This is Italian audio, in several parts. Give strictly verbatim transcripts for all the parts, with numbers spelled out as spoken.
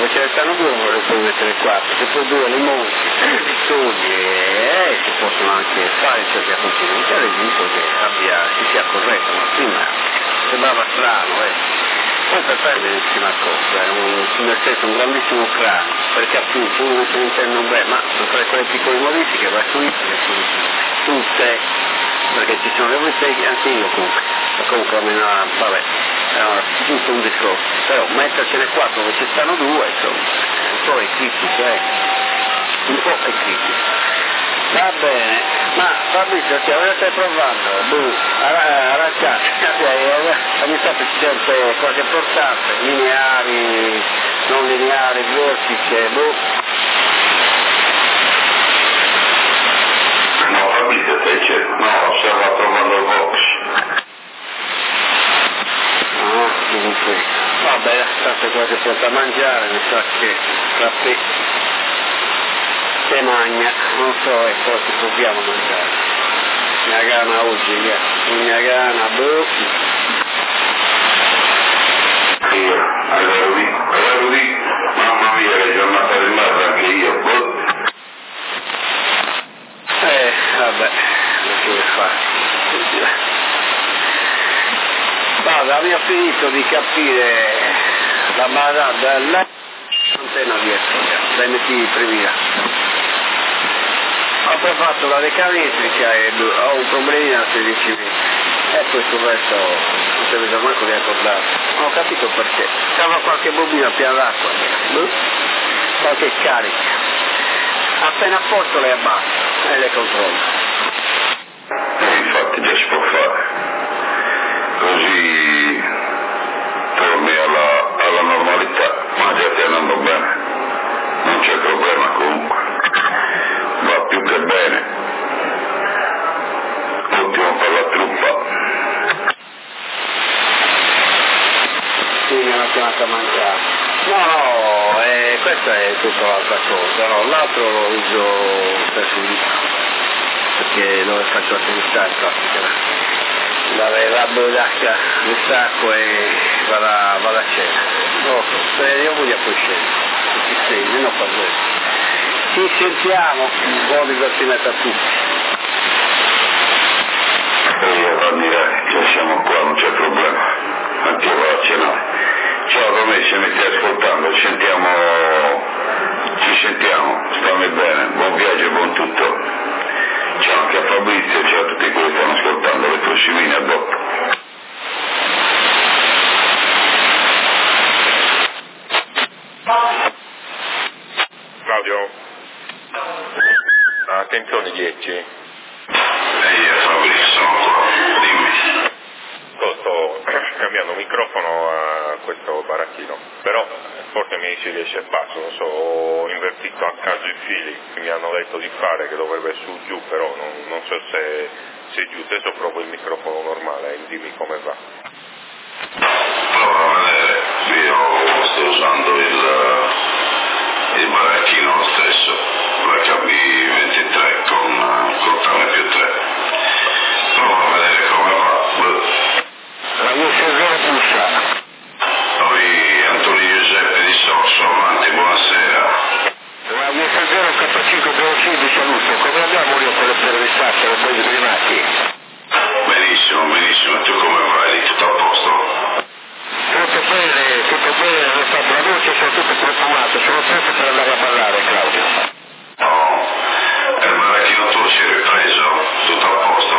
dove ce ne stanno due non le puoi mettere quattro, se poi due li monti, li togli e si possono anche fare certi acconciamenti, è visto che abbia, si sia corretto, ma prima sembrava strano, eh. Poi per fare benissima cosa, è un, nel senso un grandissimo cranio, perché appunto uno si intende un beh, ma per fare quelle piccole modifiche va su internet, su tutte, perché ci sono le modifiche, anche io comunque, comunque almeno, vabbè, è tutto un discorso, però mettercene quattro dove ci stanno due, insomma, un po' è critico, eh, un po' è critico. Va bene, ma Fabrizio, ti avete provato, boh, arrancate, ogni tanto ci sente cose importanti, lineari, non lineari, vertice, boh. No, Fabrizio, te c'è, no, stava provando il box. No, dunque, vabbè, tante cose porta a mangiare, mi sa che tra te se magna, non so, e poi ci proviamo a mangiare. Mia gana oggi, via, mia gana, boh. Io, allora lì, allora lì, mamma mia che giornata di merda anche io, boh. Eh, vabbè, non si deve fare. Guarda, abbiamo finito di capire la barada, la antenna dietro, dai metti premia. Ho poi fatto la recamitrica e ho un problemino a sedici metri e poi sul resto non si vedo manco di accordare. Non ho capito perché. Stava qualche bobina piena d'acqua, no? Qualche carica. Appena a posto le abbasso e le controllo. E infatti già si può fare. Così torni alla, alla normalità, ma già ti andando bene. Non c'è problema comunque. Va più che bene. Ottimo per la truppa. Sì, mi hanno chiamato a mangiare. No, no, eh, questa è tutta l'altra cosa, no, l'altro lo uso per sinistra, perché dove faccio attività in pratica. Dare la bodacca del sacco e vado a, vado a cena. No, se io voglio poi scendere, se ci sei, non fa questo. Ci sentiamo, buon divertimento a tutti. E io va a dire, già siamo qua, non c'è problema. Anche io vado a cenare. Ciao Romeo, se mi stai ascoltando, ci sentiamo, ci sentiamo, stammi bene, buon viaggio e buon tutto. Ciao anche a Fabrizio, ciao a tutti quelli che stanno ascoltando, le prossimine, a dopo. Claudio? Attenzione dieci. Ehi Fabrizio, sono qua, dimmi. Sto, sto cambiando microfono a questo baracchino, però forse mi si riesce il passo, non so, ho invertito a caso i fili che mi hanno detto di fare, che dovrebbe su giù, però non, non so se, se è giù, adesso provo il microfono normale, dimmi come va. Prova a vedere, io sto usando il, il baracchino stesso, l'H B ventitré con, con T A M più tre. Prova a vedere come va. La U S zero pulsa. Poi Antonio Giuseppe di Sorso, avanti, buonasera. La U S zero K cinque zero cinque saluto, come andiamo io con le intervistate, le prese primati? Benissimo, benissimo, tu come vai? Tutto a posto? Tutto bene, tutto bene, ho fatto la voce, sono tutto profumato, sono pronto per andare a ballare, Claudio. No, e il baracchino tuo si è ripreso? Tutto a posto?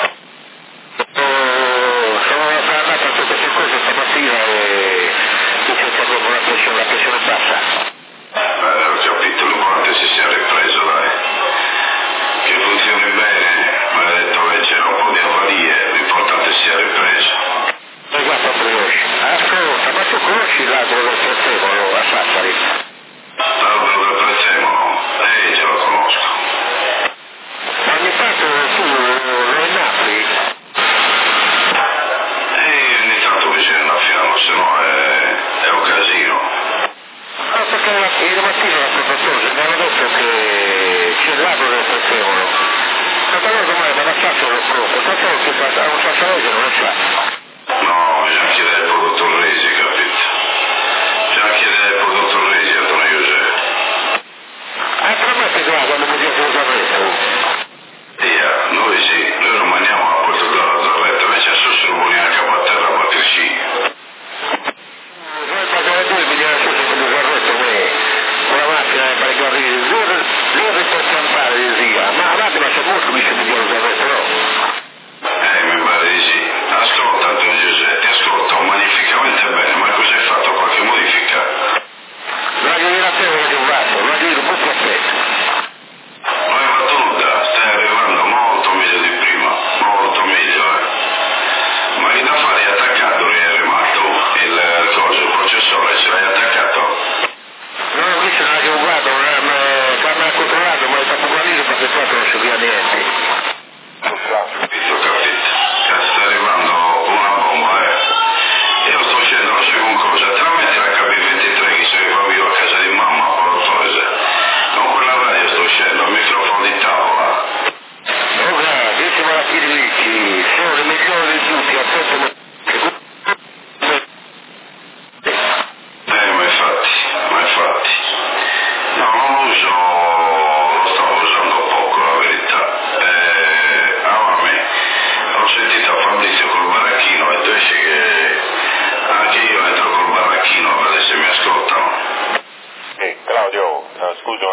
Oh, sono andato a tutte queste cose stamattina e mi sento proprio una pressione, una pressione bassa. Eh, ho capito, l'importante si sia ripreso, dai. Che funzioni bene, mi ha detto che c'era un po' di avarie, l'importante sia ripreso. E guarda Brioche, ascolta, ma tu conosci l'albero del prezzemolo a Sassari? L'albero del prezzemolo? Eh, ce lo conosco. Ogni tanto tu lo innaffi? Eh, ogni tanto bisogna innaffiarlo, se no è, è un casino. Ah, perché ieri mattina la professore mi hanno detto che c'è l'albero del prezzemolo. Ma allora domani vado a Sassari lo scopro, tanto non si fa, a un sassarese non lo sa. No, bisogna chiedere al prodottor Resi, capito? Bisogna chiedere al prodottor Resi,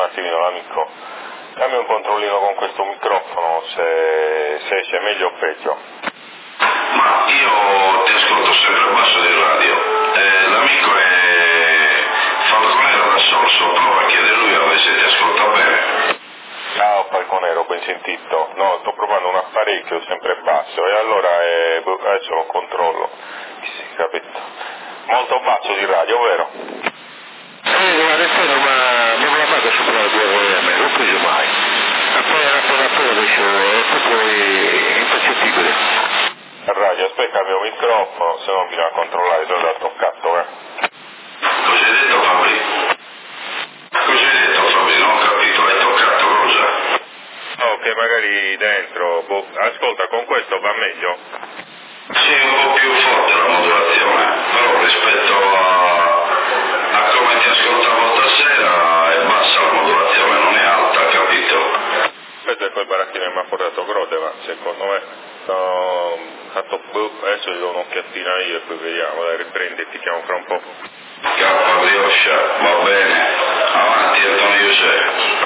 un attimino l'amico. Dammi un controllino con questo microfono se, se esce meglio o peggio. Ma io ti ascolto sempre al basso di radio. Eh, l'amico è Falconero da Sorso, prova a chiedere lui a vedere se ti ascolta bene. Ciao Falconero, ben sentito. No, sto provando un apparecchio sempre basso e allora eh, adesso lo controllo. Sì, capito. Molto basso di radio, vero? Sì, guarda, sono, ma non l'ho fatto sopra la due V M, non l'ho preso mai. Appena appena appena adesso è proprio impercettibile. Radio, aspetta il mio microfono, se no bisogna controllare dove l'ha toccato, eh. Cosa hai detto Fabri? Cosa hai detto Fabri? Non ho capito, hai toccato cosa? Oh, che magari dentro, boh, ascolta, con questo va meglio? Sì, un po' più forte la modulazione, però rispetto a, a come ti ascoltavo stasera è bassa la modulazione, non è alta, capito? Questo è quel baracchino che mi ha portato Grote, ma secondo me no, fatto, boh, adesso gli do un'occhiatina io e poi vediamo, dai, riprendi e ti chiamo fra un po'. K Brioscia, va bene, avanti Antonio Giuseppe.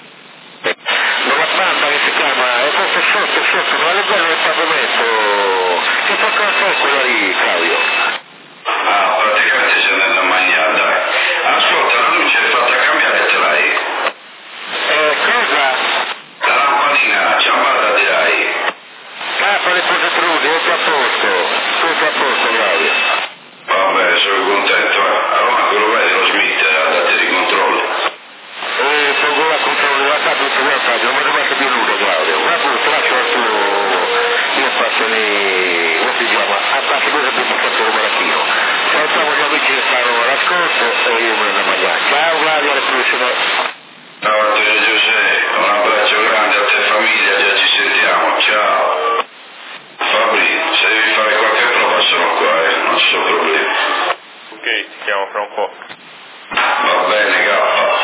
Non la stampa che si chiama, è proprio sotto, sotto, ma è bello il pavimento. Che tocca a te quella lì, Claudio? Ah, praticamente c'è nella mangiare, dai. Ascolta, la luce è fatta cambiare, ce l'hai? Eh, cosa? La lampadina, ciambata direi. Ah, fare cose trudi, tutto a posto, tutto a posto, Claudio. Va bene, sono contento, eh. Allora quello vedi lo Smith a date di controllo. E sono la controllo, la capo, tutto la capo, non mi è rimasto più nulla, Claudio. Ma pure, te lascio al tuo, io faccio lì, come si chiama, a parte cosa più importante del baracchino. Salutiamo gli amici che stanno all'ascolto e io me ne mangiare. Ciao, Claudio, alla prossima. Ciao Antonio Giuseppe, un abbraccio grande a te famiglia, già ci sentiamo, ciao. Fabri, se devi fare qualche prova sono qua, eh, non ci sono problemi. Ok, ti chiamo fra un po'. Va bene, Gaffa.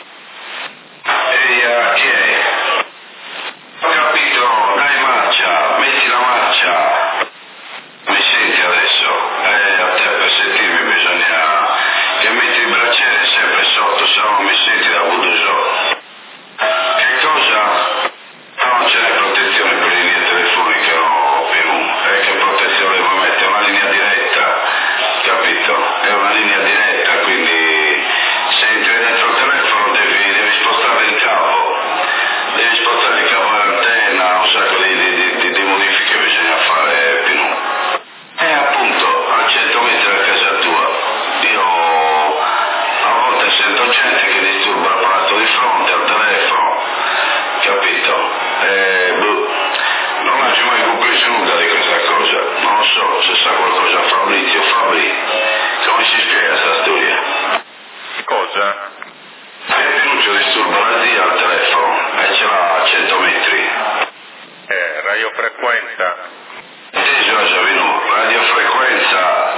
Ehi, uh, chi è? Ho capito, dai marcia, metti la marcia. Mi senti adesso? Eh, a te per sentirmi bisogna che metti il bracciere sempre sotto, se no non mi senti da Buduso. Che cosa? No, non c'è protezione per le linee telefoniche, no, più. E che protezione vuoi mettere? È una linea diretta, capito? È una linea diretta, quindi se entri dentro il telefono devi, devi spostare il cavo, devi spostare il cavo dell'antenna, un sacco di, di, di, di modifiche bisogna fare più. E appunto, a cento metri da casa tua, io a volte sento gente che disturba l'apparato di fronte al telefono, capito? E boh, non ho mai compreso nulla di questa cosa, non lo so se sa qualcosa Fabrizio. Fabri, come si spiega sta storia? Cosa? Il Lucio disturba la zia al telefono e ce l'ha a cento metri. Eh, radiofrequenza. Inteso a Giovinu, radiofrequenza.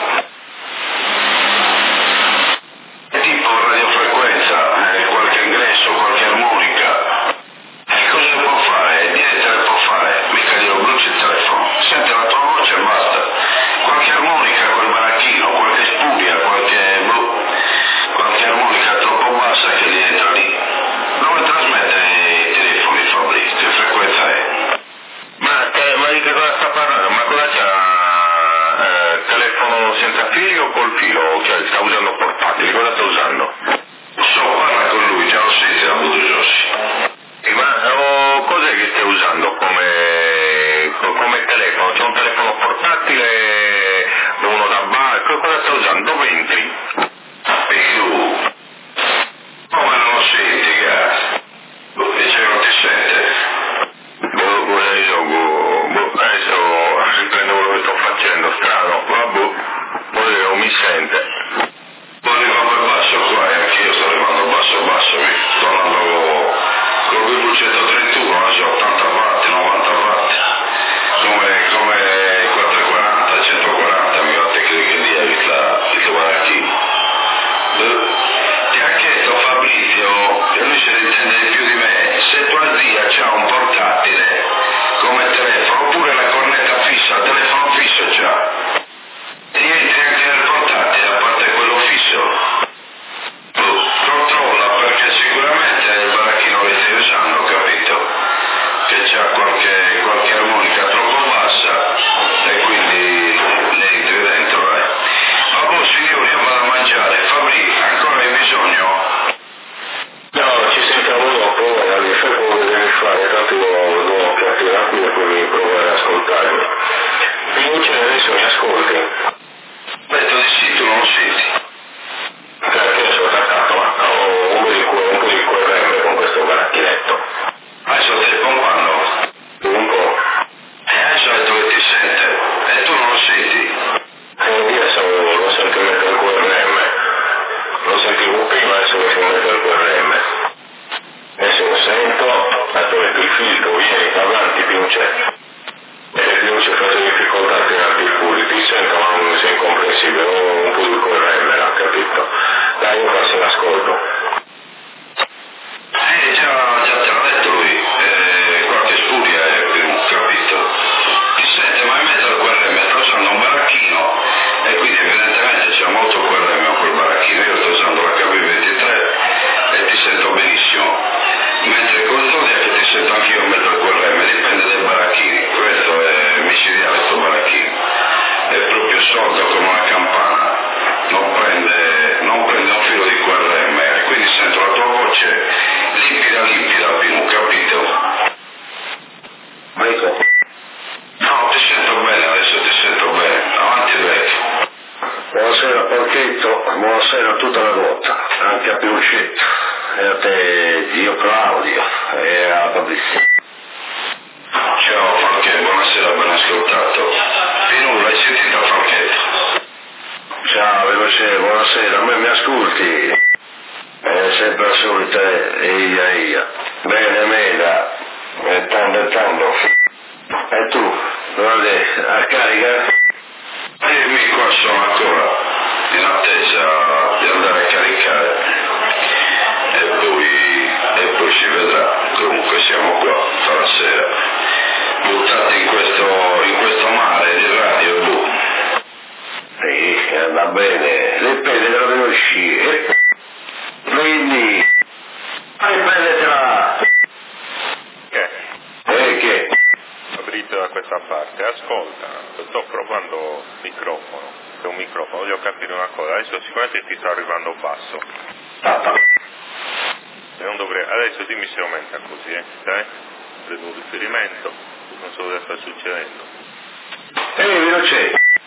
Tipo radiofrequenza, eh, qualche ingresso, qualche armonica. E cosa può fare? Niente le può fare, mica glielo bruci il telefono. Sente la tua voce e basta. Qualche armonica, quel baracchino, qualche spuria, qualche boh, qualche armonica troppo bassa che gli entra lì. Dove trasmette i telefoni, Fabri? Che frequenza è? Ma, eh, ma di che cosa sta parlando? Ma cosa c'ha? Eh, telefono senza filo o col filo? Cioè sta usando portatili, cosa sta usando? So, parla con lui, già lo senti da Budusossi. Eh, ma oh, cos'è che stai usando come, come telefono? C'è un telefono portatile, uno da bar, cosa sta usando? Dove entri? Più. Come non lo senti, cazzo? Dice che non ti sente. Boh, boh, io, boh, boh, adesso riprendo quello che sto facendo, strano, vabbè, poi non mi sente. Poi va per basso qua, e anche adesso che si mette al Q R M. E se lo sento, metto il filtro, vieni avanti, pince. E più ci faccio difficoltà a tirarti il culo, ti sento ma non sei incomprensibile, un po' di Q R M, l'ha capito? Dai, io passo l'ascolto. Eh, già, già te l'ha detto lui, eh, qualche spuria è capito. Ti sente, ma in mezzo al Q R M sto usando un baracchino e quindi evidentemente c'è molto Q R M a quel baracchino, io sto usando l'H B ventitré e ti sento benissimo. Mentre con il Zodiac ti sento anch'io in mezzo al Q R M, dipende dai baracchini, questo è micidiale sto baracchino, è proprio sordo come una campana, non prende, non prende un filo di Q R M e quindi sento la tua voce limpida limpida, Pino, capito? Prego? No, ti sento bene adesso, ti sento bene, avanti vecchio. Buonasera Porchetto, buonasera a tutta la lotta, anche a Piucetto, e a te zio Claudio, e a Fabrizio. Ciao Falchetto, buonasera, ben ascoltato. Pino, l'hai sentita Falchetto? Ciao Veloce, buonasera, a me mi ascolti? È sempre la solita, eia eia. Bene, mega, e tanto e tanto. E tu, guarda, a carica? E mi qua sono ancora in attesa di andare a caricare e poi, e poi si vedrà. Comunque siamo qua stasera buttati in questo, in questo mare di radio. Boh. Sì, va bene, le pene le devo uscire, quindi fai prendetela. Che? E che? Fabrizio da questa parte, ascolta, sto provando il microfono, è un microfono, voglio capire una cosa, adesso sicuramente ti sta arrivando basso. Papà. E non dovrei, adesso dimmi se aumenta così, eh? Dai? Prendo un riferimento, non so cosa sta succedendo. Ehi, veloce.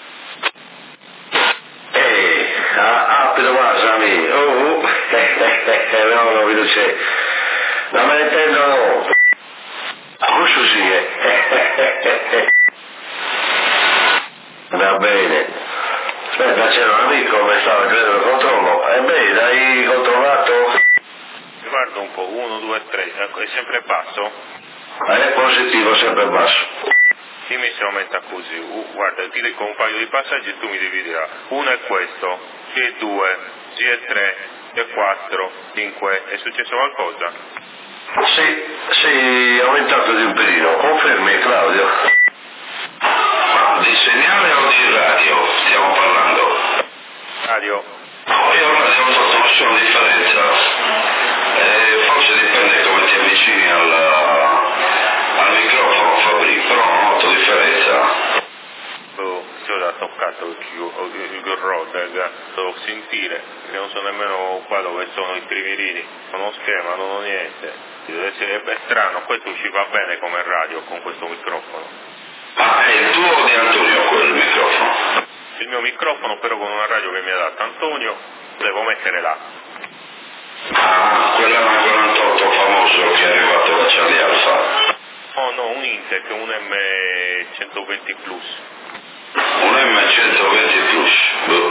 Ehi, apri la masami. Oh, no, no, veloce. Non me ne intendo, no. Questo sì, eh. Va bene. Aspetta, c'era un amico che stava creando il controllo. E beh, l'hai controllato? Guarda un po', uno, due, tre, è sempre basso? È positivo, sempre basso. Dimmi se aumenta così, uh, guarda, ti dico un paio di passaggi e tu mi devi dire, uno è questo, G è due, G è tre, G è quattro, cinque, è successo qualcosa? Sì, sì, è aumentato di un pelino. Confermi, Claudio? Ma di segnale o di radio stiamo parlando? Radio? No, io ora ho fatto una sola differenza. Eh, forse dipende come ti avvicini al, al microfono, Fabri, però non noto differenza. Oh, se ho toccato il, il Rodeg, devo sentire, perché non so nemmeno qua dove sono i primirini, non ho schema, non ho niente. È strano, questo ci va bene come radio con questo microfono. Ma è il tuo o di Antonio quel microfono? Il mio microfono però con una radio che mi ha dato Antonio, devo mettere là. Ah, quella è una quarantotto famoso che è arrivato da Charlie Alfa. Oh no, un Intec, un M centoventi Plus. Un M centoventi Plus? Boh.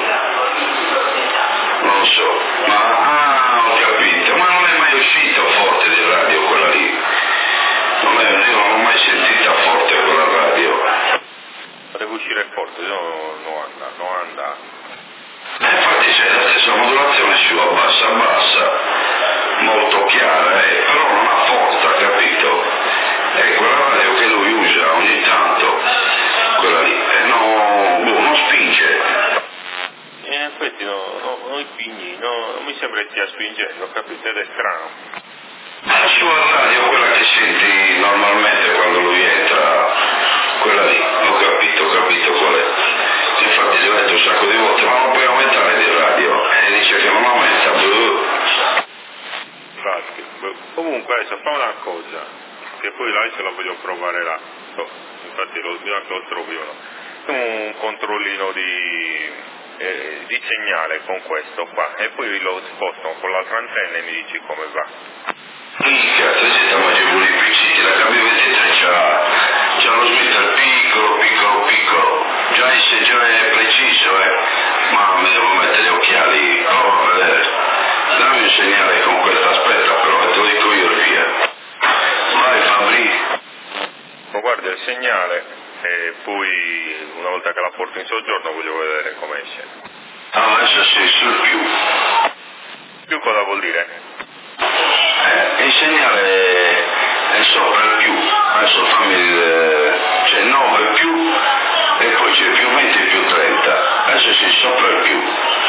Non so, ma ah, ho capito, ma non è mai uscito forte di radio quella lì. Non è, io non ho mai sentita forte quella radio. Deve uscire forte, no, non anda, non anda. Eh, infatti c'è la stessa modulazione sua, bassa bassa, molto chiara, eh, però non ha forza, capito? È quella radio che lui usa ogni tanto, quella lì, e eh, no, boh, non spinge. In effetti no, no, non spingi, no, non mi sembra che stia spingendo, capito? Ed è strano. La sua radio, quella che senti normalmente quando lui entra, quella lì, ho capito, ho capito qual è. Infatti gli ho detto un sacco di volte, ma non puoi aumentare di radio? E dice che non aumenta, boh. Infatti, boh. Comunque adesso fa una cosa, che poi là se la voglio provare là. So, infatti lo, lo trovo io, no? Un controllino di, eh, di segnale con questo qua, e poi lo sposto con l'altra antenna e mi dici come va. Cazzo, ci stiamo agevoli piccini, la K B ventitré c'ha, c'ha lo smitter piccolo, piccolo, piccolo, già il seggione è preciso, eh, ma mi devo mettere gli occhiali, oh, a vedere, dammi un cui una volta che la porto in soggiorno voglio vedere come esce. Ah, adesso sei sul più. Più cosa vuol dire? Eh, il segnale è sopra il più, adesso fammi dire, c'è nove più e poi c'è più venti e più trenta, adesso sei sopra il più.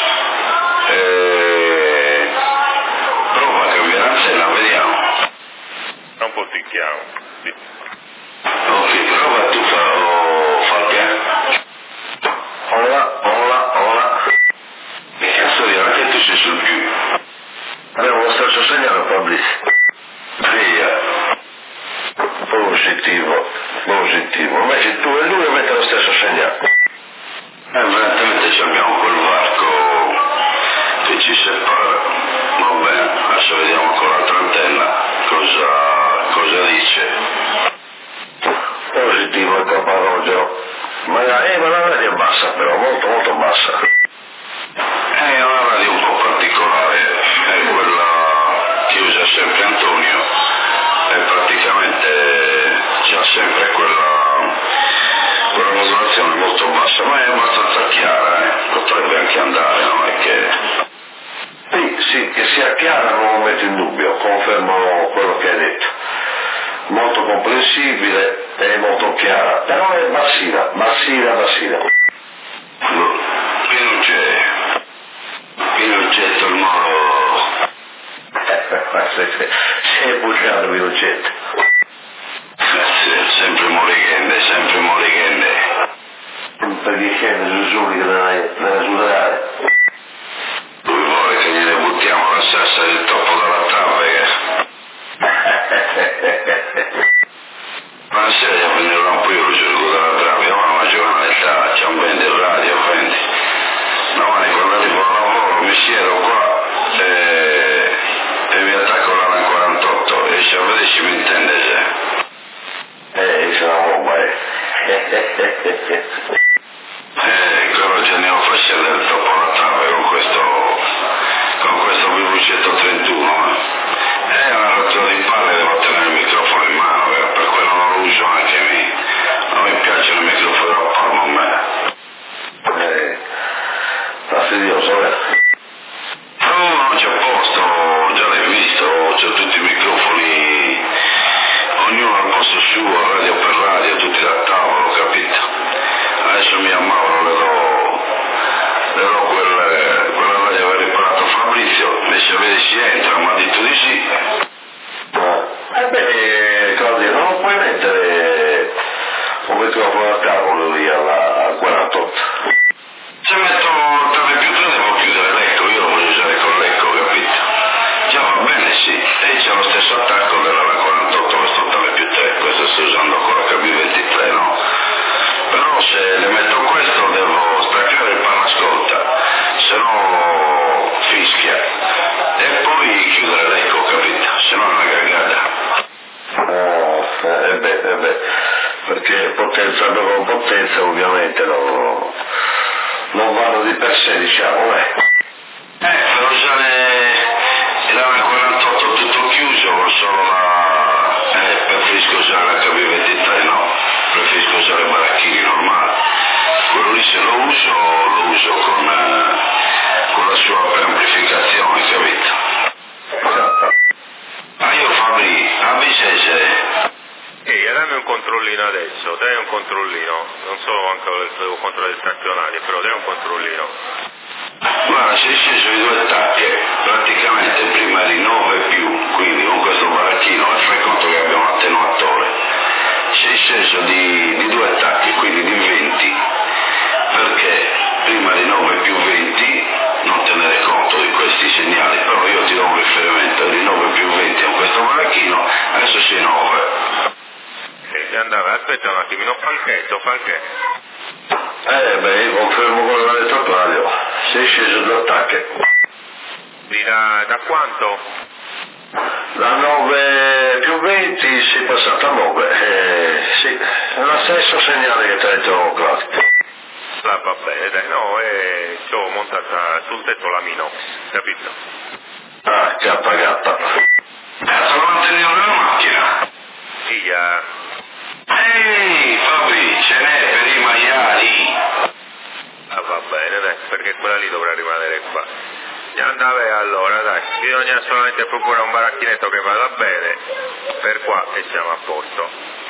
Eh, prova a cambiare antenna, vediamo. È un po' ticchiamo. Sì. Ok, prova tu farlo, Falche. Hola, hola, hola. Che cazzo di anche tu sei sul più? Abbiamo lo stesso segnale, Fabrizio. Via. Positivo, positivo. Invece tu e lui avete lo stesso segnale. Eh, evidentemente abbiamo quel varco che ci separa. Va bene, adesso vediamo con l'altra antenna cosa, cosa dice. Positivo il caparogio. Ma la, eh, ma la radio è bassa però, molto molto bassa. È una radio un po' particolare, è quella che usa sempre Antonio e praticamente c'ha sempre quella, quella modulazione molto bassa, ma è abbastanza chiara, eh? Potrebbe anche andare, non è che... Sì, sì, che sia chiara non lo metto in dubbio, confermo quello che hai detto. Molto comprensibile e molto chiara, però è bassina, bassina, bassina. Qui non c'è, qui non c'è il moro. Si è bugiato Pinochetto. Eh, sempre morighende, sempre morighende. Perché scende Susuli nella, nella suderale. Lui vuole che gliene buttiamo la sassa del topo dalla trave. Ma se io prenderò un po' io lo cerco dalla trave, ma una giornata c'è un vende il radio, prendi. Domani quando arrivo al lavoro mi siedo qua e, e mi attacco l'Alan quarantotto e se a vedere ci mi intende se. Eh, c'è una roba, eh. Eh, quello già ne ho facendo del topo alla trave con questo, con questo B V centotrentuno. Eh. È una rottura di palle, devo tenere il microfono in mano, eh, per quello non lo uso anche me. Non mi piacciono i microfoni a palmo a me. Eh, fastidioso, eh. No, non c'è posto, già l'hai visto, c'ho tutti i microfoni, ognuno al posto suo, radio per radio, tutti da tavolo, capito? Adesso mi ammauro, le do, le do quel, quella radio che ha riparato Fabrizio, e se vede si entra, mi ha detto di sì. Eh beh, Claudio, non lo puoi mettere un microfono a tavolo lì alla quarantotto. Se metto tale più tre devo chiudere l'ecco, io lo voglio usare con l'ecco, capito? Già va bene sì, e c'è lo stesso attacco della quarantotto, questo tale più tre, questo sto usando ancora K B ventitré, no? Però se le metto questo devo staccare il panascolta, se no fischia, e poi chiudere l'ecco, capito? Se no è una cagata. Ah, eh beh, eh beh, perché potenza con potenza ovviamente no, non vanno di per sé, diciamo, eh. Eh, per usare l'Alan quarantotto tutto chiuso, con solo la... eh, preferisco usare la K B ventitré, no? Preferisco usare baracchini normali. Quello lì se lo uso, lo uso con, eh, con la sua preamplificazione, capito? Ma io Fabri, avvisa se... Ehi, dammi un controllino adesso, dai un controllino, non so anche devo controllare il stazionario, però dai un controllino. Guarda, se sceso i due tacche, praticamente prima eri nove più, quindi con questo baracchino, e fai conto che abbiamo un attenuatore, sei sceso di, di due tacche, quindi di venti, perché prima di nove più venti, non tenere conto di questi segnali, però io ti do un riferimento di nove più venti con questo baracchino, adesso sei nove. Senti, andava, aspetta un attimino, Falchetto, Falchetto. Eh beh, io confermo quello che ha detto Claudio, sei sceso due attacche. Di da, da quanto? Da nove più venti sei passato a nove, eh, sì, è lo stesso segnale che ti ha detto Claudio. Ah, va bene, dai, no, e ci ho montata sul tetto la Minox, capito? Ah, K G. Cazzo, non mantenere la macchina? Sì, uh... Ehi, Fabri, ce n'è per quella lì dovrà rimanere qua. Vabbè, allora dai, bisogna solamente proporre un baracchinetto che vada bene per qua e siamo a posto.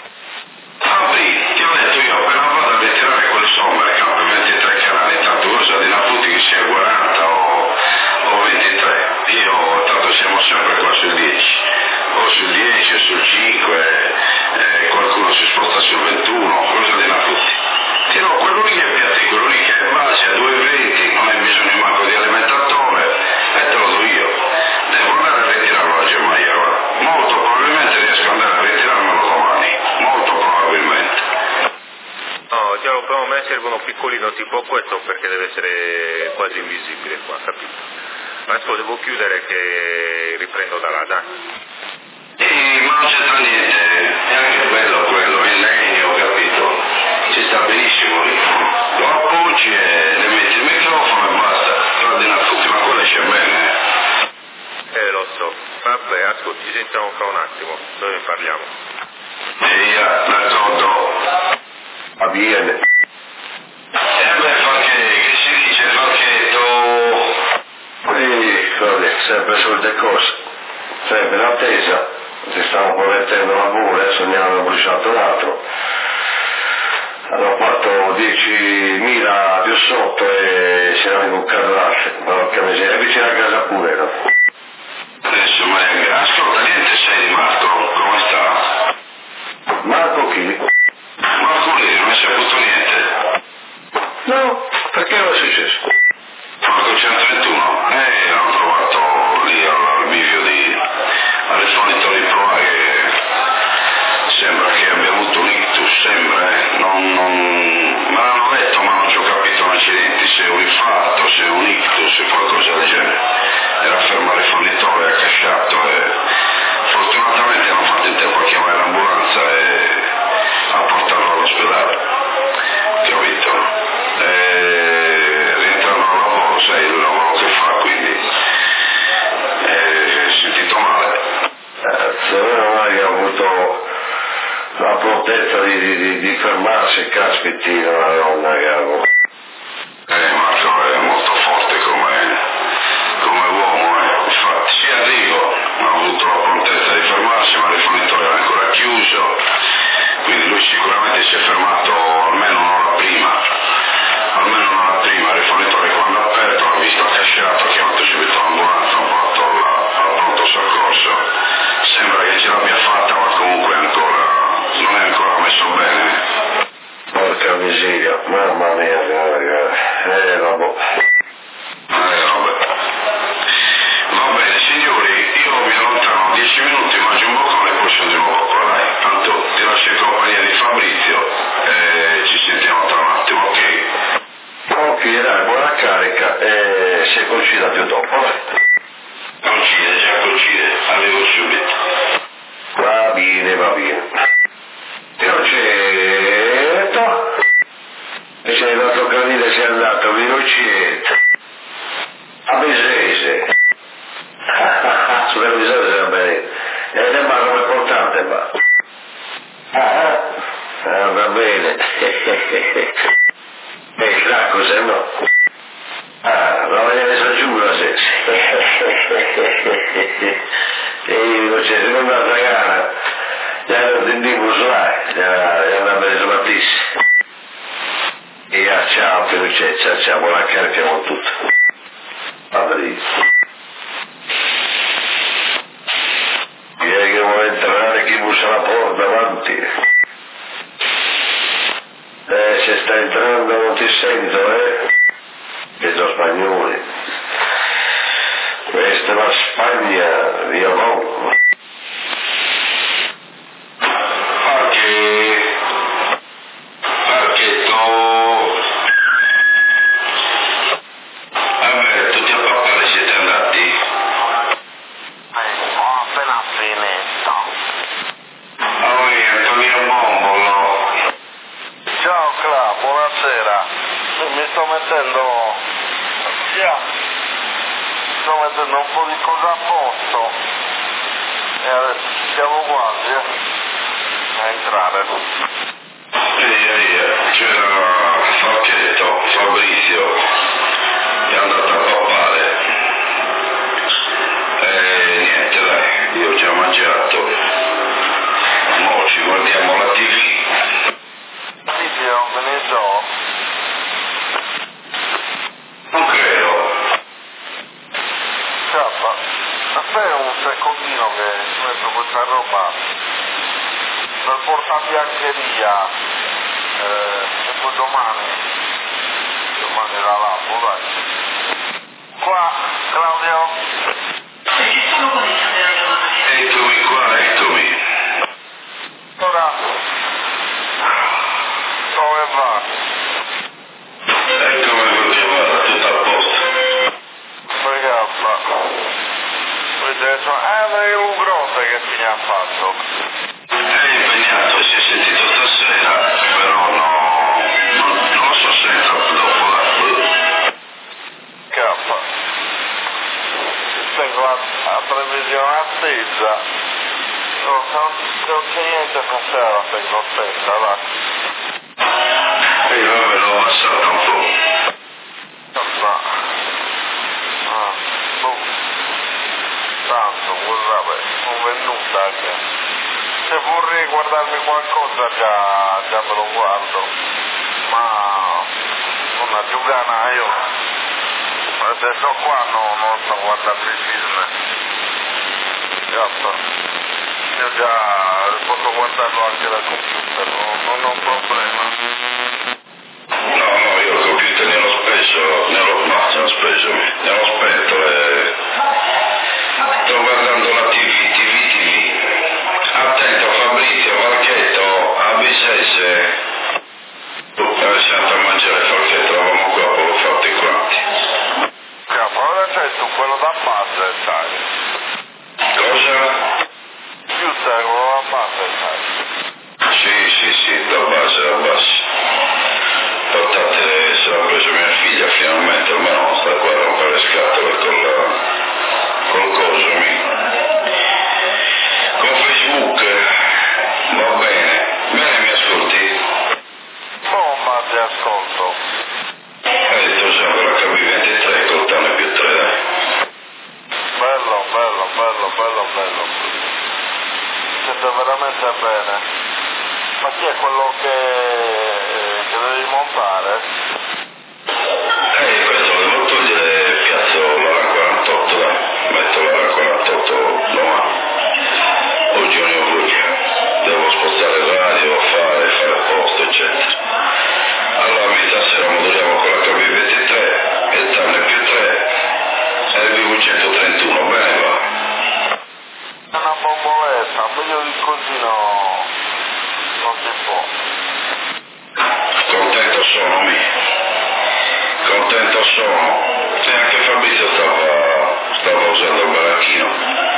Fabri, ti ho detto io, appena vado a ritirare quel sommerca per ventitré canali, tanto cosa di Naputi che sia quaranta o, o ventitré, io tanto siamo sempre qua sul dieci, o sul dieci o sul cinque, eh, qualcuno si sposta sul ventuno, cosa di Naputi. Ti no, quello lì è piatti, quello lì che è base a due venti, non hai bisogno manco di alimentatore, e te lo do io. Devo andare a ritirarlo a Germania, guarda. Molto probabilmente riesco ad andare a ritirarmelo domani, molto probabilmente. No, già però a me serve uno piccolino tipo questo perché deve essere quasi invisibile qua, capito? Ma ascolta, devo chiudere che riprendo da là, dai. E ma non c'entra niente, è anche bello quello, in legno, capito? Ci sta benissimo lì. Lo appoggi e le metti il microfono e basta. Però di Naputi, ma quello esce bene, eh? Eh, lo so. Vabbè, ascolta, ci sentiamo fra un attimo. Dove parliamo? Via, d'accordo. Va bene. E beh, perché, che si dice, Falchetto? Ehi, cose, sempre solite cose. Sempre in attesa. Ci stiamo promettendo lavoro, adesso ne hanno bruciato l'altro. Hanno fatto diecimila più sotto e si erano imboccato l'asse. Porca miseria, è vicino a casa pure, no? Adesso Maria, ascolta, niente sei di Marco, come sta? Marco chi? Marco lì, non hai saputo niente? No, perché non è successo? Marco centoventuno, eh, l'hanno trovato lì al bivio di alle fornitori di prova che sembra che abbia avuto un ictus, sembra, eh, non, non, me l'hanno detto ma non ci ho capito un accidente, se è un infarto, se è un ictus, qualcosa del genere. Era fermare il fornitore, ha casciato e fortunatamente hanno fatto in tempo a chiamare l'ambulanza e a portarlo all'ospedale, capito? E rientrando al lavoro, sai il lavoro che fa, quindi è sentito male. Se non hai avuto la prontezza di, di, di, di fermarsi, caspitino, la donna che avevo. Eh, Marco è molto forte come, come uomo, eh. Infatti sì, arrivo, ha avuto la prontezza di fermarsi, ma il fornitore era ancora chiuso, quindi lui sicuramente si è fermato almeno un'ora prima, almeno un'ora prima, il fornitore quando ha aperto l'ha visto accasciato, ha chiamato subito l'ambulanza, ha fatto al pronto soccorso, sembra che ce l'abbia fatta, ma comunque ancora, non è ancora messo bene. Porca miseria, mamma mia, eh vabbè. Eh, vabbè. Va bene signori, io mi allontano dieci minuti, mangio un boccone e poi sono di nuovo qua, dai. Tanto ti lascio in compagnia di Fabrizio e ci sentiamo tra un attimo, ok? Ok, dai, buona carica e si concida più dopo, vai. Concide, già concide, arrivo subito. Va bene, va bene. Pinochetto, e c'è il nostro canile, si è andato, Pinochetto. A Besese. Sulla Besese si va bene. Ed è ma come importante, ma. Ah, ah, va bene. E il cracco se no. Ah, non me ne so giù la sera. E non c'è seconda gara. Già non sentivo sull'aria, già è una bella sbattissima. E ah, ciao Pinochetto, ciao ciao, buona carica con tutto. Fabrizio. Direi che vuole entrare chi bussa la porta avanti. Eh, se sta entrando non ti sento, eh? Che sono spagnoli. Questa è la Spagna, via Monco. Perché? Perché tu... Vabbè, tutti a papà siete andati? Eh, ho appena finito. Oh, Antonio Bombolo. Ciao Cla, buonasera. Mi sto mettendo... Yeah. Sto mettendo un po' di cose a posto. E adesso siamo quasi eh, a entrare. Ehi, ehi, c'era Falchetto, Fabrizio, è andato a papare e niente dai, io ho già mangiato, mo ci guardiamo la tivù. Sì, non me ne so. Non credo. Scappa, aspetta un secondino che ci metto questa roba nel portabiancheria eh, e poi domani, domani la lavo, dai. Qua, Claudio. Eccomi qua, eccomi. Ora, come va? Eccomi così, guarda, tutto a posto. Ragazza, vedete, eh, ma è un grosso che fine ha fatto? È impegnato, si è sentito stasera, però no, non, non lo so se entra dopo la... K. Tengo la, la televisione attesa, non, non, non c'è niente stasera, tengo attesa, va. E vabbè, l'ho passata un po'. Ma, ah, boh, tanto, vabbè, sono venuta che... Se vorrei guardarmi qualcosa già, già me lo guardo, ma una giugana io, adesso qua no, non sto guardando i film, Gatto. Io già posso guardarlo anche dal computer, non, non ho un problema. No, no, io il computer ne l'ho speso, ne l'ho, no, ne l'ho speso, ne l'ho spento e... Sto guardando la tivù, tivù, tivù. Attento Fabrizio, Falchetto, A B S S. Siamo a mangiare Falchetto, eravamo qua, poi l'ho fatti quanti. Capo, ora c'è tu quello da base, sai? Cosa? Più sai quello da base, sai? Sì, sì, sì, da base, da base. Portate, se l'ha preso mia figlia finalmente, almeno non sta qua a rompere le scatole con la... col coso mio. Con Facebook, va bene. Bene, mi ascolti? Oh, ma ti ascolto. Hai detto sempre la K B ventitré, coltane più tre, dai. Bello, bello, bello, bello, bello. Siete veramente bene. Ma chi è quello che, che devi montare? Eh, questo devo togliere piazzo l'ora quarantotto, dai. Metto l'ora quarantotto domani. Oggi non ne ho voglia. Devo spostare il radio, fare, fare posto, eccetera. Allora, mi stasera moduliamo con la K B ventitré, e tanne più tre, e il V V centotrentuno, bene va. È una bomboletta, meglio di così no, non si può. Contento sono, mi. Contento sono. E anche Fabrizio stava, stava usando il baracchino.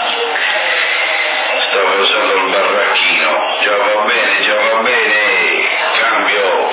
Stava usando il baracchino. Già va bene, già va bene. Cambio.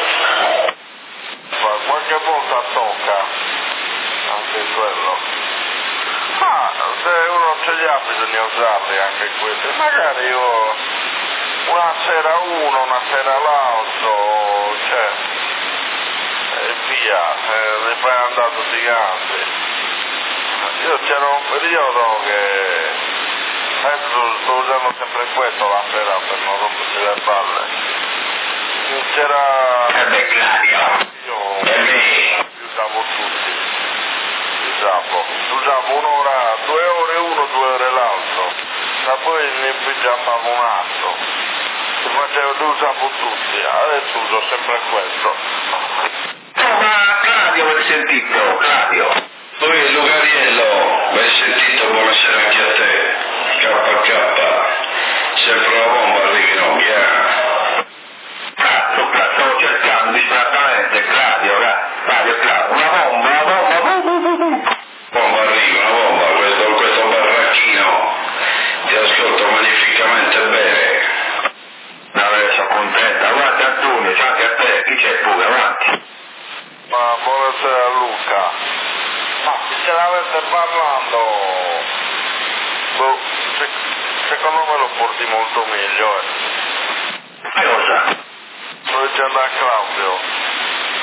Ma qualche volta tocca, anche quello. Ma se uno ce li ha bisogna usarli anche quelli. Magari io una sera uno, una sera l'altro, cioè, e via, e li fai andare tutti quanti. Io c'era un periodo che adesso sto usando sempre questo la sera per non rompersi le palle. C'era... E beh, Claudio. Io E me. usavo tutti. Usavo. Usavo un'ora, due ore uno, due ore l'altro. Ma poi ne pigiamavo un altro. Ti facevo, li usavo tutti. Adesso uso sempre questo. Ma Claudio, mi hai sentito? Claudio. Poi Lugariello, mi hai sentito? Buonasera anche a te. K K. Sempre la bomba arrivi non chiama. Cazzo, cazzo, stavo cercando distrattamente, Claudio, Claudio, Claudio, una bomba, una bomba, bomba, bomba arriva, una bomba, questo, questo barracchino, ti ascolto magnificamente bene. No, sono contenta, avanti Antonio, c'è anche a te, chi c'è pure, avanti. Ma buonasera Luca. Ma se l'avete parlando, boh, se, secondo me lo porti molto meglio, eh. Cosa? Sto dicendo a Claudio.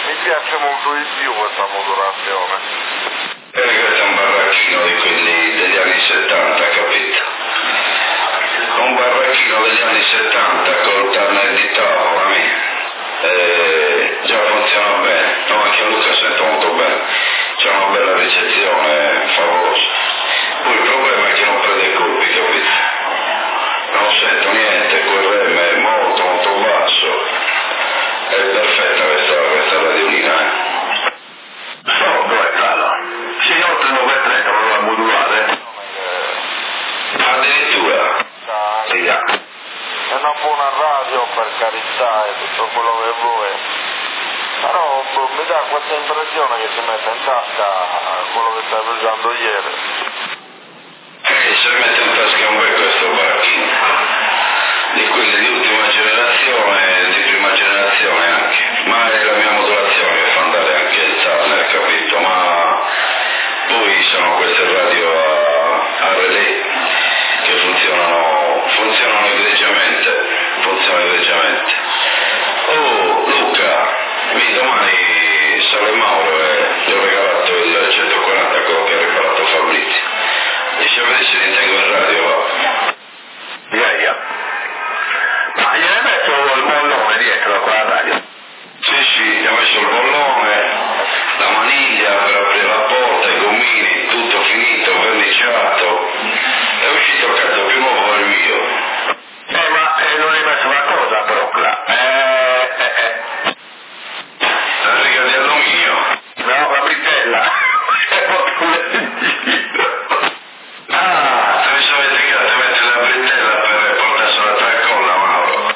mi piace molto di più questa modulazione. E questo è un barracchino di quelli degli anni settanta, capito? Un barracchino degli anni settanta col tunnel di tavola, mia. E già funziona bene. No, anche a Luca sento molto bene. C'è una bella ricezione, favolosa. Poi il problema è che non prende colpi, capito? Non sento niente, quel rem è molto molto basso. È perfetta questa, questa radiolina, eh. Sono due, Carlo. Signor trenovetrenta, non la modulare? Addirittura. Dai, Sì, già. è una buona radio per carità e tutto quello che vuoi. Però boh, mi dà questa impressione che si mette in tasca quello che stavi usando ieri. Eh, se mette in tasca un bel questo baracchino. Di quelli di ultima generazione, di prima generazione anche. Ma è la mia modulazione che fa andare anche il tunnel, capito? Ma poi sono queste radio a, a relay che funzionano, funzionano egregiamente, funzionano egregiamente. Oh, Luca, mi domani sale Mauro e gli ho regalato il centoquaranta, quello che ha riparato Fabrizio. Dice, vedi se li tengo in radio, va. Via, via. Ma gli hai messo il bollone dietro qua alla radio? Sì, sì, gli ho messo il bollone, la maniglia per aprire la porta, i gommini, tutto finito, verniciato. È uscito il cazzo più nuovo del mio. Eh, ma eh, non hai messo una cosa però, là. Eh, eh, eh. La riga di alluminio. No, la britella. Ah, te mi sono dimenticato di mettere la britella per portare sulla tracolla, Mauro.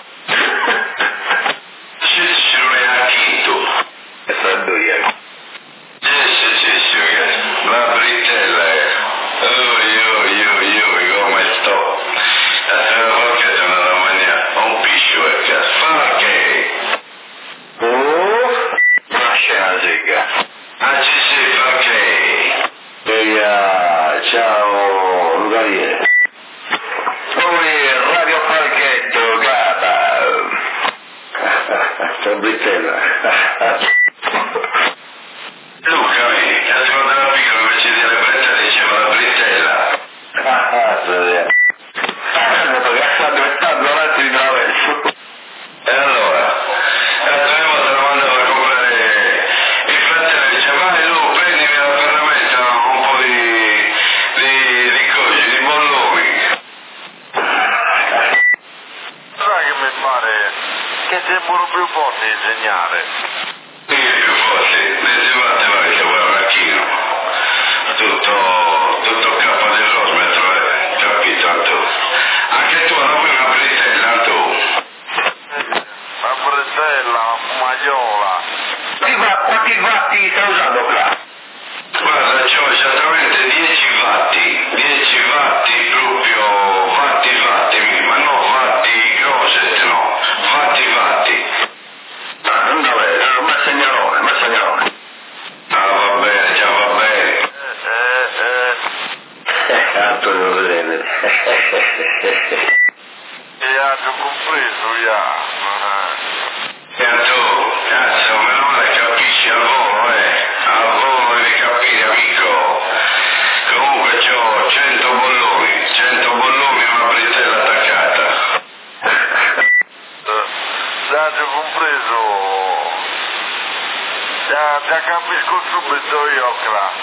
Sì, sì, non è anche tu. È freddo ieri. Sì, sì, sì, sì, ragazzi. La britella è... Ui, ui, ui, ui, come sto. La porca è andata a mangiare. Un piscio, eh, cazzo. Perché? Oh, una scena ziga. Ah, sì, sì, perché? Via, ciao, Lugariere. Poi Radio Falchetto, Gaba. C'è britella. Luca, mi, cazzo quando era piccolo invece di dire bretella diceva la britella. Ah, sì. Perché sta diventando avanti di traverso. E allora? L'altra volta lo mandavo a comprare il fratello dice, vai Lu, prendimi la ferramenta un po' di, di, di cose, di bolloni. Sai che mi pare che siamo più forti di insegnare. Io più forte, venti volte vai che vuoi un racchino. Tutto, tutto capo del rosmetro, eh, capito tu? Anche tu non vuoi una britella tu? La bretella, la fumaiola. Quanti va- Quanti vatti stai usando qua? Guarda, c'ho esattamente dieci vatti, dieci vatti proprio, vatti vatti, ma no vatti grosset, no, vatti vatti. Ah, non vabbè, ma segnalone, ma segnalone. Ah, va bene, già va bene. Eh, eh, Eh, tanto devo vedere. e hanno compreso, ya. E tu, cazzo, meno male capisci al volo, eh, al volo devi capire, amico. Comunque c'ho cento bolloni, cento bolloni e una britella attaccata. Già ci ho compreso. Già, già capisco subito io, Cla.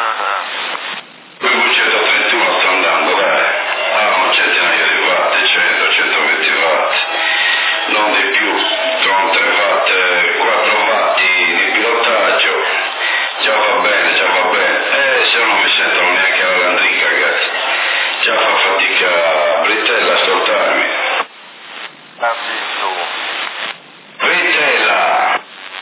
Qui centotrentuno sta andando, dai. Ah, un centinaio di watt, cento, centoventi watt. Non di più, sono tre watt, quattro watt di pilotaggio. Già va bene, già va bene. Eh, se no non mi sentono neanche la landrica, ragazzi. Già fa fatica Britella a ascoltarmi. Capito. Britella!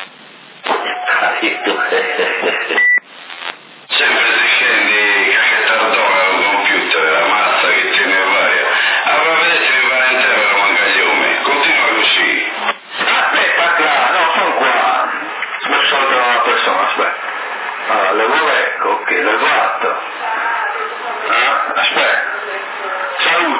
Sempre se scendi cacchettardone al computer, la mazza che tiene varia. Allora vedete mi va in terra la mangaglione. Continua così. Aspetta, qua, no, sono qua. Non so che una persona, aspetta. Allora, le vuole, ok, le quattro. Ah, aspetta. Saluto.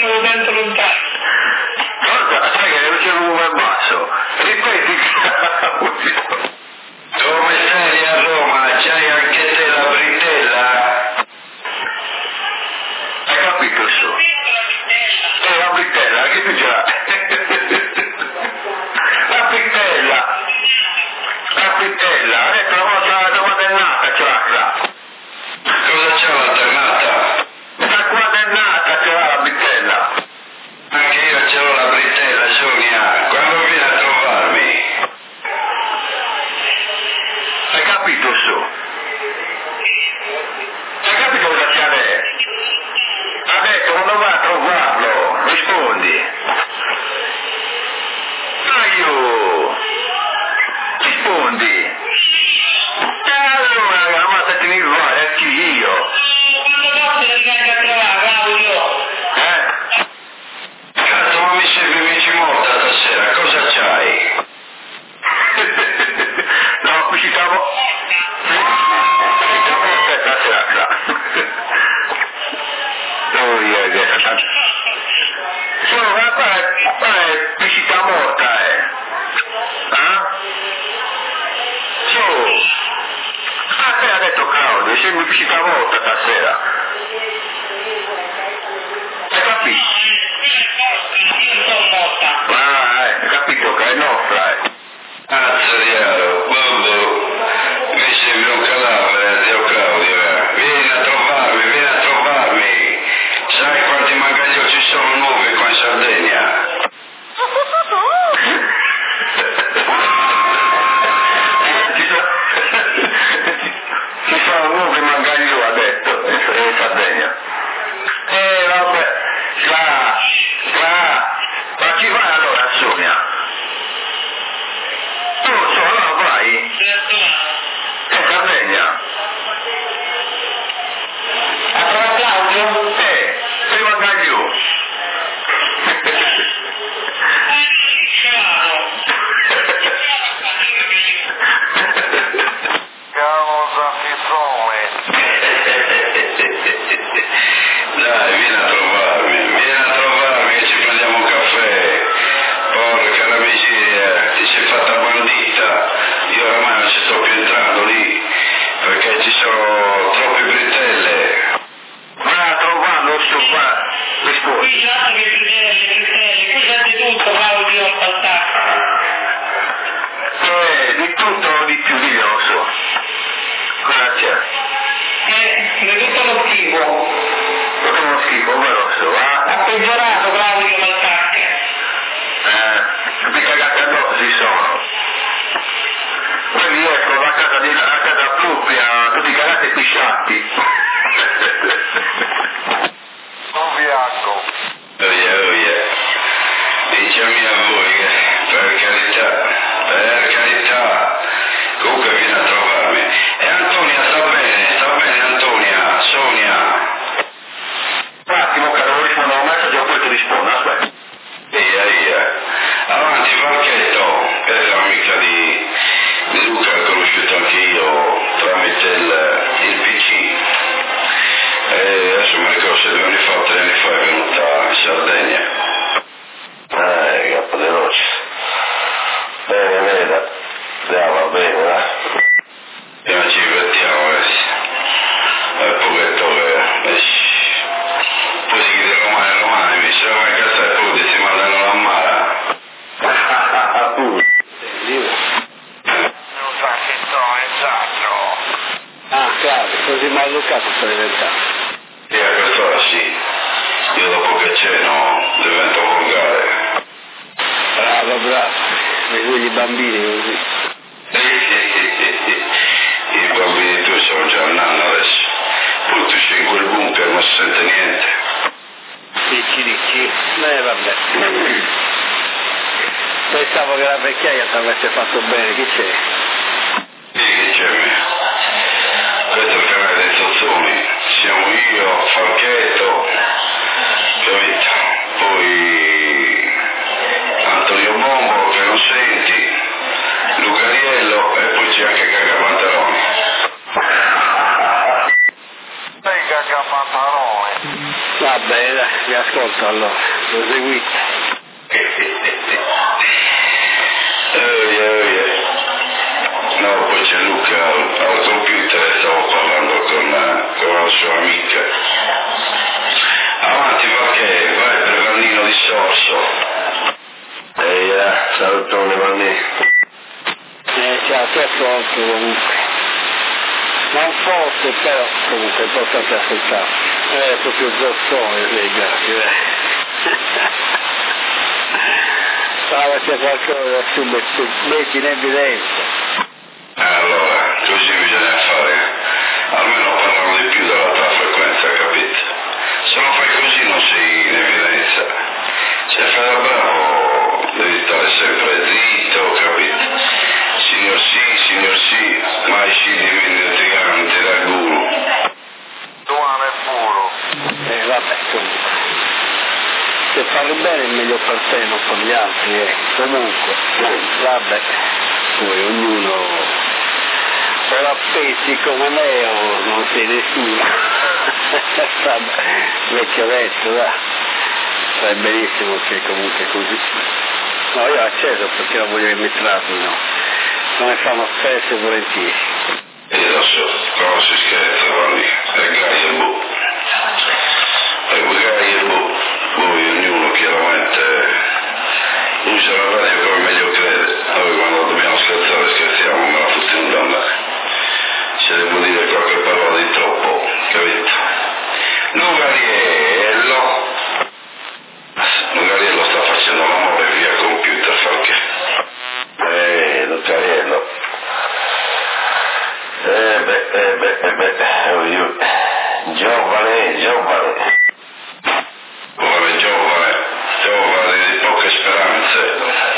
sentivo tanto lontano. Guarda, sai che non c'è un numero basso. Ripeti. Come sei a Roma? C'hai anche te la britella? Hai capito su? È la britella, che tu già? La britella! La britella! Ha detto una volta la quadernata, ce l'ha qua. Cosa c'è l'alternata? La quadernata ce l'ha la britella. Anche io ce l'ho la britella, Sonia. Quando vieni a trovarmi? Hai capito su? Hai capito cosa ti ha detto? Ha detto quando va a trovarlo, rispondi. Aio! Rispondi. E allora, ammazzati nel mare, anche io. Quando posso arrivare a trovare, Claudio? Eh? Cazzo, ma mi sembri mici morta stasera, cosa c'hai? No, qui ci stavo... Aspetta, stasera. Oh, yeah, yeah. Sono, ma qua è, qua è piscita morta, eh. Ah? Su. Ah, te l'ha detto Claudio, sembri piscita morta stasera. Hai capito? Io sono morta. Ah, eh, hai capito che è nostra, eh. Cazzo di aro, babbo, mi sembra un cadavere, zio Claudio, eh. Vieni a trovarmi, vieni a trovarmi. Sai quanti magazzini ci sono nuovi qua in Sardegna? Ci sono, ci sono nuovi magazzini, ha detto, in Sardegna. Eh, vabbè, va, va, ma ci vai allora, Sonia? Tu, allora vai? In Sardegna? A trovare Claudio? Eh, prima Gagliù. Siamo Zaffifone. Dai, vieni a trovarmi, vieni a trovarmi che ci prendiamo un caffè. Porca la miseria, ti sei fatta bandita. Io oramai non ci sto più entrando lì, perché ci sono troppe britelle. Vai a trovarlo su qua, rispondi. Qui c'è anche le britelle, qui c'è di tutto, Claudio, fantastico. Eh, di tutto o di più, io non so. Cosa c'è? Eh, di tutto lo schifo. Tutto uno schifo, ma lo so, va? Ha peggiorato, Claudio, l'attacco. Eh, di cagate addosso ci sono. Quelli escono da casa di a casa propria, tutti cagati e pisciati. Un bianco. Oh yeah, oh yeah. Diciami a voi che, per carità, per carità, comunque vieni a trovarmi. E Antonia sta bene, sta bene Antonia, Sonia. Un attimo che devo rispondere a un messaggio e poi ti rispondo, aspetta. Via, via. Avanti, Falchetto, questa è un'amica di, di Luca, l'ho conosciuto anch'io tramite il, il P C. E adesso mi ricordo se due anni fa, tre anni fa è venuta in Sardegna. Eh, capo di roccia. Bene, veda. Andiamo bene, va. E non ci divertiamo, eh. È un pochetto che... Eh, poi si chiede romani, romani, mi dice, ma che stai poi si mandano la mara. Non sa che sono esatto. Ah, Claudio, così maleducato sta diventando. E a quest'ora sì. Io dopo che ceno divento volgare. Bravo, bravo. Vedi i bambini così. I bambini tu sono già un anno adesso. Poi tu sei in quel bunker, non si sente niente. Dici, dici. Eh, vabbè. Pensavo che la vecchiaia ti avesse fatto bene, chi c'è? Sì, che c'è me? Questo è il canale dei Zozzoni. Siamo io, Falchetto, capito? Poi Antonio Bombo, che non senti, Lucariello e poi c'è anche Cagapantaloni. Sei cagapantalone. Va bene, Vabbè, vi ascolto allora, proseguite. Oh yeah, oh yeah. No, poi c'è Luca al computer, stavo parlando con, con la sua amica. Avanti perché vai per Vannino di Sorso. Ehi, eh, salutone Vannino. Eh, ciao, ti ascolto comunque. Non forte, però comunque è importante ascoltare. È proprio zozzone, dei gatti, eh. Stava c'è qualcosa su, metti in evidenza. Allora, così bisogna fare. Almeno parlano di più della tua frequenza, capito? Se lo fai così non sei in evidenza. Se fai da bravo devi stare sempre zitto, capito? Signor sì, signor sì, mai si divenne gigante da guru. Domani è puro. Eh vabbè, comunque. Se farlo bene è meglio per te, non per gli altri, eh. Comunque, vabbè, poi ognuno o la pensi come me o non sei nessuno. Vabbè, vecchio detto, dai. Sai benissimo che comunque è così. No, io ho acceso perché non voglio che mi trattino. Non mi fanno spesso e volentieri. E lo so, però si scherza, guardi, è gai e bu. È gai e bu. Poi ognuno chiaramente usa la radio come meglio crede. Noi quando dobbiamo scherzare scherziamo, me la fotti un danno. Se devo dire qualche parola di troppo, capito? Lugariello. Lugariello sta facendo l'amore via computer, fa che? Eh, Lugariello. Eh beh, eh beh, eh beh, oh, io. Giovane, giovane. Giovane, giovane, giovane di poche speranze.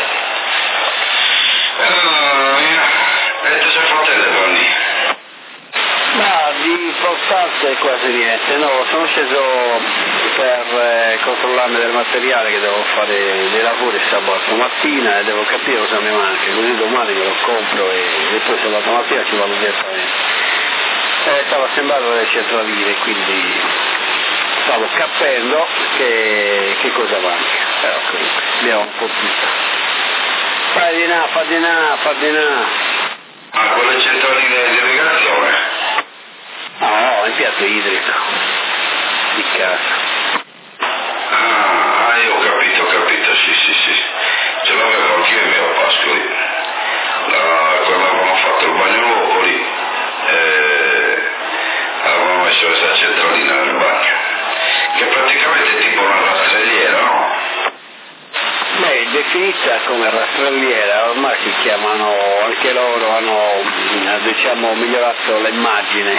Ah, e ti sei fatto le panni? Ma di importanza è quasi niente, no, sono sceso per eh, controllarmi del materiale che devo fare dei lavori sabato mattina e devo capire cosa mi manca, così domani me lo compro e, e poi sabato mattina ci vado direttamente. Eh, stava sembrando delle centraline, quindi stavo capendo che, che cosa manca, però comunque abbiamo un po' tutto. Fai di là, fa di là, fa di là. Ah, quelle centraline di irrigazione? No, impianto idrico di casa. Ah, io ho capito, ho capito, sì, sì, sì. Ce l'avevo anch'io in mio a Pascoli. La, quando avevamo fatto il bagno nuovo lì, eh, avevamo messo questa centralina nel bagno, che praticamente è tipo una rastrelliera, no? Beh, definita come rastrelliera, ormai si chiamano, anche loro hanno, diciamo, migliorato l'immagine.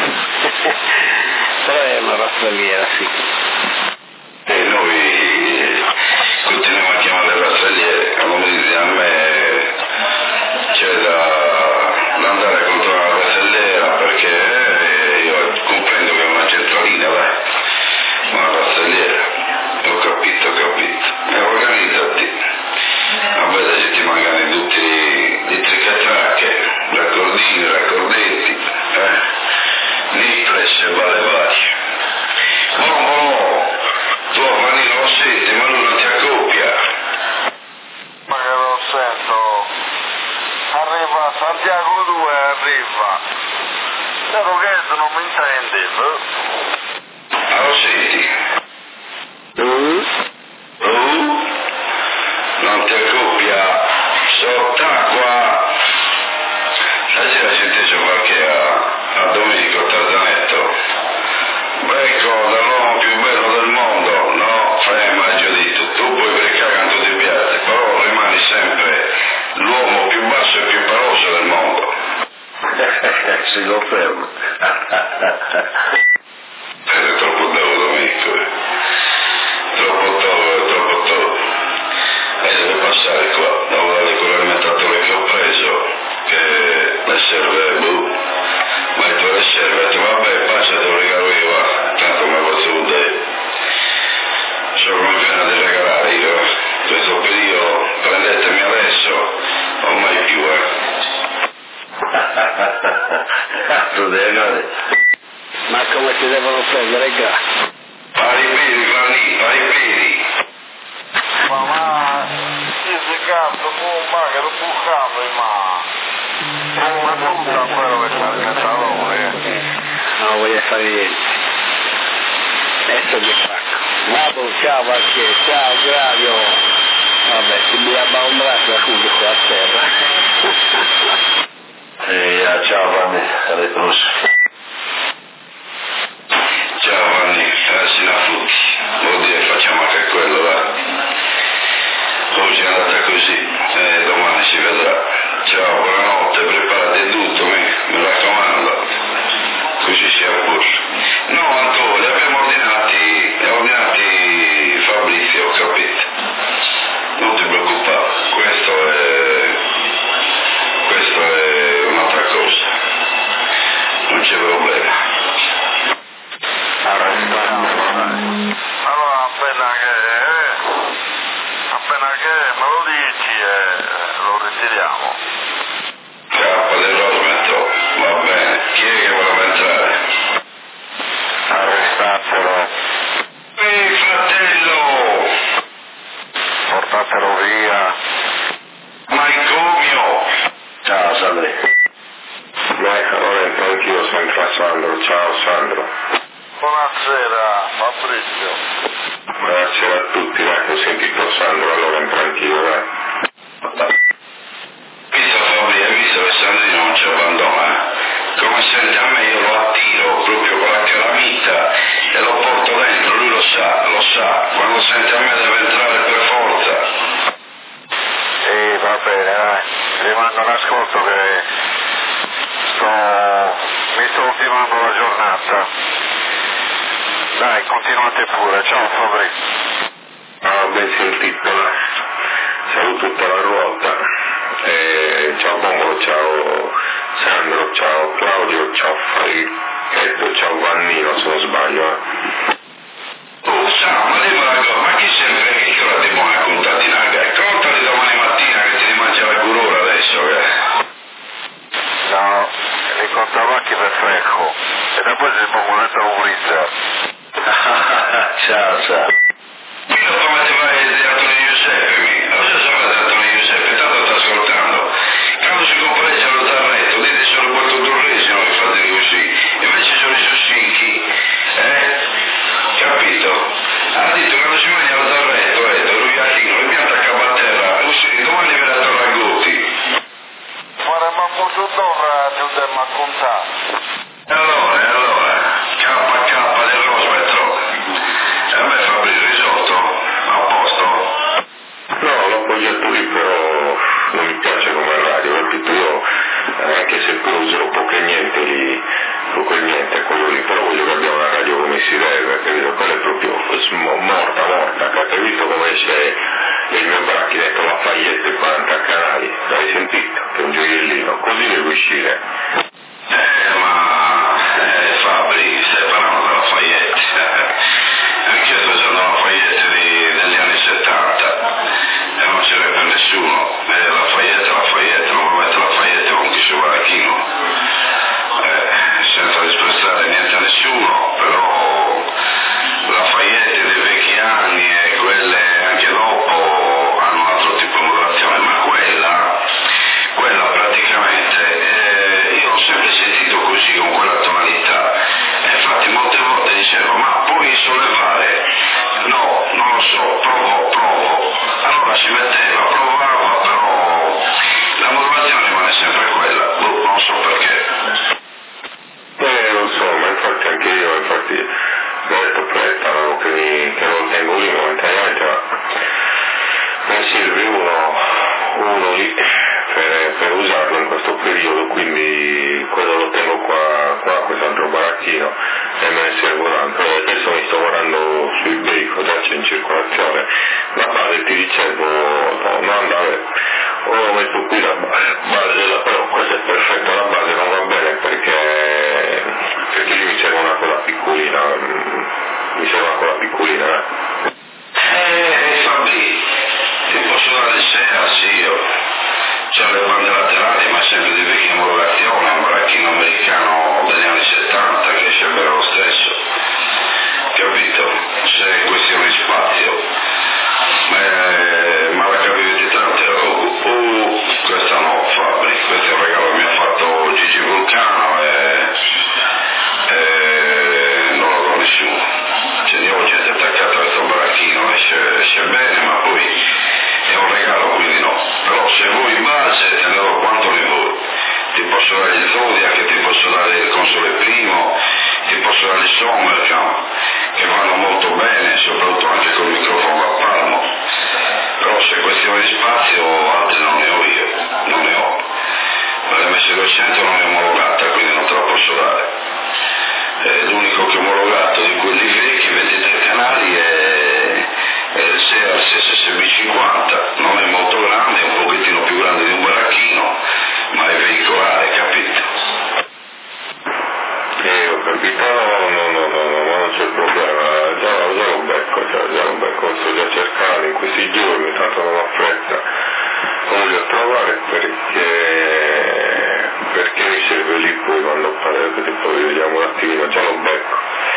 Però è una rastrelliera, sì. E noi continuiamo a chiamare rastrelliere, quando mi dice a me c'è da, da andare a controllare la rastrelliera perché eh, io comprendo che è una centralina, dai, una rastrelliera. Ho capito, ho capito. E organizzati. A vedo se ti mancano tutti i tricatracche, raccordini, raccordetti, eh? Niples e balle varie. Oh, oh, tu Vannino lo senti, ma lui non ti accoppia. Ma che lo sento. Arriva Santiago due, arriva. Dato che non mi intendi, eh? Ah, lo senti? Mm? Oh? Non ti accoppia sott'acqua. Stasera si è inteso qualche a, a Domenico Tarzanetto. Ecco, dall'uomo più bello del mondo, no? Fai maggio di tu, tu puoi beccare quanto ti piace, però rimani sempre l'uomo più basso e più peloso del mondo. Si conferma. È troppo dopo Domenico, eh. Troppo dopo, troppo dopo. E deve passare qua, dopo quell'alimentatore che ho preso, che le serve, boh, ma tu le serve, tu vabbè, passa, te lo regalo io, va, tanto me lo faccio vedere. So come viene di regalare io, eh. Questo periodo, prendetemi adesso, non mai più, eh. Tu devi andare. Ma come si devono prendere i gatti? Pari piedi, Granì, ai piedi. Ma ma, io se cazzo, un magro bucando, ma... Non mi tutta quello che sta al cattalone. Non voglio fare niente. Adesso mi faccio. Vado, ciao Marche, ciao Gravio. Vabbè, se mi abbà un braccio da subito a terra. E ciao Vanni, alle prossime. Ciao Vanni, grazie a tutti. Vuol dire facciamo anche quello, va? Oggi è andata così, e domani si vedrà. Ciao, buonanotte, preparate tutto, mi, mi raccomando. Così sia a posto. No, Antonio, li abbiamo ordinati, li ha ordinati Fabrizio, ho capito. Non ti preoccupare, questo è, questo è un'altra cosa. Non c'è problema. Allora, appena che... appena che me lo dici e lo ritiriamo. Cappa del Rosmetto, va bene. Chi è che voleva entrare? Arrestatelo. Ehi, fratello! Portatelo via. Maicomio! Ciao Sandri. Beh, allora entro anch'io, sono entra Sandro. Ciao Sandro. Buonasera, Fabrizio. Buonasera a tutti, dai, ho sentito Sandro, allora entro anch'io, dai. Visto Fabri, hai visto che Sandrino non ci abbandona? Come sente a me io lo attiro proprio con la calamita e lo porto dentro, lui lo sa, lo sa, quando sente a me deve entrare per forza. Sì, va bene, dai. Vi mando un ascolto che sto... mi sto ultimando la giornata. Dai, continuate pure. Ciao Fabrizio. Ah, ben sentito, dai. Saluto tutta la ruota. E ciao Bomolo, ciao Sandro, ciao Claudio, ciao Faritto, ciao Vannino, se non sbaglio, eh. Oh, sa, ma lei me la co- ma chi sempre che che ora ti muove a contadinaga? Contali domani mattina che ti rimangia la curora adesso, che... No, li contavacchi per fresco. E dopo si può volere un Ciao, ciao. Io come ti vai di Antonio Giuseppe, mi? Lo so sempre di Antonio Giuseppe, tanto sta ascoltando. Quando si compareggia lo Zarretto, dite solo quattro torresi, non vi fate così. Invece sono i Sussinchi, eh? Capito? Ha detto quando si mangia lo Zarretto, eh, da Rugliachino, le pianta a capo a terra, così domani verrà a Torragoti. Faremo molto d'ora giù del Maccontà. E allora, e allora, K K del Rosmetro. E a me Fabri risotto, a posto? No, lo appoggiato lì, però non mi piace come radio, capito? Io, eh, anche se lo userò poco e niente lì, poco e niente quello lì, però voglio che abbia una radio come si deve, capito? Quella è proprio sm- morta, morta, capito? Hai visto come c'è il mio bracchi dentro la Fayette e quaranta canali? L'hai sentito? Che è un gioiellino, così deve uscire. Eh, ma... Eh, Fabri, stai parlando della Fayette. Anch'io sto usando la Fayette di, degli anni settanta e non ce n'è per nessuno. Eh, la Fayette è la Fayette, non vuoi mettere la Fayette con chi si vuole a chino. Eh, senza disprezzare niente a nessuno, però la Fayette dei vecchi anni e quelle anche dopo hanno un altro tipo di modulazione, ma quella, quella praticamente, eh, io ho sempre sentito così, con quella tonalità, e infatti molte volte dicevo, ma puoi sollevare? No, non lo so, provo, provo, allora si metteva, provava, però la modulazione rimane sempre quella, boh, non so perché. Eh, lo so, ma infatti anche io, infatti, mi ho detto fretta, no, che, mi, che non tengo lì momentaneamente, ma ne serve uno, uno lì per, per usarlo in questo periodo, quindi quello lo tengo qua, qua quest'altro baracchino, e me ne serve un altro. E adesso mi sto guardando su eBay cosa c'è in circolazione. La base ti dicevo, no, no andare, ho messo qui la base, però questa è perfetta, la base non va bene perché, perché lì mi serve una cosa piccolina, mi serve una cosa piccolina, eh. Eh, Fabri, ti posso dare il sera, sì, io. C'ho le bande laterali, ma sempre di vecchia omologazione, un baracchino americano degli anni settanta che serve lo stesso. Capito? se è questione di spazio, eh, ma la capite tante, o, o questa no, Fabri, questo è un regalo che mi ha fatto Gigi Vulcano e, e non lo do nessuno. Cioè, io ho gente attaccata a questo baracchino, esce, esce bene, ma poi è un regalo, quindi no. Però se vuoi base te ne do quanto ne vuoi. Ti posso dare il Zodiac, ti posso dare il Console Primo, ti posso dare il Sommercam, che vanno molto bene, soprattutto anche col microfono a palmo. Però se è questione di spazio, altri non ne ho io, non ne ho. Per l'M S duecento non è omologata, quindi non te la posso dare. Eh, l'unico che è omologato di quelli vecchi, ventitré canali, è, è il Sears S S B cinquanta. Non è molto grande, è un pochettino più grande di un baracchino, ma è veicolare, capito? Eh, ho capito, no, no, no, no, no, ma non c'è problema, già, già lo becco, già, già lo becco, sto già cercando in questi giorni, tanto non ho fretta, lo voglio trovare perché, perché mi serve lì poi quando parete, poi vediamo un attimino, già lo becco.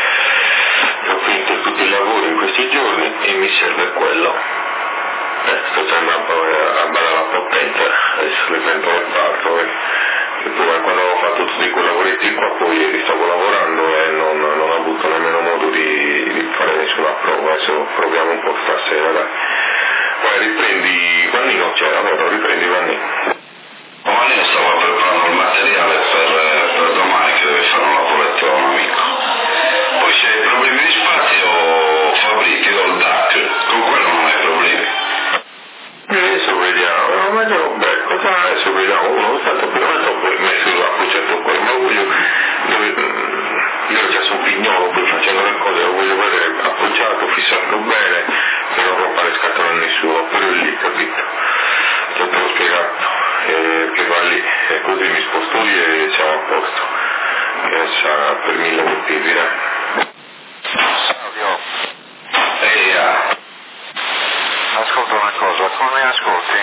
Ho finito tutti i lavori in questi giorni e mi serve quello. Eh, sto tornando a ballare la potente, adesso le prendo il parto, eh. E poi quando ho fatto tutti quei lavoretti qua poi stavo lavorando e non, non ho avuto nemmeno modo di, di fare nessuna prova, adesso proviamo un po' stasera, dai. Poi riprendi, Vannino c'era, allora riprendi Vannino. Vannino stava preparando il materiale per, per domani che deve fare un lavoretto a un amico. Poi se hai problemi di spazio, Fabri, ti do il D A C, con quello non hai problemi. Adesso vediamo, ma io non becco, adesso vediamo, uno stato prima poi messo il lappicetto poi, ma voglio, dove, io già sono pignolo poi facendo le cose, lo voglio vedere appoggiato, fissato bene, che non rompa le scatole a nessuno, però è lì, capito? Ti te l'ho spiegato, eh, che va lì, e così mi sposto lì e siamo a posto, che sarà per mille motivi, eh. Salvio, Ehi, ah. ascolta una cosa, come mi ascolti?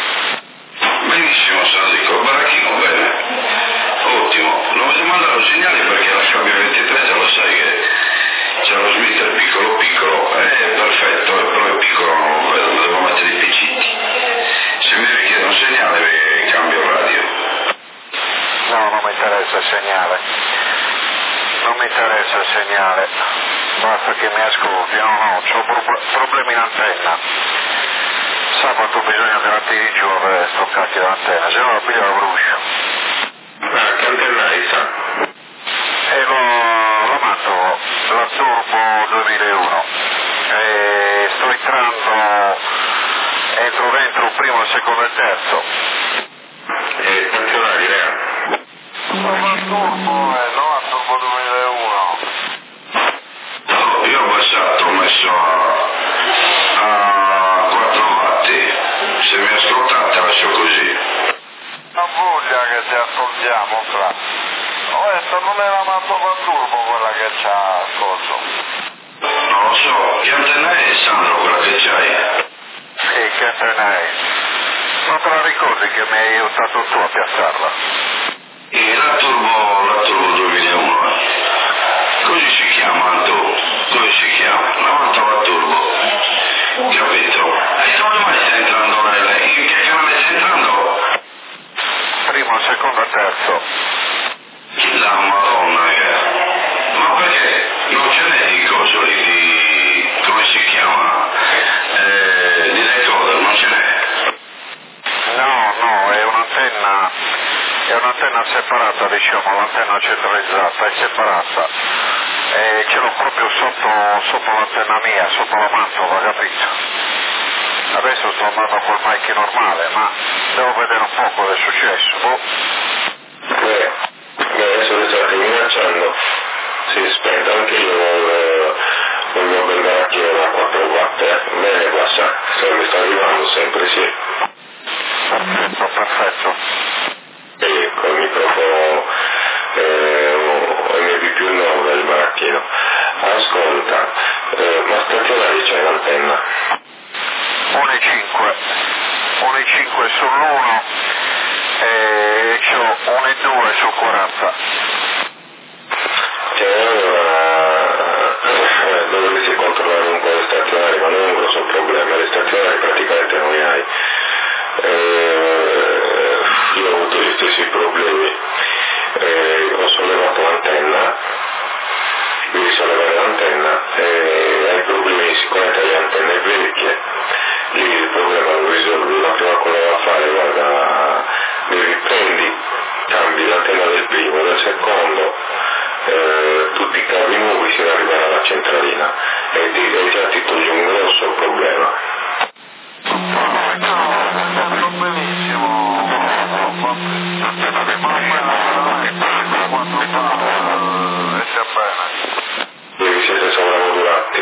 Benissimo, Sandico, baracchino bene, ottimo, non ti mandare segnali perché la Sciabia ventitré già lo sai che c'è lo Smith piccolo piccolo, è perfetto, però è piccolo non lo vedo, devo mettere i piccini. Se mi richiede un segnale cambio radio. No, non mi interessa il segnale, non mi interessa il segnale, basta che mi ascolti, no, no, ho pro- problemi in antenna. Sabato bisogna che la tiri giù per sto cacchio d'antenna, se no la piglio la brucio. Ah, che antenna hai, sa? E lo, lo mando, la Turbo duemilauno, e sto entrando, entro dentro il primo, il secondo e il terzo. E funzionali, Lea? Non la Turbo, eh, no, la Turbo duemilauno. No, io ho passato, ho messo a, a quattro watti, se mi ascoltate lascio così. Non voglia che ti ascoltiamo, fra. Oh, questo non era la Turbo Turbo quella che c'ha coso. Non lo so, che antenna è, Sandro, quella che c'hai? Sì, che te ne hai? Non te la ricordi che mi hai aiutato tu a piazzarla? E la Turbo, la Turbo duemilauno, eh. Così si chiama, Anto, così si chiama, novanta Turbo, capito? E come mai stai entrando nelle, in che canale stai entrando? Primo, secondo e terzo. La Madonna, eh. Ma perché non ce n'è di coso lì, di, come si chiama? Eh, di decoder, non ce n'è? No, no, è un'antenna, è un'antenna separata, diciamo, l'antenna centralizzata è separata. E ce l'ho proprio sotto, sotto l'antenna mia, sotto la mantova, capito? Adesso sto andando col mic normale, ma devo vedere un po' cosa è successo. Boh. Beh, beh, adesso le state minacciando, si spenta anche io nel, nel mio bel baracchino da quattro watt, eh? Bene qua, sa, se mi sta arrivando sempre, sì. Perfetto, perfetto. E col microfono eh, M V più nove del baracchino. Ascolta, eh, ma stazionari c'è l'antenna? uno e cinque, uno e cinque sull'uno e c'ho uno e due sul quaranta. Cioè, allora, eh, dovresti controllare centralina e ti, e già ti toglie un grosso problema. Sento benissimo, quando fa esce bene. Quindi siete sovramodulati.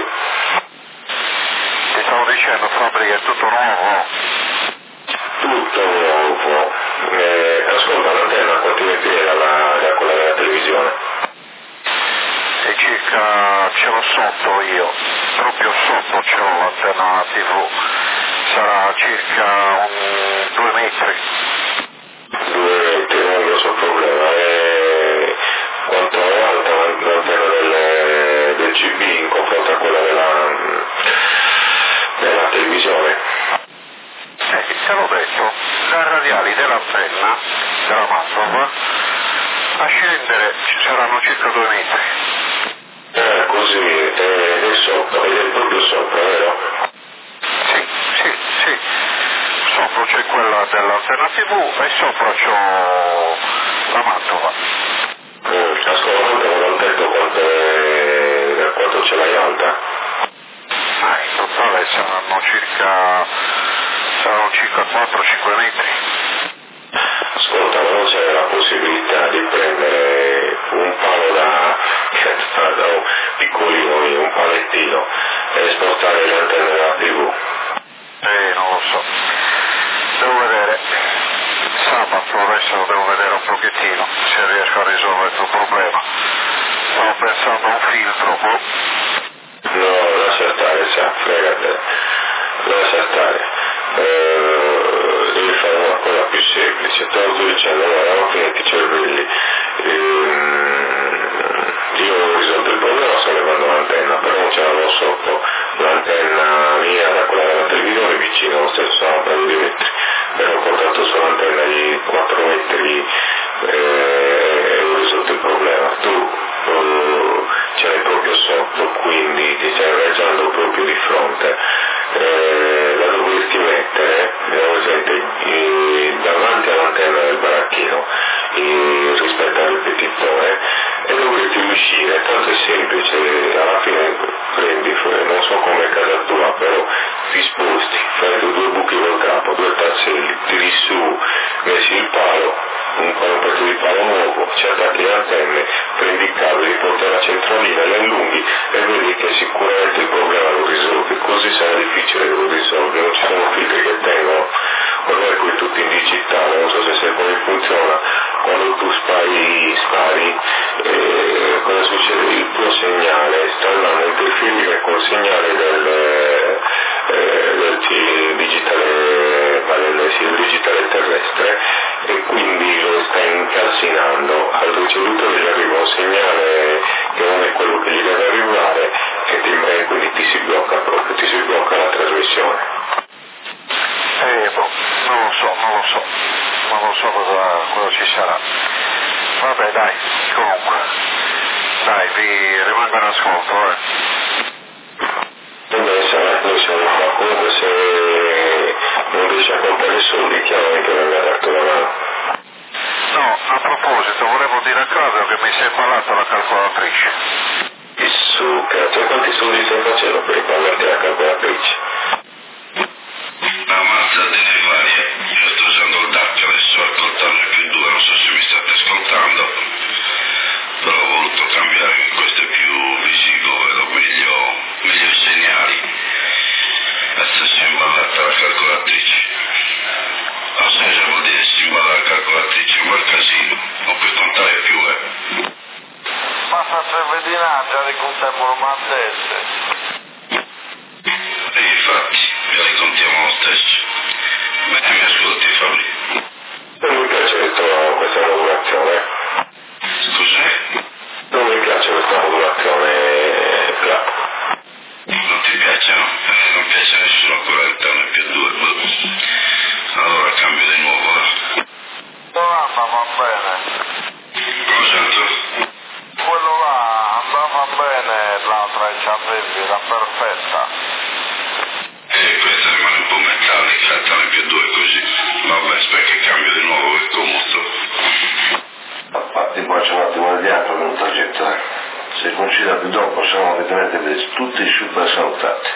Ti stavo dicendo, Fabri, è tutto nuovo? Tutto nuovo. Eh, ascolta, l'antenna quanti metri era la, da quella della televisione? E circa, ce l'ho sotto io, proprio sotto c'ho l'antenna tivù, sarà circa un due metri. Due metri, non è un grosso problema. E quanto è alta l'antenna del, del C B in confronto a quella della, della televisione? Eh, te l'ho detto, le radiali dell'antenna, della Mantova, a scendere ci saranno circa due metri. Eh, così, eh, è sopra, ed è proprio sopra, vero? Sì, sì, sì. Sopra c'è quella dell'antenna tivù e sopra c'ho la Mantova. Mm, ascolta, non ho detto quanto, è, quanto ce l'hai alta? Ah, in totale saranno circa, saranno circa quattro cinque metri. Ascolta, ma non c'è la possibilità di prendere un palo da, da un piccolino, un palettino e spostare le antenne della tivù? Eh, non lo so. Devo vedere. Sabato adesso devo vedere un pochettino se riesco a risolvere il tuo problema. Stavo pensando a un filtro, boh. No, lascia stare, sa, frega te. Lascia stare. Eh, devi fare una cosa più semplice. Te lo sto dicendo, guarda, non finiti i cervelli. Eh, io ho risolto il problema sollevando l'antenna, però non ce l'avevo sotto l'antenna mia da quella della televisione vicino allo stesso a un paio di metri. Però ho portato sull'antenna di quattro metri e ho risolto il problema. Tu uh, ce l'hai proprio sotto, quindi ti stai reggiando proprio di fronte. Eh, la dovresti mettere, presente, eh, davanti all'antenna del baracchino eh, rispetto al ripetitore e dovresti uscire, tanto è semplice, alla fine prendi, non so come è casa tua, però ti sposti, fai due buchi col capo, due tasselli, tiri su, messi il palo, un, un pezzo di palo nuovo, ci attacchi le antenne, prendi il cavo, li porti alla centralina, li allunghi e vedi che sicuramente il problema lo risolvi, così sarà difficile che lo risolvi, non ci sono filtri che tengono, ormai qui tutti in digitale, non so se sai come funziona, quando tu spari, spari eh, cosa succede? Il tuo segnale sta andando in interferire col segnale del, eh, del digitale, del, sì, del digitale terrestre e quindi lo sta incassinando, al ricevitore gli arriva un segnale che non è quello che gli deve arrivare e, ti, e quindi ti si blocca proprio, ti si blocca la trasmissione. Eh, boh, non lo so, non lo so, non lo so cosa, cosa ci sarà. Vabbè, dai, comunque, dai, vi rimango in ascolto, eh. Vabbè, sarà, noi siamo qua, comunque se non riesci a comprare soldi, chiamami che venga dato la mano. No, a proposito, volevo dire a Claudio che mi si è imballata la calcolatrice. E su, cazzo, quanti soldi stai facendo per imballarti la calcolatrice? Ammazzatene varie, io sto usando il D A C adesso al coltello più due, non so se mi state ascoltando, però ho voluto cambiare, questo è più visivo, vedo meglio, meglio i segnali. Adesso si è imballata la calcolatrice. Non so cosa vuol dire si imballa la calcolatrice, ma il casino, non puoi contare più, eh. Passa cervedinaggia di un tempo romanzese. E infatti, me li contiamo lo stesso. Ma mi ascolti, Fabri? Non mi piace questa, questa modulazione. Scusa? Non mi piace questa modulazione là. Non ti piacciono? Eh, non piace a nessuno quarantano più due. Allora cambio di nuovo, va? L'Olanda va bene. Cosa? Quello là andava bene, l'altra che avevi, era perfetta. E questa rimane un po' metallica, tale più due così. Vabbè, aspetta che cambio di nuovo che commuto. Ti faccio un attimo di dietro, non progettare. se coincidate dopo, se no vedrete tutti super salutati.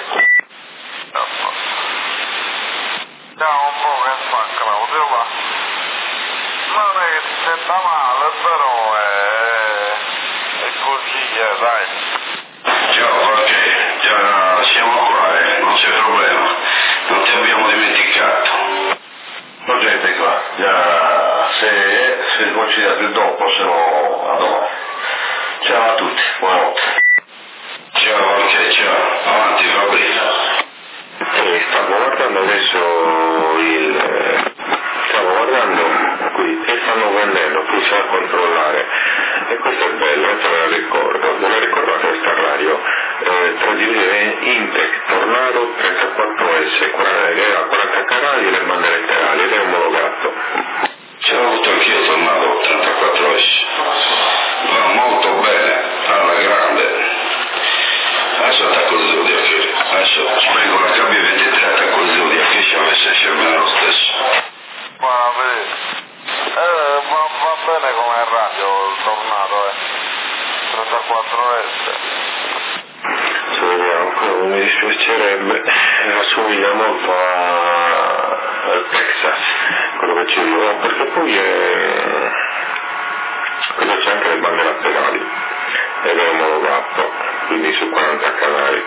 Vediamo un po' che fa Claudio, va. Non è che si senta male, però è, è così, eh, dai. Ciao Jorge, già siamo qua, eh, non c'è problema, non ti abbiamo dimenticato. Non gente qua, già se, se coincidate dopo, se no a domani. Ciao a tutti, buonanotte. Ciao Jorge, ciao, avanti Fabrizio. Eh, stavo guardando adesso il... stavo guardando qui che stanno vendendo, qui c'è a controllare, e questo è bello, questo me lo ricordo, ve la ricordate questa radio? Eh, trasmissione Intec Tornado trentaquattro S, quaranta canali e le bande letterali, ed è omologato. Ce l'ho avuto anch'io Tornado trentaquattro S, va molto bene, alla grande. Adesso attacco il Zodiac, adesso spengo la K B ventitré, attacco il Zodiac, che ci avesse scelto lo stesso. Ma vedi, eh, va, va bene come radio il Tornado, eh. trentaquattro S. Se vediamo, non mi dispiacerebbe, assomiglia molto a... al Texas, quello che ci dico, perché poi è... cosa c'è anche le bande laterali, ed è omologato, quindi su quaranta canali.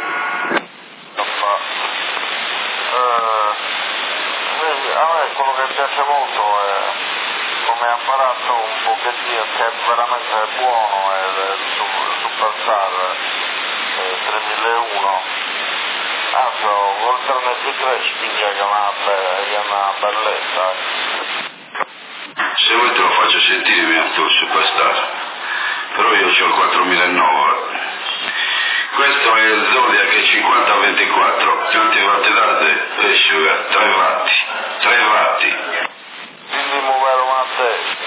Eh, a me quello che piace molto è come apparato un pochettino, che è veramente buono, è il Superstar eh, tremilauno. Anzi, oltre al M P tre spinge che è una, be- che è una bellezza. Se vuoi te lo faccio sentire il mio tour Superstar, però io ho il quattromilanove. Questo è il Zodiac cinquanta ventiquattro, quanti watt date? Pesce, tre watti, tre watti. Quindi muovere una testa.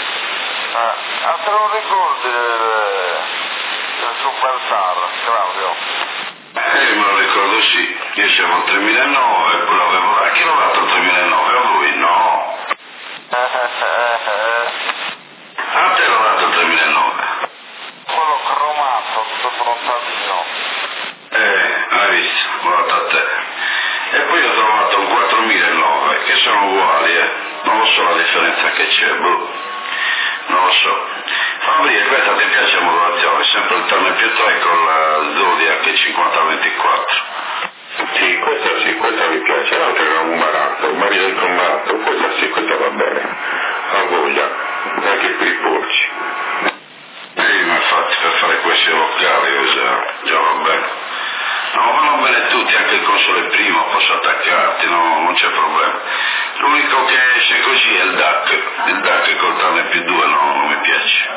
Eh, a te lo ricordi del, del Superstar, Claudio? Eh, me lo ricordo sì, io siamo al tremilanove e poi l'avevo... A chi l'ho dato il tremilanove? A voi? No. Eh, eh, eh. A te l'ho dato il tremilanove. Quello cromato, tutto frontalino. Eh, hai visto, l'ho dato a te. E poi ho trovato un quattromilanove, che sono uguali, eh. Non lo so la differenza che c'è, boh. Non lo so. Fabri, e questa ti piace la modulazione? Sempre il Turner più tre con la Zodiac cinquanta ventiquattro. Sì, questa sì, questa mi piace, l'altra era un baratto, un barile dentro un baratto, questa sì, questa va bene, ha voglia, anche per i porci. Sì, ma infatti per fare questi locali già, già va bene. No, vanno bene tutti, anche il console primo, posso attaccarti, no, non c'è problema. L'unico che esce così è il D A C, il D A C col Turner più due, no, non mi piace.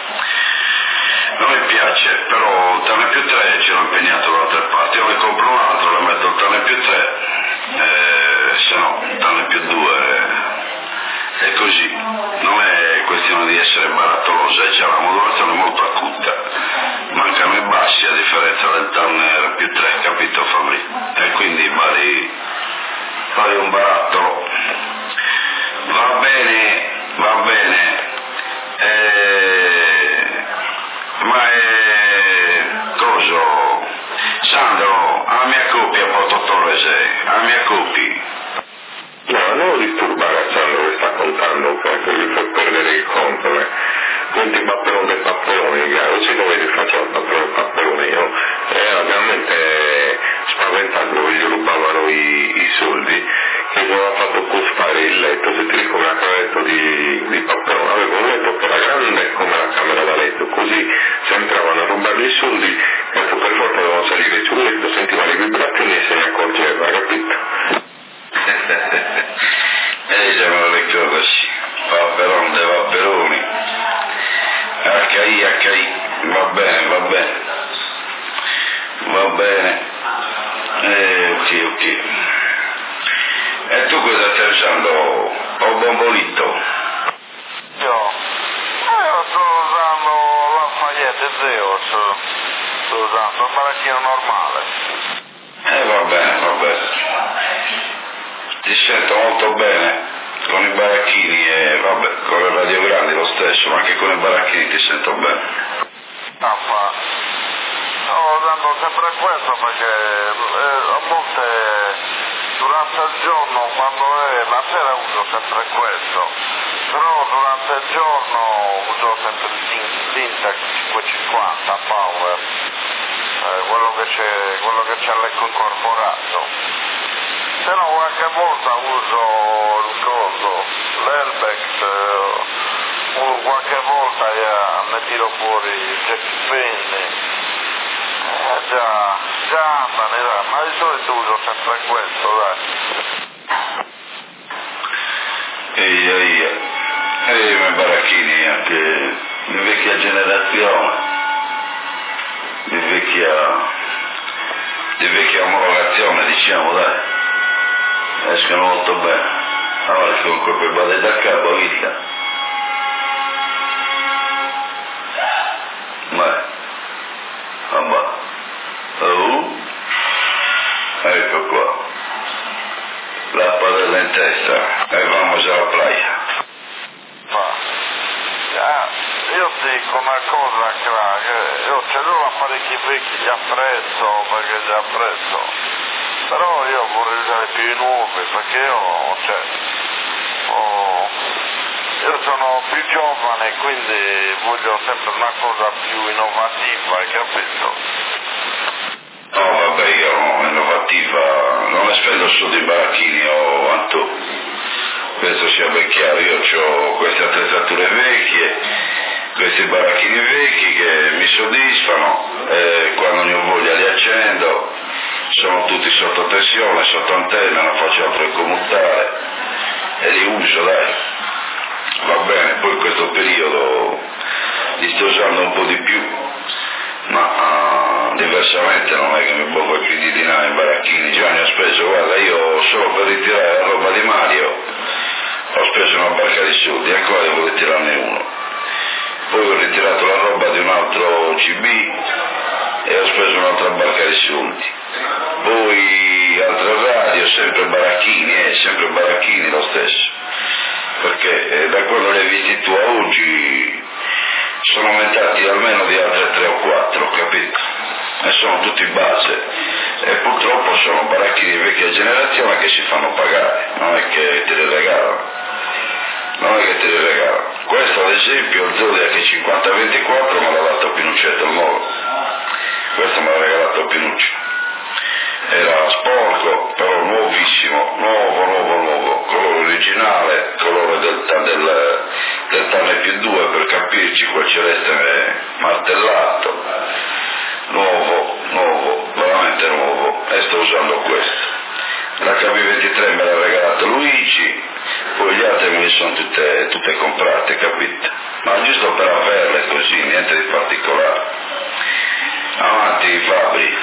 Non mi piace, però il Turner più tre ce l'ho impegnato da altre parti, io ne compro un altro, lo metto il Turner più tre, eh, se no il Turner più due è così, non è questione di essere barattolosa, c'è una modulazione molto acuta, mancano i bassi a differenza del Turner più tre, capito Fabri? E quindi vari, vari un barattolo, va bene, va bene, eh, ma è coso, Sandro, alla mia coppia Porto Torrese, alla mia coppia. No, non disturbare Sandro che sta contando, perché gli fa perdere il conto, eh. Quindi papperone dei papperoni, caro, sì come ti faccio il papperone dei papperoni, io ero veramente spaventato dove gli rubavano i, i soldi, che mi aveva fatto costare il letto, se ti ricordi un letto di, di papperone, avevo un letto che era grande come la camera da letto, così se entravano a rubare i soldi, ecco, per forza dovevano salire sul letto, sentiva le vibrazioni e se ne accorgeva, capito? Eh, già me lo ricordo, sì. Papperone dei papperoni. H I, H I, va bene, va bene. Va bene. Eh, ok, ok. E tu cosa stai usando? O bombolito? Io, io sto usando Lafayette Zeus, sto usando un baracchino normale. Eh, va bene, va bene. Ti sento molto bene con i baracchini e vabbè, con le radiograndi lo stesso, ma anche con i baracchini ti sento bene. Ah, fa. Sto dando sempre questo perché eh, a volte durante il giorno, quando è la sera uso sempre questo, però durante il giorno uso sempre il Syntax cinquecentocinquanta Power, eh, quello che c'è, quello che c'è all'ecco incorporato. Se no qualche volta uso il coso, l'Elbex, eh, qualche volta eh, ne tiro fuori il Jack Penny. Eh, già, già andano, ma di solito uso sempre questo, dai. Ehi, ehi, ehi, ma baracchini, anche di vecchia generazione, di vecchia, di vecchia omologazione, diciamo, dai, escono molto bene. Allora, con quel bade da capo, vita. Ma, vabbè. Oh, ecco qua, la padella in testa e vamos alla playa. Ma, ah, io dico una cosa, cra, che io ce l'ho apparecchi vecchi, li apprezzo perché li apprezzo, però io vorrei usare più i nuovi perché io, cioè, oh, io sono più giovane quindi voglio sempre una cosa più innovativa, hai capito? No, vabbè, io innovativa non ne spendo solo di baracchini o Antò, penso sia ben chiaro. Io ho queste attrezzature vecchie, questi baracchini vecchi che mi soddisfano, e quando ne ho voglia li accendo, sono tutti sotto tensione, sotto antenna, non faccio altro che commutare e li uso, dai, va bene. Poi in questo periodo li sto usando un po' di più, ma uh, diversamente non è che mi bocco più di dinare in baracchini. Già ne ho speso, guarda, io solo per ritirare la roba di Mario ho speso una barca di soldi, ancora devo ritirarne uno. Poi ho ritirato la roba di un altro C B e ho speso un'altra barca di soldi. Poi altre radio, sempre baracchini, eh, sempre baracchini lo stesso, perché eh, da quando li hai visti tu a oggi sono aumentati almeno di altre tre o quattro, capito? E sono tutti base, e purtroppo sono baracchi di vecchia generazione che si fanno pagare, non è che te li regalano, non è che te li regalano. Questo ad esempio, il Zodiac cinquanta ventiquattro me l'ha dato Pinuccetto il nuovo, questo me l'ha regalato Pinuccio, era sporco, però nuovissimo, nuovo, nuovo, nuovo, colore originale, colore del, del, del Tanne più due per capirci, quel celeste martellato, nuovo, nuovo, veramente nuovo, e sto usando questo. L'H B ventitré me l'ha regalato Luigi, poi gli altri me li sono tutte, tutte comprate, capito? Ma giusto per averle così, niente di particolare. Avanti Fabri.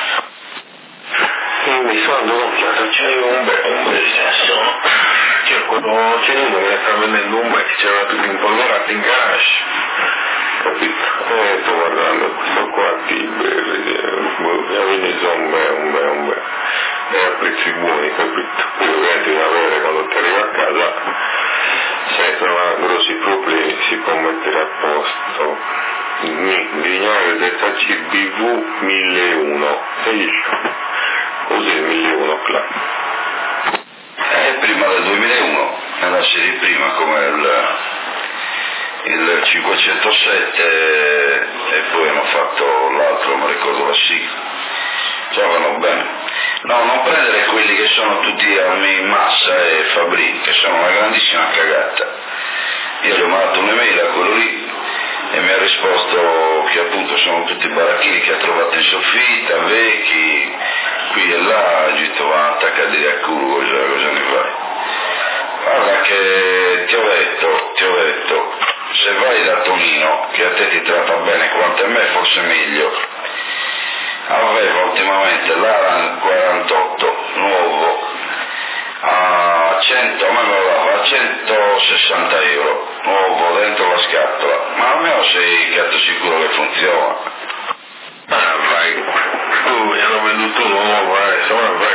Io mi sono gonfiato, c'è un bel, un bel senso, cioè quello cinese me ne sta vendendo un bel che c'era tutto impolverato in garage, capito? E sto guardando questo qua, Tiber, quindi sono un bel, un bel, un bel, e a prezzi buoni, capito? Poi ovviamente da avere quando ti arriva a casa, senza grossi problemi si può mettere a posto. Lineare delta C B V milleuno, e io così il milleuno là. Eh, prima del duemilauno, nella serie prima come il, il cinquecentosette e poi hanno fatto l'altro, non ricordo la sigla. Giocano bene. No, non prendere quelli che sono tutti armi in massa e Fabri, che sono una grandissima cagata. Io gli ho mandato un'email a quello lì e mi ha risposto che appunto sono tutti baracchini che ha trovato in soffitta, vecchi, qui e là, ho detto va, attaccati a culo, cosa, cosa ne fai? Guarda che ti ho detto, ti ho detto, se vai da Tonino, che a te ti tratta bene quanto a me, forse meglio, aveva ultimamente l'Aran quarantotto nuovo a cento, a me me lo dava a centosessanta euro, nuovo dentro la scatola, ma almeno sei cazzo sicuro che funziona. Ah vai, tu mi hanno venduto uno nuovo, eh, se non è vero,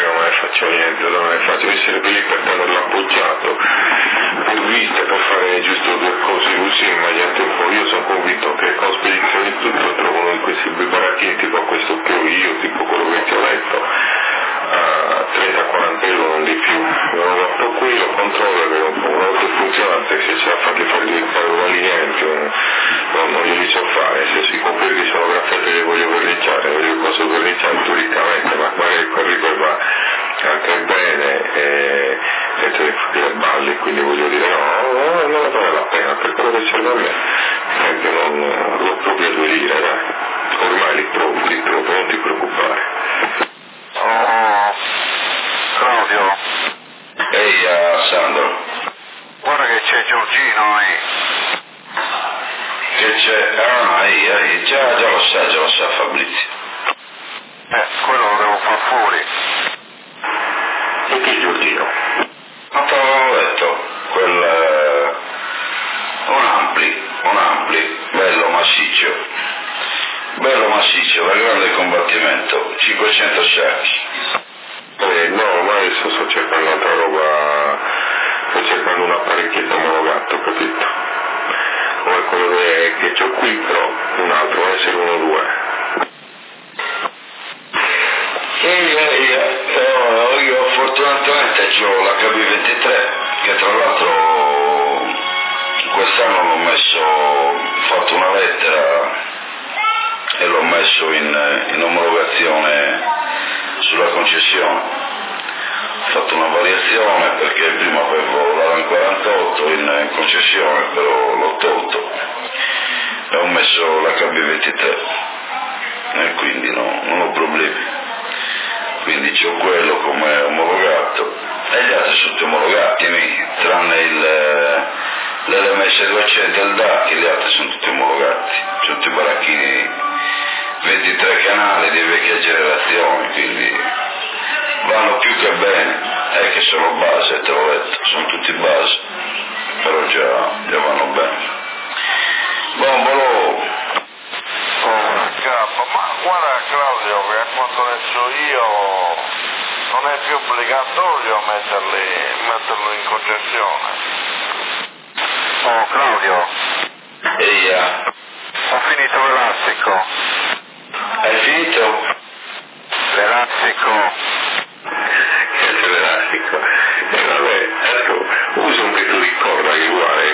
faccio niente, non è facile, essere per lì per tenerlo appoggiato, per vista, per fare giusto due cose così, immaginate un po', io sono convinto che con spedizioni e tutto trovano in questi baracchini tipo questo che ho io, tipo quello che ti ho letto, a trenta quaranta euro, non di più. Lo metto qui, lo controllo, che una volta funzionante, se c'è a fargli fare diventare un aliento, non, non glieli so fare, se si può che sono graffiate che voglio verniciare, voglio che posso verniciare storicamente, ma magari quelli poi va anche bene e, e te ne balli, quindi voglio dire no, no, non vale la pena, per quello che serve a me, perché non lo proprio a due lire, dai. Ormai li trovo, li trovo, non ti preoccupare. Oh, Claudio. Ehi, uh, Sandro. Guarda che c'è Giorgino lì. Che c'è? Ah, ehi, ehi, già, già lo sa, già lo sa Fabrizio. Eh, quello lo devo far fuori. E chi Giorgino? Ma te l'avevo detto, quel... Uh, un ampli, un ampli, bello massiccio. Bello massiccio, da grande combattimento, cinquecento sacchi. Eh, no, ma adesso sto cercando un'altra roba, sto cercando un apparecchietto omologato, capito? Come quello che, che ho qui, però un altro, deve essere uno o due. Ehi, ehi, io, io fortunatamente ho l'H B ventitré, che tra l'altro quest'anno l'ho messo, ho fatto una lettera e l'ho messo in, in omologazione sulla concessione. Ho fatto una variazione perché prima avevo l'Alan quarantotto in, in concessione, però l'ho tolto e ho messo l'H B ventitré e quindi no, non ho problemi. Quindi c'ho quello come omologato e gli altri sono tutti omologati, tranne il, l'L M S duecento e il D A C, gli altri sono tutti omologati, sono tutti baracchini ventitré canali di vecchia generazione, quindi vanno più che bene, è che sono base, te l'ho detto, sono tutti base, però già, già vanno bene. Buon volo! Oh, capo, ma guarda Claudio che a quanto ne so io non è più obbligatorio metterli, metterlo in concessione. Oh Claudio. Eia. Ho finito l'elastico. Hai finito? L'elastico. Che c'è l'elastico? E vabbè, ecco, usa un pezzo di corda uguale.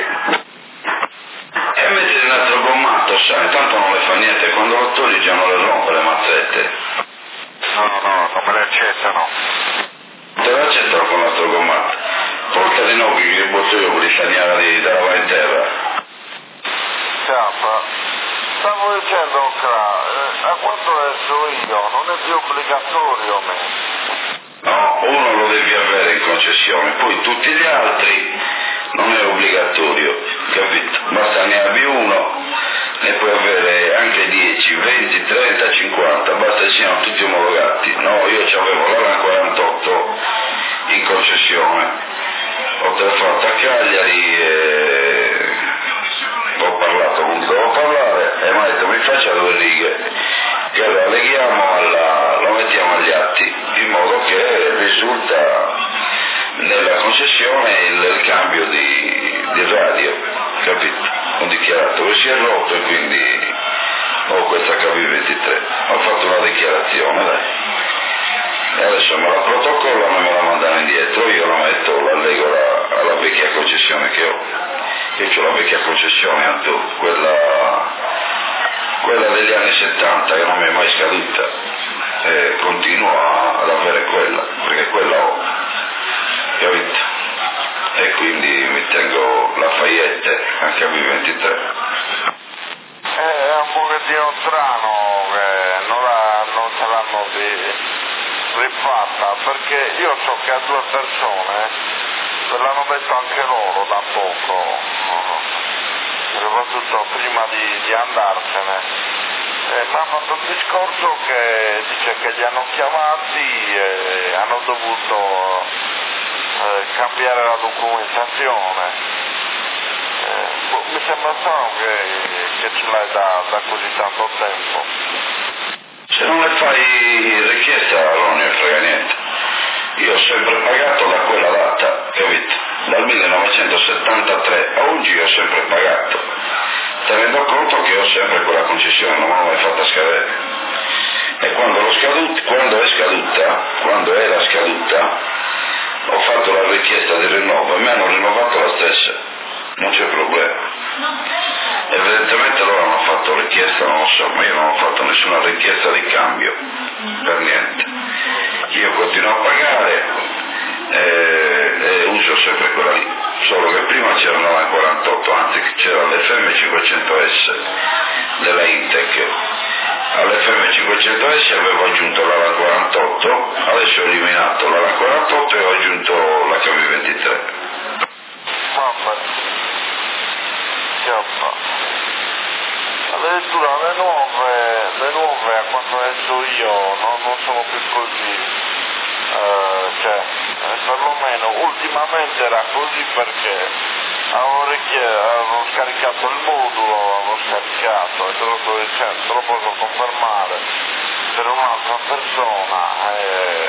E metti un altro gommato, sai, intanto non le fa niente, quando lo togli già non le rompe le mazzette. No, no, non me le accettano. Te le accettano con l'altro gommato. Porta di nuovo che botto io con i segnali da lavare in terra. Cappa, stavo dicendo Cla, eh, a quanto ne so io non è più obbligatorio me. No, uno lo devi avere in concessione, poi tutti gli altri non è obbligatorio, capito? Basta ne abbi uno, ne puoi avere anche dieci, venti, trenta, cinquanta, basta che siano tutti omologati. No, io c'avevo l'Alan quarantotto in concessione, ho telefonato a Cagliari e ho parlato con chi dovevo parlare e mi ha detto mi faccia due righe, che allora leghiamo alla, lo mettiamo agli atti, in modo che risulta nella concessione il, il cambio di, di radio, capito? Ho dichiarato che si è rotto e quindi ho questa H B ventitré, ho fatto una dichiarazione, dai. E adesso me la protocollano e me la mandano indietro, io la metto, la leggo alla, alla vecchia concessione che ho. Io ho la vecchia concessione, Anto, quella, quella degli anni settanta che non mi è mai scaduta, e continuo a, ad avere quella, perché quella ho, capito? E quindi mi tengo la Fayette, anche a B ventitré. È un pochettino strano che non, la, non se l'hanno di, rifatta, perché io so che a due persone se l'hanno detto anche loro da poco, soprattutto prima di, di andarsene. Eh, mi ha fatto un discorso che dice che li hanno chiamati e hanno dovuto eh, cambiare la documentazione. Eh, boh, mi sembra strano che, che ce l'hai da, da così tanto tempo. Se non le fai richiesta non ne frega niente. io ho sempre pagato da quella data, capito? Dal millenovecentosettantatré a oggi io ho sempre pagato, tenendo conto che ho sempre quella concessione, non me l'ho mai fatta scadere. E quando, l'ho scaduta, quando è scaduta, quando era scaduta, ho fatto la richiesta di rinnovo e mi hanno rinnovato la stessa, non c'è problema. Evidentemente loro hanno fatto richiesta, non lo so, ma io non ho fatto nessuna richiesta di cambio, per niente. Io continuo a pagare e, e uso sempre quella lì, solo che prima c'era la quarantotto, anzi c'era l'F M cinquecento S della Intec. All'F M cinquecento S avevo aggiunto l'A quarantotto, adesso ho eliminato l'A quarantotto e ho aggiunto l'H V ventitré. Mamma mia, addirittura le nuove, le nuove a quanto ne so io no, non sono più così, uh, cioè perlomeno ultimamente era così perché avevo, richiesto, avevo scaricato il modulo, avevo scaricato e te lo sto dicendo, te lo posso confermare per un'altra persona e,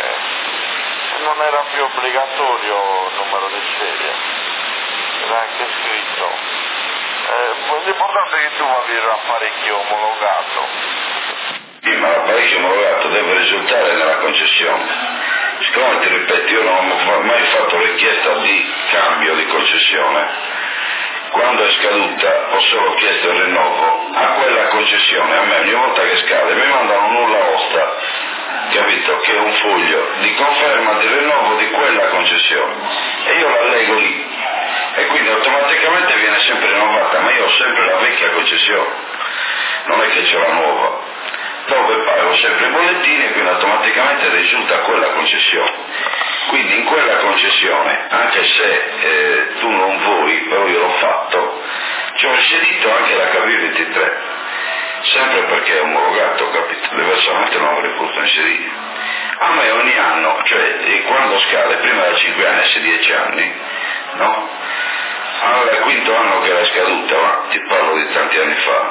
e non era più obbligatorio il numero di serie, era anche scritto. Eh, l'importante è che tu avevi l'apparecchio omologato. Sì, ma l'apparecchio omologato deve risultare nella concessione. Siccome ti ripeto, io non ho mai fatto richiesta di cambio di concessione, quando è scaduta ho solo chiesto il rinnovo a quella concessione. A me ogni volta che scade mi mandano nulla osta, capito? Che è un foglio di conferma di rinnovo di quella concessione e io la leggo lì. E quindi automaticamente viene sempre rinnovata, ma io ho sempre la vecchia concessione, non è che c'è la nuova, dove pago sempre i bollettini e quindi automaticamente risulta quella concessione. Quindi in quella concessione, anche se eh, tu non vuoi, però io l'ho fatto, ci ho inserito anche l'H V ventitré, sempre perché è omologato, capito? Diversamente non avrei potuto inserire. A me ogni anno, cioè quando scade, prima da cinque anni, adesso dieci anni, no? Al quinto anno che era scaduta, ma ti parlo di tanti anni fa,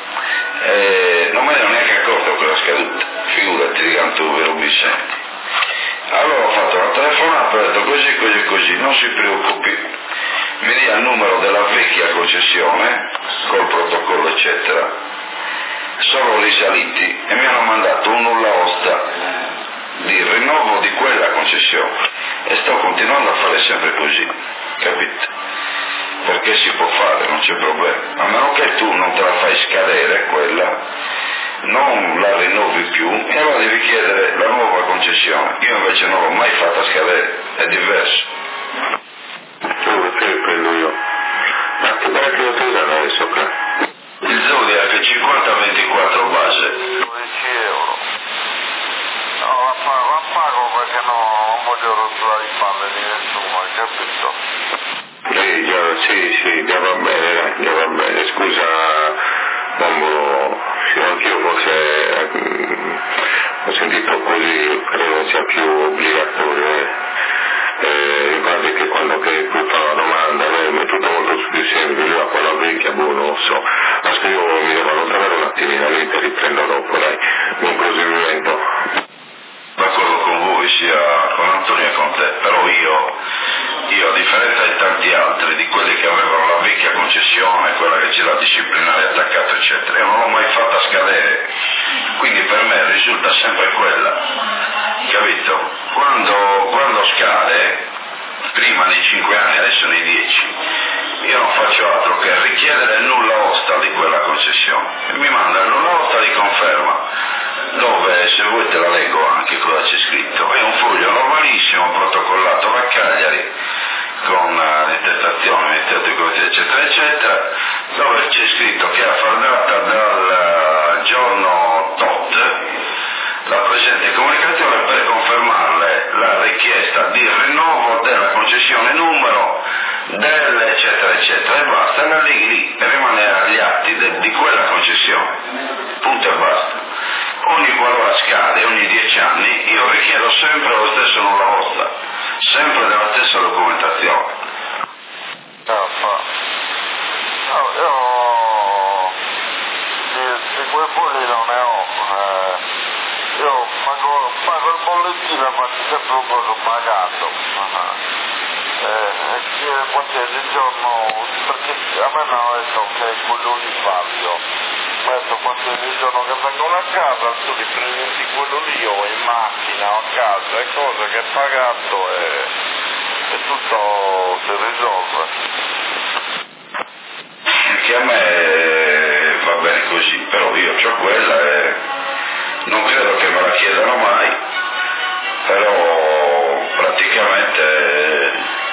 eh, non me ne ero neanche accorto che era scaduta, figurati di quanto ve lo mi senti. Allora ho fatto una telefonata, ho detto così, così, così, non si preoccupi, mi dia il numero della vecchia concessione, col protocollo eccetera, sono risaliti e mi hanno mandato un nulla osta di rinnovo di quella concessione e sto continuando a fare sempre così, capito? Perché si può fare, non c'è problema, a meno che tu non te la fai scadere quella, non la rinnovi più e allora devi chiedere la nuova concessione. Io invece non l'ho mai fatta scadere, è diverso. Perché lo prendo io? Ma che bella che lo usa adesso qua? Il Zodiac cinquanta ventiquattro base. dodici euro. No, la pago, la pago perché no, non voglio rottura di palle di nessuno, hai capito? Sì, già, sì, sì, già va bene, già va bene. Scusa, Bombo, sì, anch'io forse mh, ho sentito così, credo non sia più obbligatorio. Eh. Eh, infatti che quando che tu fai la domanda, eh, mi è tutto molto più semplice, io a quella vecchia, boh, non lo so. Adesso io mi devo allontanare un attimino lì, te riprendo dopo, dai, buon proseguimento. D'accordo con voi, sia con Antonio e con te, però io, io a differenza di tanti altri, di quelli che avevano la vecchia concessione, quella che c'era disciplinare attaccato eccetera, io non l'ho mai fatta scadere, quindi per me risulta sempre quella, capito? Quando, quando scade, prima nei cinque anni, adesso nei dieci, io non faccio altro che richiedere il nulla osta di quella concessione, e mi manda il nulla osta di conferma, dove se vuoi te la leggo anche cosa c'è scritto, è un foglio normalissimo protocollato da Cagliari con uh, l'intestazione, Ministero di Economia eccetera eccetera, dove c'è scritto che a far data dal uh, giorno tot la presente comunicazione per confermarle la richiesta di rinnovo della concessione numero del eccetera eccetera e basta, la leghi lì e rimane agli atti de, di quella concessione, punto e basta. Ogni qualora scade, ogni dieci anni, io richiedo sempre lo stesso nulla osta, sempre della stessa documentazione. No, ma... no, io di, di quei bolli non ne ho, eh, io pago, pago il bollettino tutti la fatti sempre un po' pagato. Eh, e qualsiasi giorno, perché a me mi hanno detto che è quello di Fabio, mi ha detto qualsiasi giorno che vengono a casa, tu li prendi quello lì o in macchina o a casa, è cosa che è pagato e, e tutto si risolve. Che a me va bene così, però io ho quella e non credo che me la chiedano mai, però praticamente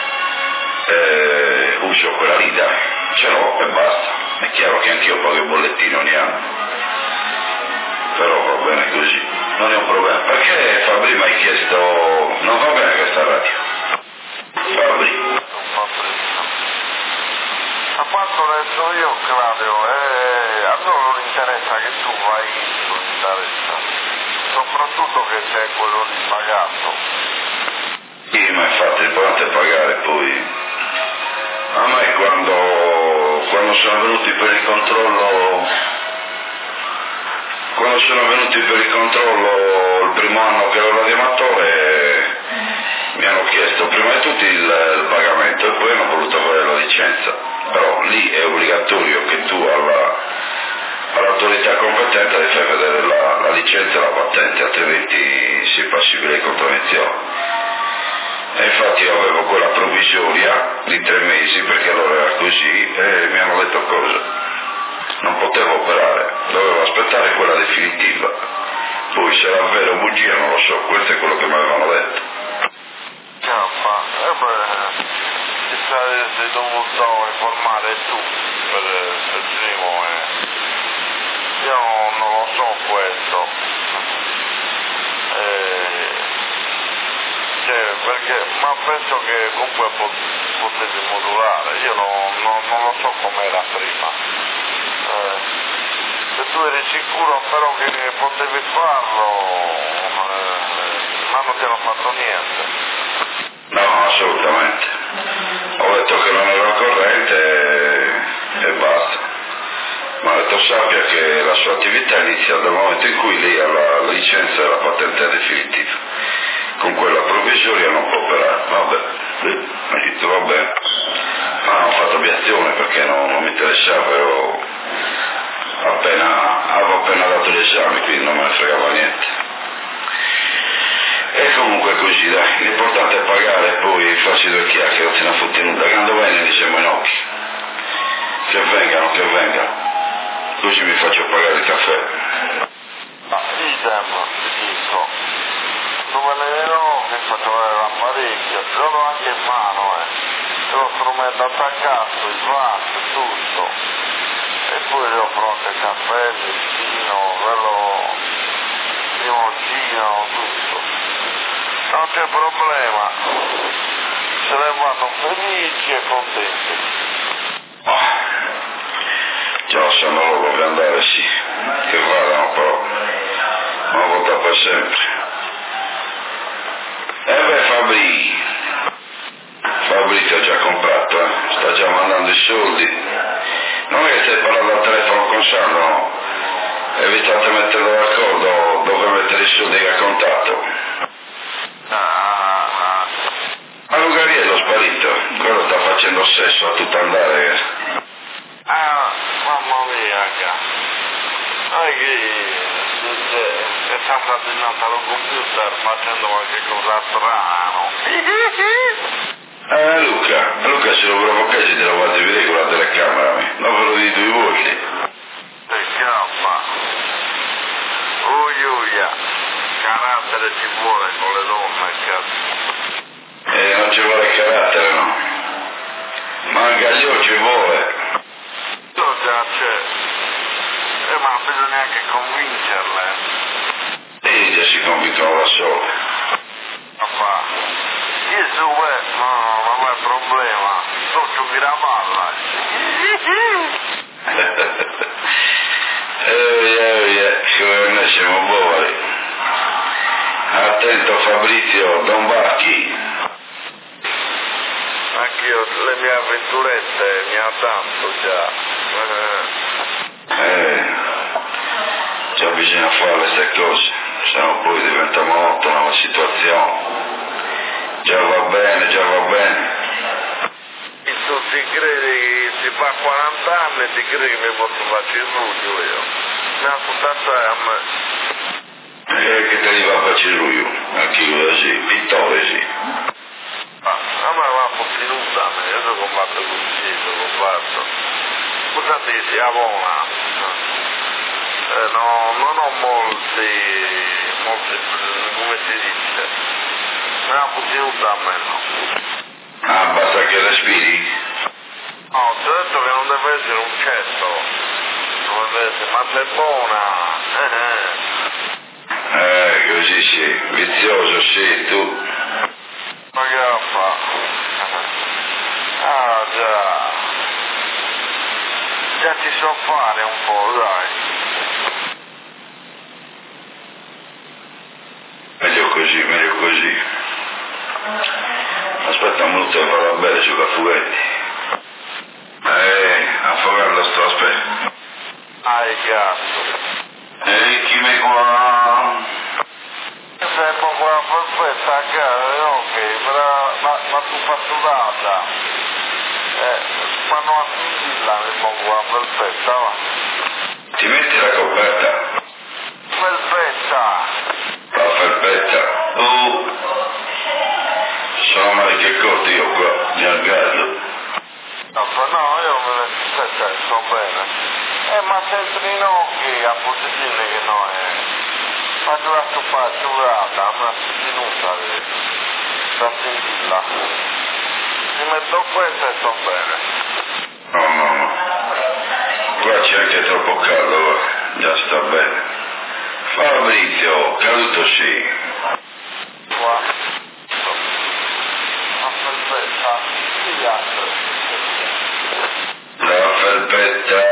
eh, uso quella lì, dai, ce l'ho e basta. È chiaro che anch'io pago il bollettino ogni anno, però va bene così, non è un problema. Perché Fabri mi hai chiesto, non va bene questa radio? Fabri? A quanto ho detto io, Claudio, eh, a loro non interessa che tu vai, non interessa, soprattutto che c'è quello di pagato. Sì, ma infatti l'importante è pagare, poi a me quando, quando sono venuti per il controllo, quando sono venuti per il controllo il primo anno che ero radioamatore, mi hanno chiesto prima di tutto il, il pagamento e poi hanno voluto avere la licenza. Però lì è obbligatorio che tu alla, all'autorità competente devi far vedere la, la licenza e la patente, altrimenti sei passibile di contravvenzione. E infatti io avevo quella provvisoria di tre mesi perché allora era così e mi hanno detto cosa? Non potevo operare, dovevo aspettare quella definitiva. Poi se era vero o bugia non lo so, questo è quello che mi avevano detto. Chiappa, eh beh, ti saresti dovuto informare tu per il primo, eh. Io non lo so questo. Eh, cioè, perché, ma penso che comunque potevi modulare, io non, non, non lo so com'era prima. Eh, se tu eri sicuro però che potevi farlo, eh, ma non ti hanno fatto niente. No, assolutamente. Ho detto che non ero corrente e, e basta. Ma ho detto sappia che la sua attività inizia dal momento in cui lei ha la, la licenza e la patente definitiva. Con quella provvisoria non può operare. Vabbè, mi ha detto va bene. Ma ho fatto obiezione perché non, non mi interessava, ero appena, avevo appena dato gli esami, quindi non me ne fregava niente. E comunque così, dai, l'importante è pagare e poi farsi due chiacchiere, non se ne fotte nulla. Quando bene li siamo in occhi. Che vengano, che vengano. Così mi faccio pagare il caffè. Ma idem, ti dico. Dove le ero che faccio vedere l'apparecchio, ce l'ho anche in mano, eh. Ce l'ho strumento attaccato, il vaso, tutto. E poi le ho pronto il caffè, il vestino, quello, il limoncino, tutto. Non c'è problema, se ne vanno felici e contenti. Oh, già sanno loro che andare, sì, che vadano però, una volta per sempre. E beh Fabri, Fabri ti ho già comprato, eh? Sta già mandando i soldi. Non è che stai parlando al telefono con Sandro, no? E vi state mettendo d'accordo dove mettere i soldi che ha contato. Ah, Ma Lugariello è sparito, quello sta facendo sesso a tutto andare. ah, mamma mia, raga. Non è che è stata dinanzi allo computer facendo qualche cosa strano. Eh Luca, Luca se lo provocai te lo fate vedere con la telecamera, non ve lo dite due volte. Che scappa. Uiuia, carattere ci vuole con le donne, cazzo. E non ci vuole carattere, no? Ma anche a io ci vuole. No, già c'è. Eh, ma bisogna anche convincerle. E già si convincono da sole. Papà, io su me, no, non è problema. So giochi la palla. Eh, eh, eh, che noi siamo buoni. Attento Fabrizio, Don Bacchi. Anch'io le mie avventurette mi ha tanto già. Eh, già bisogna fare queste cose. sennò poi diventa monotona la situazione. Già va bene, già va bene. E tu ti credi che si fa quaranta anni e ti credi che mi posso fare il ruglio io? Mi ha ascoltato a me. E che te li va a fare il ruglio? Anche così, pittore sì. Ah, a me va un po' tenuta, io sono combatto così, sono combatto. Scusate che sia buona. Eh, no, non ho molti, molti, come si dice, me la tenuta a me no. Ah, basta che respiri? No, ti ho detto che non deve essere un cesto, non deve essere, ma sei buona. Eh, così sì, vizioso sì, tu. Ma che la fa? Ah già, già ti so fare un po', dai. Meglio così, meglio così. Aspetta un minuto e vado a bere su Cafuetti. Eh, affogarlo sto, aspetta. Ah, il gatto. Ehi, chi mi qua? Sei proprio perfetta, cara, ok, ma, ma, ma tu fatturata. Eh, fanno a fila, mi pongo perfetta, va. Ti metti la coperta? Perfetta. La felpetta. Oh, sono male che corto io qua, mi aggallo. No, no, io me ne aspetta, sto bene. Eh, ma sempre in occhi, a posizionare che no è. Faccio la stupacciurata, a me si tenuta da sentirla. Mi metto questa e sto bene. No, no, no. Qua c'è anche troppo caldo, va. Già sta bene. Fabrizio, caduto sì. Qua. Ma perfetta, sì, altro. La felpetta.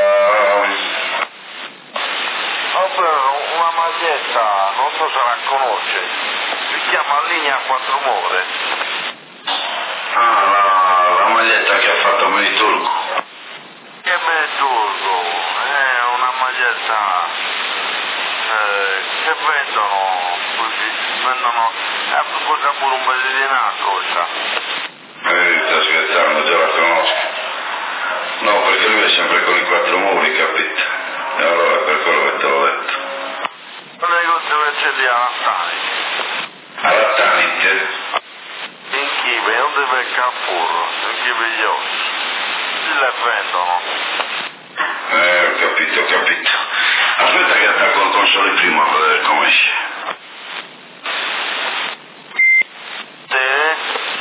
Ho una maglietta, non so se la conosce, si chiama Linea quattro More. Ah, la, la maglietta che ha fatto Meriturco. Che bel turco, è una maglietta eh, che vendono così, vendono, eh, costa pure un bel denaro, costa. Eh, sta scherzando, già la conosco. No, perché lui è sempre con i quattro muri, capito? E allora è per quello che te l'ho detto. Un negozio che c'è lì alla Tanit. Alla Tanit? In Chive, non deve Carrefour, in Chive gli ossi. Si le vendono. Eh, ho capito, ho capito. Aspetta che attacco il console prima a vedere come esce. Te?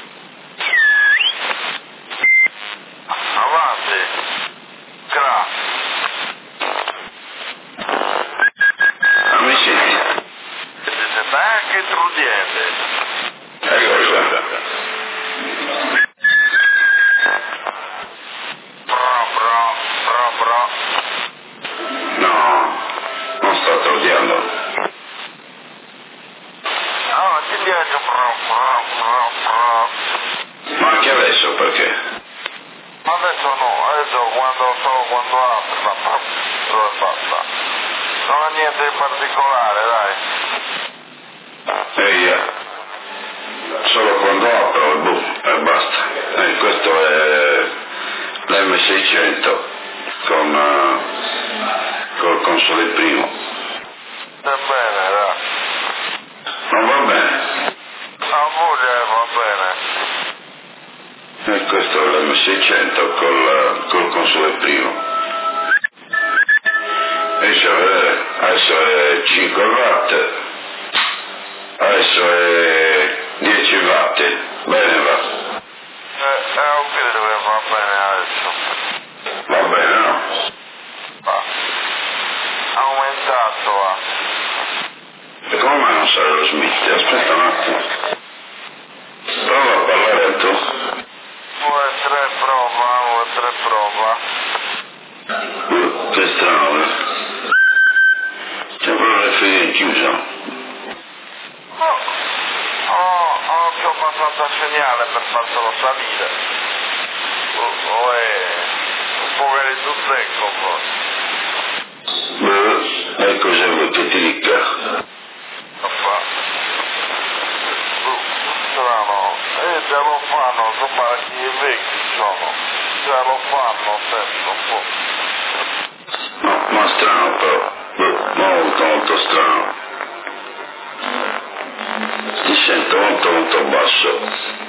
Avanti. Grazie. Ah, mi senti? Siete anche trudiente. Ecco, guarda. Bro, bro, bro, bro. No, non sto trudiando. No, ti piace bro, bro, bro, bro. Ma anche adesso perché? Adesso no, adesso quando solo quando apri la porta è fatta. Non ha niente di particolare, dai. Ehi, eh, solo quando apro e boom, e basta. E questo è l'emme seicento con uh, col console primo. Va bene, dai. Non va bene? La voce va bene. E questo è l'emme seicento col, col console primo. Adesso è, adesso è cinque watt, adesso è dieci watt, bene va. Eh, eh, non credo che va bene adesso. Va bene, no? Va. Ha aumentato, va. E come mai non sale lo Smith? Aspetta un attimo. Prova a parlare tu. Due, tre, prova, due, tre, prova. Uh, che strano, eh? C'è proprio le figlie chiuse. Oh, oh, oh, che ho abbastanza segnale per fartelo salire. Oh, oh, è un po' che tu secco, forse. Beh, e cosa vuoi che ti dica? Ho ce lo fanno, insomma, i vecchi sono, ce lo fanno sempre un po'. No, ma strano però, molto molto strano. Ti sento molto molto basso.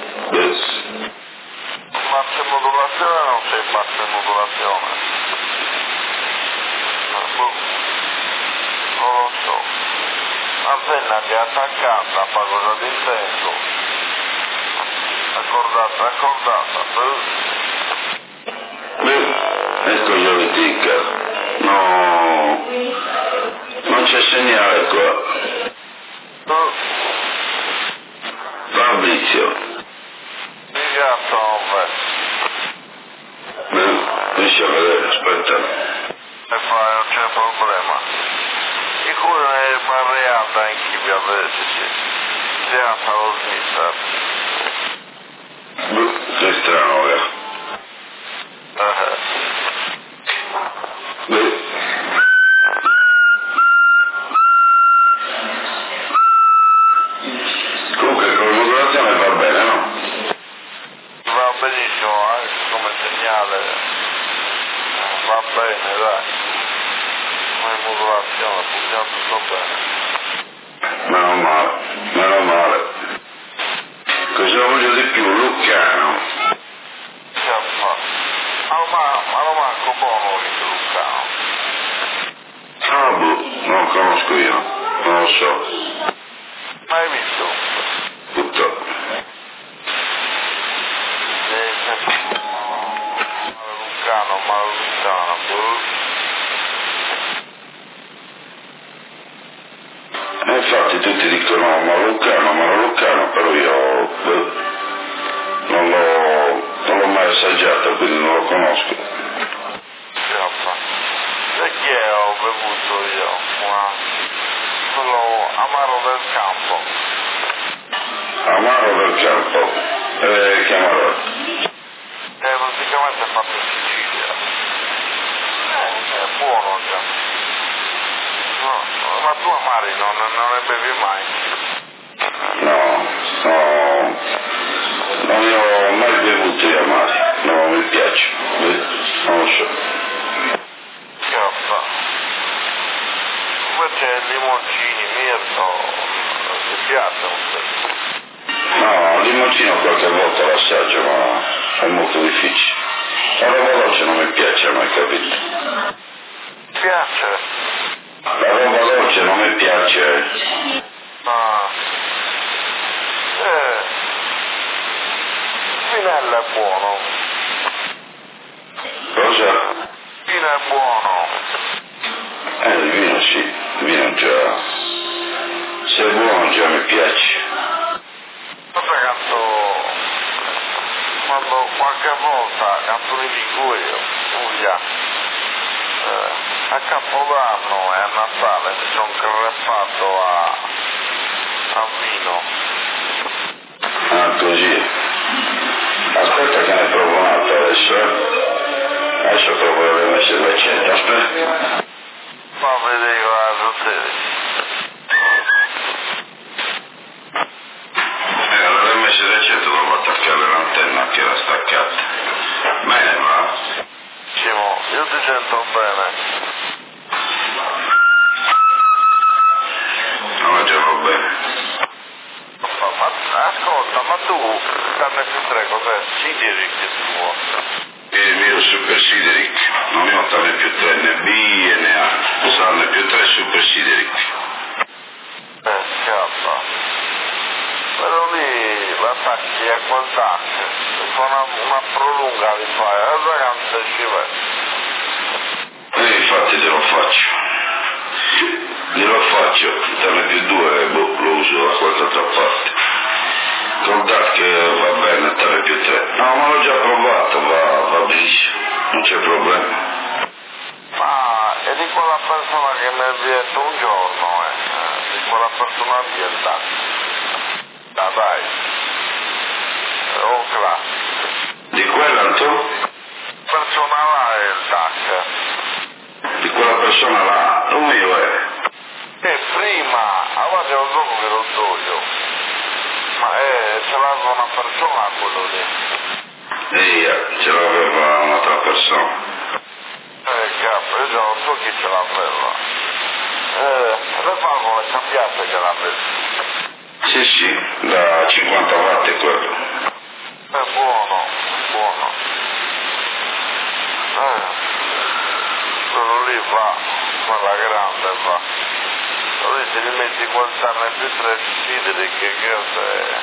Bassa modulazione o non sei bassa modulazione? Non lo so. Antenna che è attaccata, fa cosa di intendo. Accordata, accordata. Beh, ecco io vi dica. No, non c'è segnale qua. Fabrizio. Il gatto non vede. Beh, riesci a vedere, aspetta. E fai, non c'è problema. E quello è barreata in chi vi avete, sì. Si alza lo smitter. Beh, che strano, eh. Eh. Beh. Comunque con la modulazione va bene, no? Va benissimo, anche come segnale. Va bene, dai. Come modulazione, funziona tutto bene. Meno male, meno male. Cosa voglio di più? Lucano. Che fa? Ma ma non manco buono il Lucano. Ah, boh, non lo conosco io, non lo so. Mai visto? Tutto. Lucano, ma Lucano, E infatti tutti dicono ma Lucano, ma Lucano, però io beh, non l'ho, non l'ho mai assaggiato, quindi non lo conosco. Perché ho bevuto io? Una... quello amaro del campo. Amaro del campo? Eh, che amaro? È praticamente fatto in Sicilia. Eh, è buono già. No, ma tu amari non, non ne bevi mai? No, no, non ne ho mai bevuto gli amari, non mi piace, non lo so. Cazzo. Invece limoncini, mirto, ti piacciono? No, limoncino qualche volta l'assaggio, ma è molto difficile. La roba dolce non mi piace, non hai capito? Ti piace? La roba dolce non mi piace. Ah. Eh. Spinello è buono. Cosa? Vino è buono. Eh, il vino sì, il vino già. Se è buono già mi piace. Cosa canto? Quando qualche volta canto in Liguria, Puglia, eh, a Capodanno e a Natale mi sono creppato a, a vino. Ah, così. Aspetta che ne provo un'altra adesso, eh. Adesso provo l'R M S duecento, aspetta. Ma vedevo la roteria. Eh, l'R M S duecento devo attaccare l'antenna che era staccata. Bene, va? Simo, io ti sento bene. No, già va bene. Ma, ma ascolta, ma tu, Sanne più tre, cos'è? Sideric tuo? Il mio Super Sideric, non ne ho tale più tre, né B né A, Sanne più tre Super Sideric. Eh, scappa. Però lì l'attacchi a quel D A C, fa una, una prolunga li fai, e la canza ci vede. E infatti te lo faccio. Glielo faccio, tale più due, boh, lo uso da qualche altra parte. Col D A C che va bene, tale più tre. No, ma l'ho già provato, va, va benissimo, non c'è problema. Ma è di quella persona che mi ha detto un giorno, eh, di quella persona lì è il D A C. Ah, dai. Oh, classico. Di quella tu? Persona là è il D A C. Di quella persona là, il mio è. E prima, allora te lo so che lo so io. Ma eh, ce l'ha una persona l'ha quello lì? Via, ce l'aveva un'altra persona. Eh, capo, io non so chi ce l'aveva. Eh, le valvole cambiate che l'aveva. Sì, sì, da cinquanta watt è quello. È buono, buono. Eh, quello lì va, quella grande va. Lì se li metti qualche tre sidri che che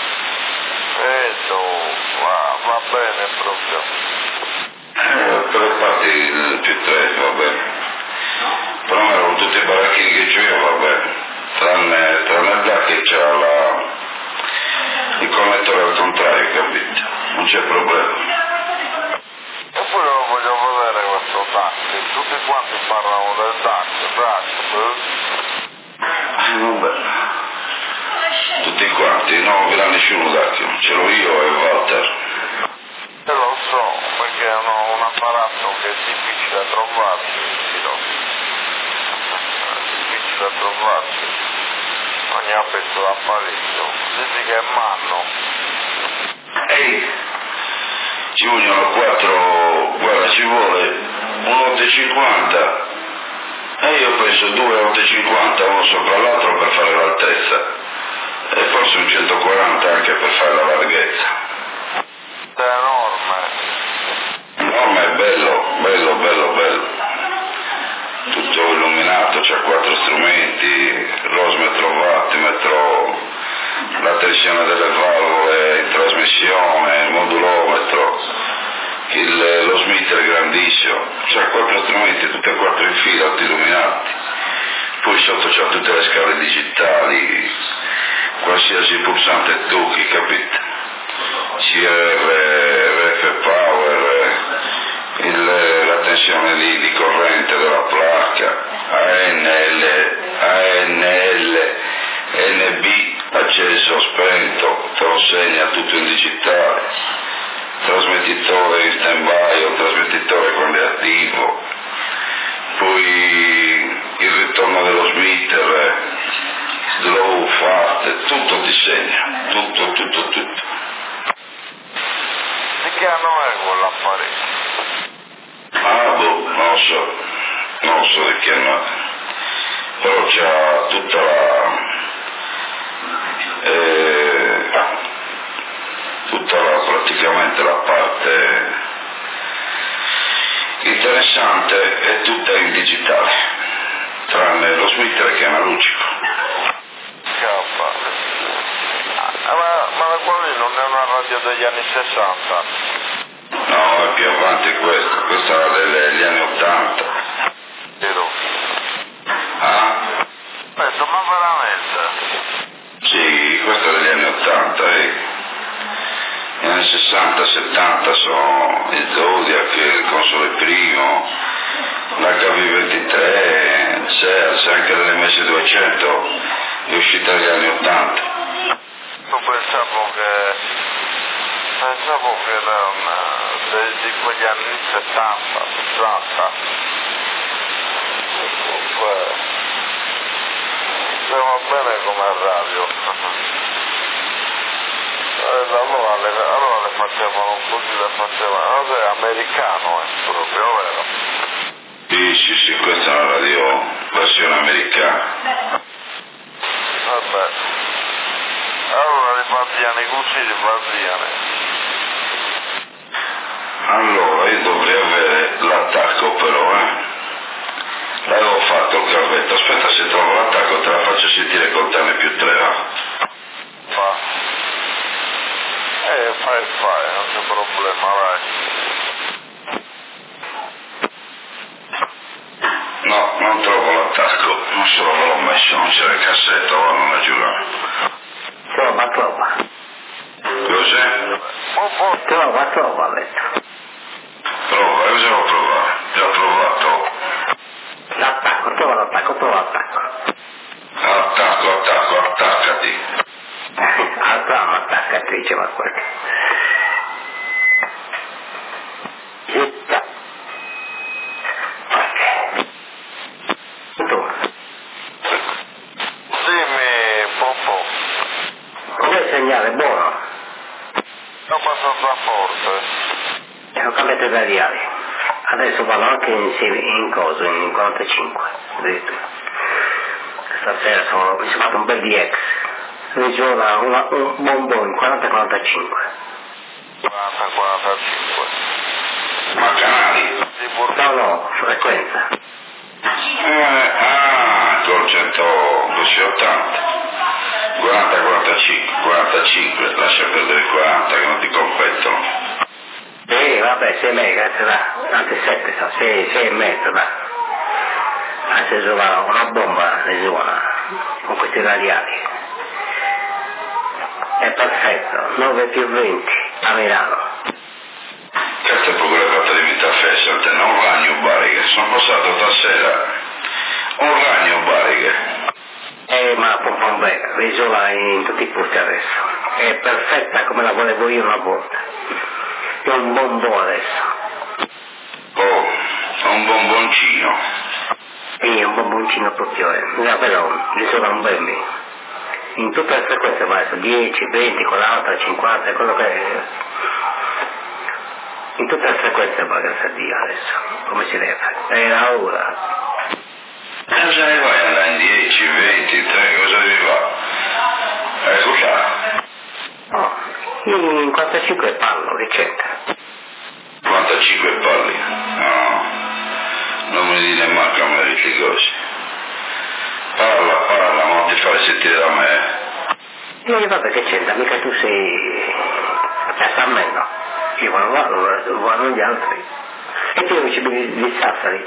Eto, va, va bene proprio. Eh, per le parti il più tre va bene. Però erano tutti i baracchini che c'ho io, va bene. Tranne, tranne il D A C che c'ha la, il connettore al contrario, capito? Non c'è problema. E poi lo voglio vedere questo D A C, tutti quanti parlano del D A C, D A C. Vabbè. Tutti quanti, non vi dà nessuno D A C, ce l'ho io e Walter. E lo so, perché hanno un apparato che è difficile da trovarsi, no? Difficile da trovarsi. Ogni ha pezzo d'apparecchio. Dici che è manno. Ehi, ci vogliono quattro, guarda, ci vuole un otto e cinquanta e io penso due otto e cinquanta, uno sopra l'altro per fare l'altezza e forse un centoquaranta anche per fare la larghezza. È enorme. Enorme, è bello, bello, bello, bello. Tutto illuminato, c'ha quattro strumenti, rosmetro, wattimetro, la tensione delle valvole in trasmissione, il modulometro, il, lo smitter grandissimo, c'ha quattro strumenti, tutti e quattro in fila, tutti illuminati. Poi sotto c'ha tutte le scale digitali, qualsiasi pulsante tocchi, capito? C R, R F Power, il, la tensione di, di corrente della placca, A N L, A N L, N B, acceso, spento, te lo segna tutto in digitale, trasmettitore in stand by o trasmettitore quando è attivo, poi il ritorno dello smitter, slow, fast, tutto ti segna, tutto, tutto, tutto. Di che anno è quell'apparecchio? Ah, boh, non lo so, non lo so di che anno è, però c'ha tutta la, eh, tutta la, praticamente la parte interessante è tutta in digitale, tranne lo smitter che è analogico. Cappa. Ah, ma, ma quello lì non è una radio degli anni sessanta? No, è più avanti questo, questa era degli anni ottanta. Vero? Ah? Aspetta, ma veramente? Sì, questa è degli anni ottanta, eh. Gli anni sessanta, settanta sono il Zodiac, il Console Primo, l'H V ventitré, il Sears, anche l'M S duecento è uscita negli anni ottanta. Io pensavo che pensavo che era una, di, di quegli anni settanta, sessanta. Comunque stiamo bene come radio. Eh, allora, le, allora le facevano così, le facevano, allora è americano, è proprio vero. Sì, sì, sì, questa è una radio versione americana. Vabbè. Allora li faziano così, li faziano. Allora, io dovrei avere l'attacco però, eh. L'avevo fatto il calvetto, aspetta se trovo l'attacco te la faccio sentire col tene più tre, va? Fa. Eh, fai, fai, non c'è problema, vai. No, non trovo l'attacco, non so dove l'ho messo, non c'era il cassetto, ora non è giurato. Trova, trova. Cos'è? Oh, oh. Trova, trova, ho detto. Prova, cosa devo provare? Già provato. L'attacco, trova l'attacco, trova l'attacco. Attacco, attacco, attaccati. Altra no, attaccati, diceva quello. Giutta. Ok. Tu. Dimmi, Popò. Com'è il segnale? Buono? forte. E ho cambiato i radiali. Adesso vado anche in, in coso, in quarantacinque, addirittura. Stasera sono, mi sono fatto un bel D X. Rigiona una, un bombone in quaranta quarantacinque. quaranta quarantacinque. Ma canali? No, no, frequenza. Eh, ah, col centottanta. quaranta quarantacinque, quarantacinque, lascia perdere quaranta che non ti competono. Sì, vabbè, sei megahertz, va, anche sette, sei, sei e mezzo, va. Anzi, suona una bomba, ne suona, con questi radiali. È perfetto, nove più venti a Milano. Cazzo è pure fatta diventare festa, non un ragno barighe, sono passato stasera, un ragno barighe. Eh, ma pompa un bene, risola in tutti i posti adesso. È perfetta come la volevo io una volta. È un bombone adesso. Oh, un bomboncino. Sì, un bomboncino proprio, eh. No, però risola un bene. In tutte le frequenze va adesso, dieci, venti, quaranta, cinquanta, quello che è. In tutte le frequenze va, grazie a Dio adesso, come si deve. Era ora. Cosa ne vai andare in dieci, venti, tre, cosa devi fare? Ecco qua. Oh, in quarantacinque parlo, che c'entra? quarantacinque parli? No, non mi dire manca a me queste cose. Parla, parla, ma non ti fai sentire da me. E vabbè, che c'entra, mica tu sei... Cioè, a me no. Io quando vado, vanno gli altri. E tu invece di, di Sassari.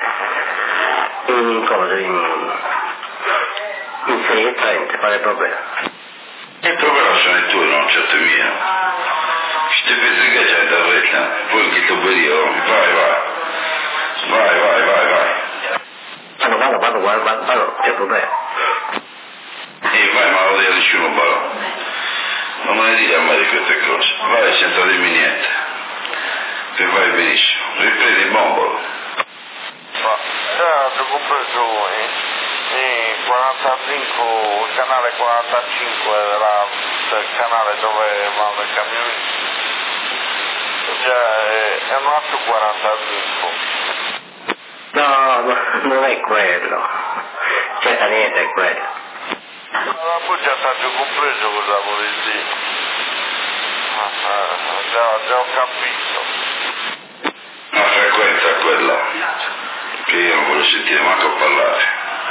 In cosa? In... in sei e trenta, qual è il problema? Il problema sono i tuoi, non certo il mio. Ti pensi che c'è da retta? Poi in questo periodo, vai, vai. Vai, vai, vai, vai. Vado, vado, vado, vado, vado, vado, c'è problema. E vai, ma non lo dica nessuno, però. Non me ne dire a me di queste cose. Vai senza dirmi niente. Che vai benissimo. Riprendi il bombolo. Ma già ho compreso in, in quarantacinque, il canale quarantacinque era il canale dove vanno i camionisti. Cioè è, è un altro quarantacinque. No, no, non è quello. C'è niente, è quello. Ma poi già stato compreso cosa vuol dire. Ah, ah, già, già ho capito. La frequenza è quella. Che io non voglio sentire manco parlare.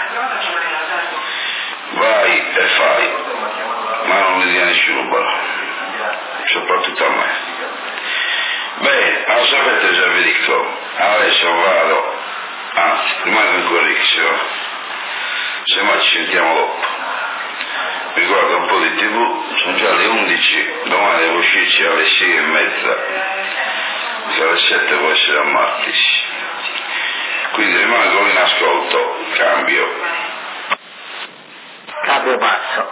Vai e fai. Ma non mi dica nessuno, però. Soprattutto a me. Beh, lo sapete già vi dico. Adesso vado. Anzi, rimango ancora riccio. Se mai ci sentiamo dopo. Mi guardo un po' di tv, sono già le undici, domani devo uscirci alle sei e mezza, che alle sette può essere a Martis. Quindi rimango in ascolto, cambio. Cambio basso.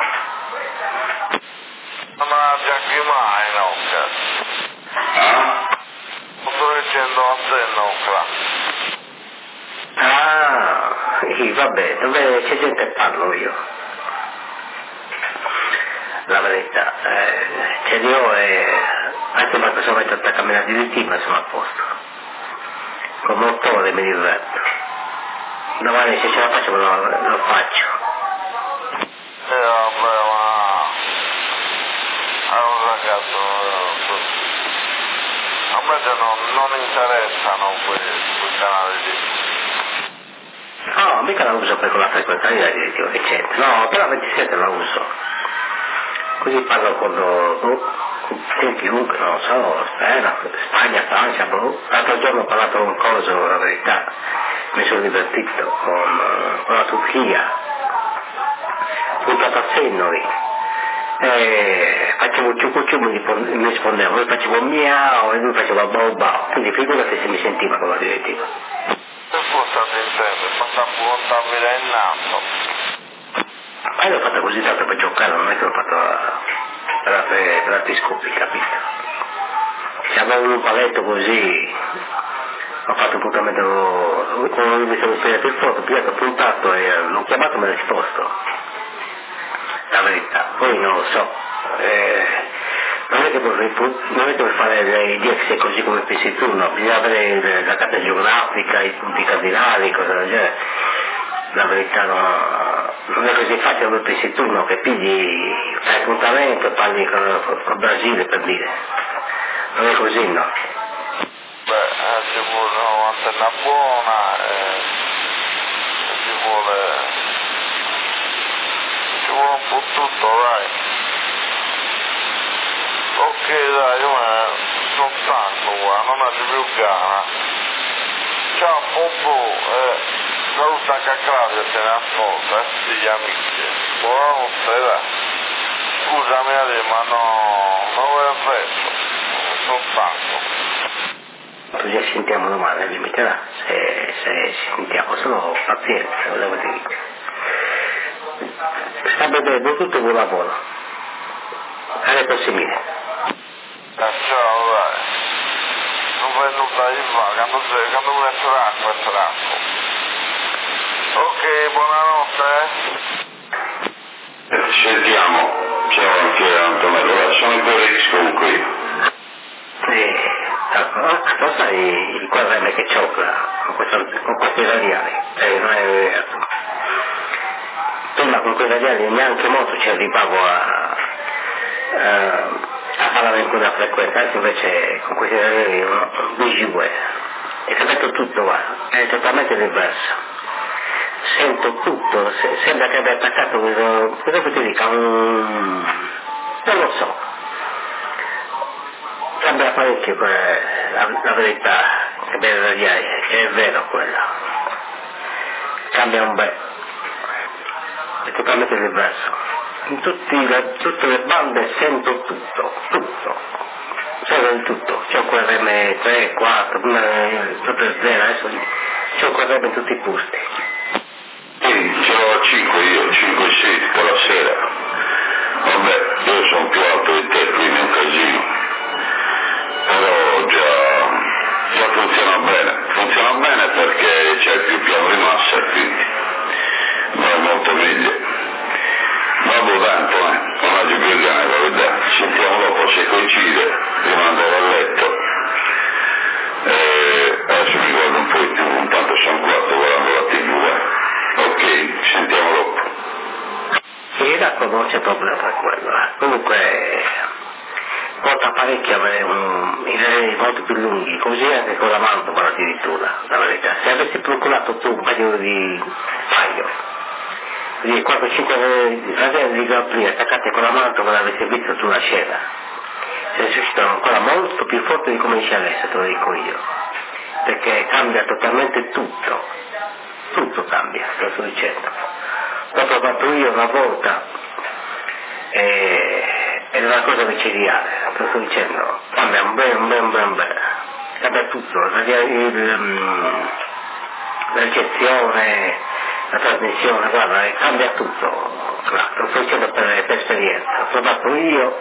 Ma già che mai, no? Ah? Lo sto dicendo a te, no, qua. Ah, sì, vabbè, dove c'è gente che parlo io. La verità, eh, c'è io e anche ma questo momento a camminare dirittiva sono a posto. Con motore mi diverto. Domani se ce la faccio lo, lo faccio. Eh vabbè, ma... Allora ragazzi, a me non, non interessano quei, quei canali lì. No, mica la uso per quella frequenza di direttiva che c'entra. No, però la ventisette la uso. Così parlo con, oh, con chiunque, non lo so, Spagna, Spagna, Francia, boh. L'altro giorno ho parlato con Coso, la verità, mi sono divertito con, con la Turchia, puntato a Sennoi, e facevo ciucco ciucco, mi rispondeva, poi facevo miau e lui faceva bau bau, quindi figurati se mi sentiva con la direttiva. Che cosa ti intende? Basta contabile il naso. Ma io l'ho fatto così tanto per giocare, non è che l'ho fatto per altri, per altri scopi, capito? Se avevo un paletto così, ho fatto un appuntamento, quando mi sono spiegato il foto, ho puntato e l'ho chiamato e mi ha risposto. La verità, poi non lo so. Eh, non è che puoi, non è che puoi fare i D X così come pensi tu, no, bisogna avere la carta geografica, i punti cardinali, cose del genere. La verità no, non è così facile come pensi tu, no, che pigli, fai appuntamento e parli con, con il Brasile per dire. Non è così, no? Beh, eh, ci vuole un'antenna buona, eh, ci vuole, ci vuole un po' tutto, dai. Ok, dai, io me sono stanco qua, non ho più gana. Ciao Bobo, eh, saluta anche a Claudia se ne ascolta, e tutti gli amici. Buonanotte, dai. Scusami Ale, ma no, non ho effetto, sono stanco. Ci sentiamo domani, al limite là, se, se ci sentiamo, solo pazienza, volevo dire. Sta bevendo tutto buon lavoro. Alle prossime. Eh, ciao, dai. Non venuta in va, quando, quando vuoi essere acqua, essere acqua. Ok, buonanotte. Eh, sentiamo, ciao anche Antonello, sono in Corix comunque io. Eh, lo sai il quadrello che c'ho con, questo, con questi radiali? Eh, non è vero. Prima con quei radiali neanche molto ci arrivavo a, a, a fare una frequenza, adesso invece con questi radiali due G è cambiato tutto, guarda, è totalmente diverso. Sento tutto, se, sembra che abbia attaccato questo, cosa che ti dica, un... non lo so. Cambia parecchio la, la verità, cambia la radiale, che è vero quello. Cambia un bel. È totalmente diverso. In tutti la, tutte le bande sento tutto, tutto. Sento di tutto. C'è un Q R M tre, quattro, tutto zero, adesso c'è un Q R M in tutti i posti. Sì, ce l'ho a cinque io, cinque e sei tutta la sera. Vabbè, io sono più alto di te, quindi è un casino. Però già, già funziona bene. Funziona bene perché c'è più piano di massa, quindi va molto meglio. Vabbè tanto, eh, non ha più gana, la verità. Sentiamo dopo se coincide, prima andare a letto. E adesso mi guardo un po' di tivù, intanto sono qua, sto guardando la tivù, eh. Ok, ci sentiamo dopo. Sì, d'accordo, non c'è problema per quello. Comunque porta parecchio avere un, i reni molto più lunghi, così anche con la mantova addirittura, la verità. Se avessi procurato tu un paio di paio, di quattro cinque radiali di Grand Prix attaccate con la mantova l'avessi visto sulla scena, se ne suscitano ancora molto più forte di come dice adesso, te lo dico io, perché cambia totalmente tutto. Tutto cambia, te lo sto dicendo. L'ho provato io una volta e, ed è una cosa micidiale, te lo sto dicendo. Cambia un bel, un bel, un bel, un bel. Cambia tutto, la, il, la ricezione, la trasmissione, guarda, cambia tutto. Te lo sto dicendo per, per esperienza. L'ho provato io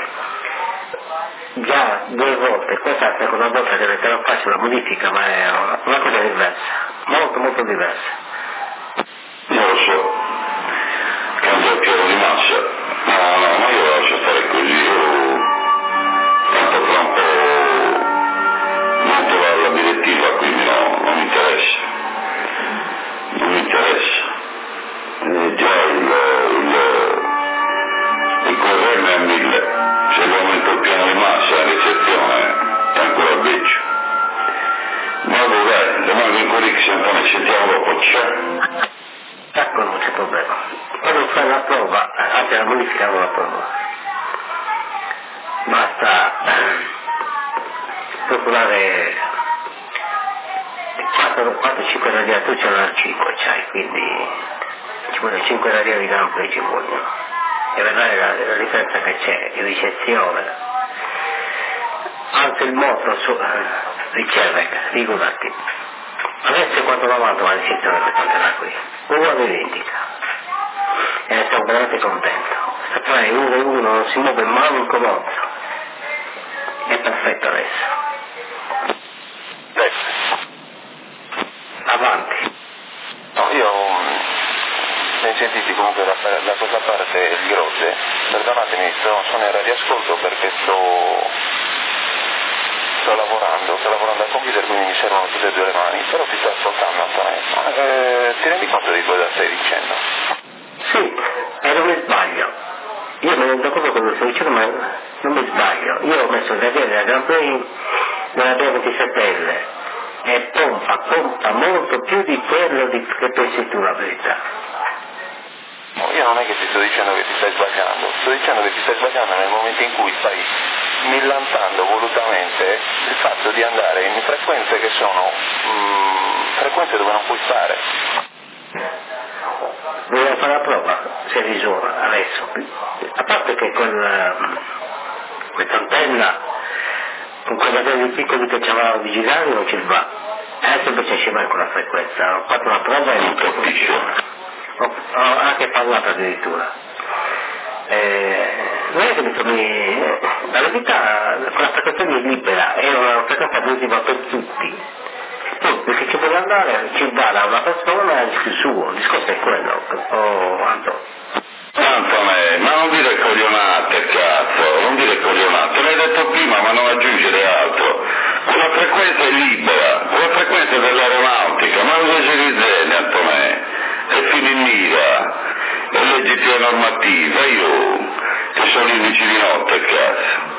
già due volte, questa è la seconda volta che te lo faccio la modifica, ma è una cosa diversa, molto molto diversa. Non lo so, cambia il piano di massa, no, no, ma io la lascio stare così, io tanto tra un po' monto la, la direttiva, quindi no, non mi interessa, non mi interessa, e già il, il, il Q R M è a mille, se aumento il piano di massa la ricezione è ancora peggio. Vabbè dai, rimango in Corix, Antonio, ci sentiamo dopo, ciao. Ecco, non c'è problema. Quando fai la prova, anzi la modifica non la prova, basta eh, procurare quattro cinque radiali, tu ce l'hai cinque, c'hai, quindi ci vuole cinque radiali di Grand Prix ci vogliono. E vedrai la, la differenza che c'è di ricezione. Anche il moto su, eh, riceve, figurati. Adesso quanto va avanti la ricezione per questa qui? Uguale identica. E sono veramente contento. Sta tre uno e uno non si muove mai un comando. È perfetto adesso. Adesso. Avanti. No, io mi sentiti comunque da, da questa parte il Grotte, perdonatemi, sto, sono in radioascolto perché sto, sto lavorando, sto lavorando al computer, quindi mi servono tutte e due le mani, però ti sto ascoltando, Antonio. Eh, ti rendi conto di cosa stai dicendo? Sì, e non mi sbaglio. Io mi rendo conto quello che sto dicendo, ma non mi sbaglio. Io ho messo il radiere da Grand Prix nella B ventisette L e pompa, pompa molto più di quello di, che pensi tu, la verità. No, io non è che ti sto dicendo che ti stai sbagliando, sto dicendo che ti stai sbagliando nel momento in cui stai millantando volutamente il fatto di andare in frequenze che sono mm, frequenze dove non puoi stare. Vogliamo fare la prova, se risuona adesso. A parte che con questa antenna, con quella dei piccoli che c'avevano digitali non ci va. Adesso invece ci va con la frequenza. Ho fatto una prova e non funziona. Ho, ho anche parlato addirittura. Eh, non è che mi trovi. La verità, quella frequenza lì è libera, è una frequenza positiva per tutti. Perché ci vuole andare, ci va da una persona e il suo, il discorso è quello, oh Anto. Antone, ma non dire coglionate, cazzo, non dire coglionate, l'hai detto prima ma non aggiungere altro. Quella frequenza è libera, quella frequenza è dell'aeronautica, ma non esageri, Antone, è fino in mira, è legge normativa, io, che sono indici di notte, cazzo.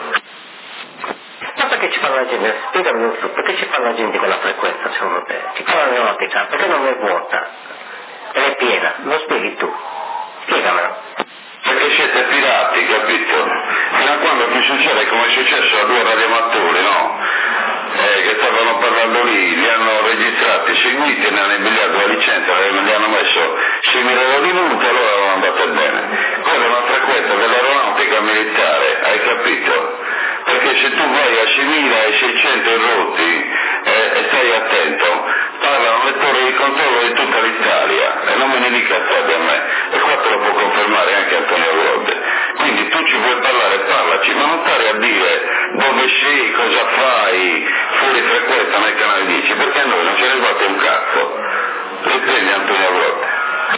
Ma perché ci fa la gente? Spiegami tu, perché ci fa la gente quella frequenza secondo te? Ci fa l'aeronautica, perché non è vuota? Ed è piena, lo spieghi tu. Spiegamelo. Perché siete pirati, capito? Fino a quando ti succede come è successo a due radioamatori, no? Eh, che stavano parlando lì, li hanno registrati, seguiti, ne hanno imbigliato la licenza, gli hanno messo seimila euro di multa, allora non andate bene. Quella è una frequenza dell'aeronautica militare, hai capito? Perché se tu vai a seimilaseicento rotti eh, e stai attento, parlano le torri di controllo di tutta l'Italia e non me ne dica a me, e qua te lo può confermare anche Antonio Grode. Quindi tu ci vuoi parlare, parlaci, ma non stare a dire dove sei, cosa fai, fuori frequenza nel canale dieci, perché a noi non ce ne sbatte un cazzo. Riprendi Antonio Grode.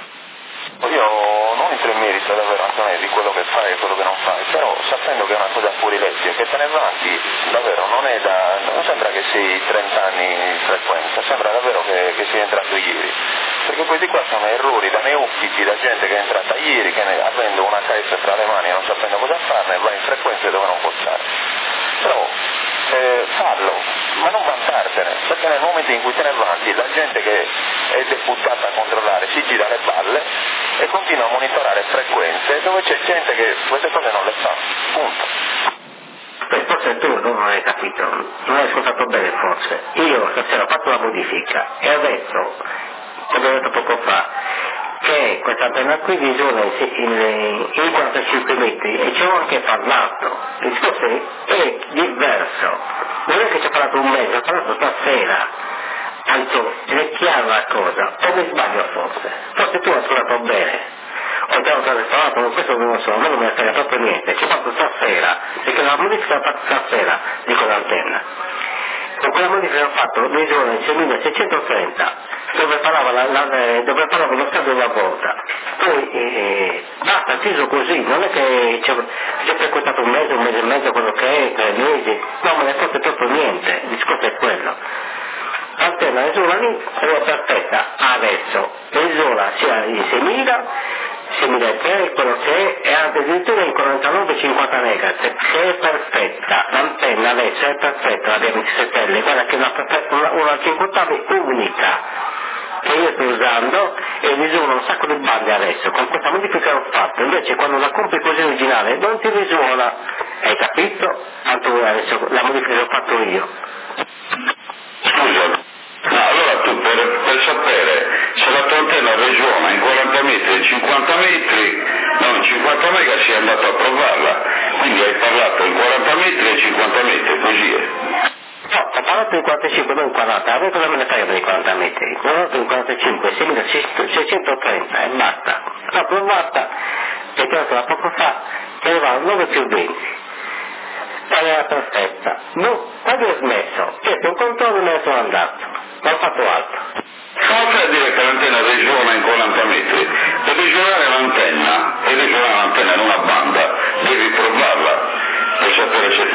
Io non entro in merito davvero, Antonio, di quello che fai e quello che non fai, però sapendo che è una cosa fuori legge, che te ne avanti davvero non è da. non sembra che sei trenta anni in frequenza, sembra davvero che, che sei entrato ieri. Perché questi qua sono errori da neofiti, da gente che è entrata ieri, che ne, avendo una K S fra le mani e non sapendo cosa farne, va in frequenze dove non può stare. Però eh, fallo, ma non vantartene, perché nel momento in cui te ne vanti la gente che è deputata a controllare si gira le balle e continua a monitorare frequenze dove c'è gente che queste cose non le fa, punto. Beh, forse tu non hai capito, non hai ascoltato bene forse. Io stasera ho fatto la modifica e ho detto, come ho detto poco fa, che questa antenna qui misura in, in quarantacinque metri e ci ho anche parlato. Il discorso è diverso, non è che ci ho parlato un mese, ho parlato stasera. Tanto è chiara la cosa, o mi sbaglio forse? Forse tu hai ascoltato bene. Ho già parlato, questo non lo so, a me non mi frega proprio niente, ci ho fatto stasera, perché la modifica l'ho fatta stasera, dico l'antenna. Con quella modifica ho fatto misura in seimilaseicentotrenta, dove parlava, la, la, dove parlava lo stato della volta. Poi eh, basta, chiuso così, non è che ci ho frequentato un mese, un mese e mezzo, quello che è, tre mesi, no, ma ne fosse proprio niente, il discorso è quello. L'antenna misura lì è perfetta adesso, misura sia in seimila, seimilatré, quello che è, e addirittura in quarantanove cinquanta megahertz, che è perfetta, l'antenna adesso è perfetta, la B ventisette L, guarda che è una, una cinquanta unica, che io sto usando e misura un sacco di bande adesso, con questa modifica l'ho fatto, invece quando la compri così originale non ti risuona, hai capito? Tanto adesso la modifica l'ho fatto io. Scusa. No, allora tu per, per sapere se la tua antenna risuona in quaranta metri e cinquanta metri, no, in cinquanta mega sei andato a provarla, quindi hai parlato in quaranta metri e cinquanta metri, così è. No, ho parlato in quarantacinque, non in quaranta, a voi cosa me ne frega dei quaranta metri? Ho parlato in quarantacinque, seimilaseicentotrenta e basta. L'ho provata, perché ho detto poco fa, che arrivava nove più venti. Era perfetta. No, quando ho smesso, chiesto un controllo e me ne sono andato. Non ho fatto altro. Come fai a dire che l'antenna risuona in quaranta metri? Per risunare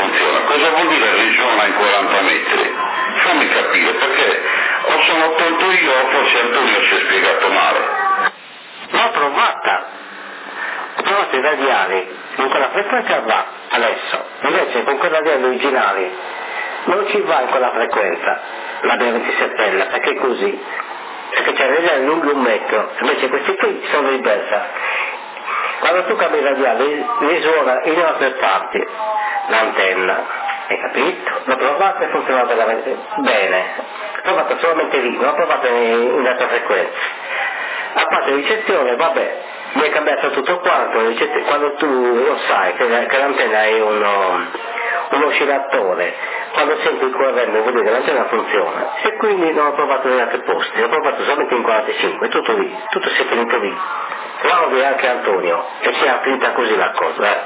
funziona. Cosa vuol dire risuona in quaranta metri? Fammi capire, perché o sono tonto io o forse Antonio si è spiegato male. L'ho provata, ho provato i radiali, con quella frequenza va adesso, invece con quei radiali originali non ci va in quella frequenza, la B ventisette L, perché è così, perché c'è il radiale lungo un metro, invece questi qui sono viceversa. Quando tu cambi il radiale risuona in altre parti l'antenna, hai capito? L'ho provato e funziona veramente bene, l'ho provato solamente lì, non l'ho provato in altre frequenze. A parte la ricezione, vabbè, mi è cambiato tutto quanto, quando tu lo sai che, che l'antenna è uno, un oscillatore, quando senti il corrente vuol dire che l'antenna funziona, e quindi non ho provato in altri posti, l'ho provato solamente in quarantacinque, tutto lì, tutto si è finito lì. Claudio e anche Antonio, e si è finita così la cosa. Eh.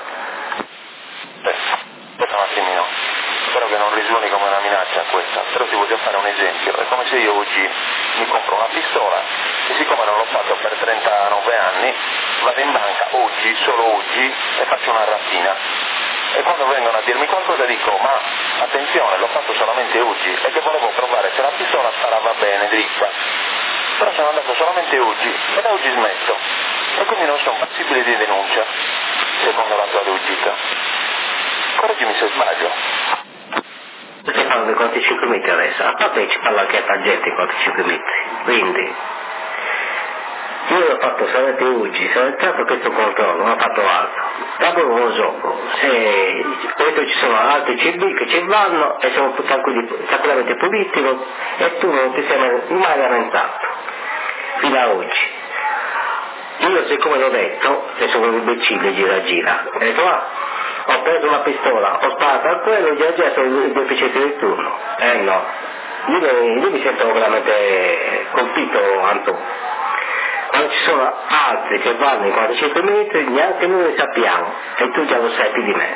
Aspetta un attimino, spero che non risuoni come una minaccia questa, però ti voglio fare un esempio, è come se io oggi mi compro una pistola e siccome non l'ho fatto per trentanove anni, vado in banca oggi, solo oggi, e faccio una rapina. E quando vengono a dirmi qualcosa dico, ma attenzione, l'ho fatto solamente oggi, e che volevo provare se la pistola sparava bene, dritta. Però sono andato solamente oggi, e da oggi smetto. E quindi non sono passibili di denuncia, secondo l'attuale uscita. Correggimi se sbaglio. Si parla di quarantacinque metri adesso, a parte che ci parla anche a tangente in quarantacinque metri, quindi io l'ho fatto solamente oggi, sono entrato a questo controllo, non ho fatto altro. Dopo lo gioco, se vedete ci sono altri C B che ci vanno e sono tranquillamente puliti e tu non ti sei mai lamentato, fino a oggi. Io siccome l'ho detto, e sono un imbecille gira gira, ho detto ah, ho preso una pistola, ho sparato a quello, gira gira sono il deficiente del turno. Eh no, io, io mi sento veramente colpito, Antonio. Quando ci sono altri che vanno in quarantacinque metri, neanche noi lo sappiamo, e tu già lo sai più di me.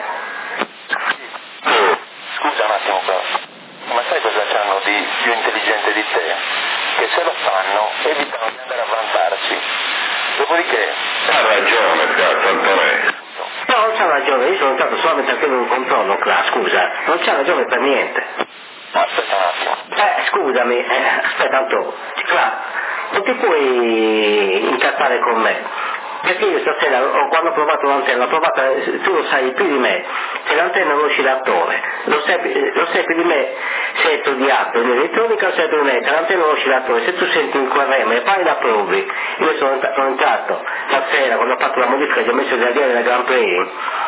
Scusa un attimo però, ma sai cosa c'hanno di più intelligente di te? Che se lo fanno evitano di andare a vantarsi. Dopodiché... Ha ragione, cazzo, Antonio. No, non c'ha ragione, io sono entrato solamente a quello un controllo, Cla, scusa, non c'ha ragione per niente. Aspetta un attimo. Eh, scusami, eh, aspetta Antonio, Cla, non ti puoi incazzare con me. Perché io stasera, quando ho provato l'antenna, l'ho provata, tu lo sai più di me, se l'antenna è un oscillatore, lo sai, lo sai più di me se hai studiato in elettronica o se hai più di me, l'antenna è un oscillatore, se tu senti un Q R M e poi la provi, io sono, sono entrato stasera quando ho fatto la modifica che ho messo il radiale della Grand Prix,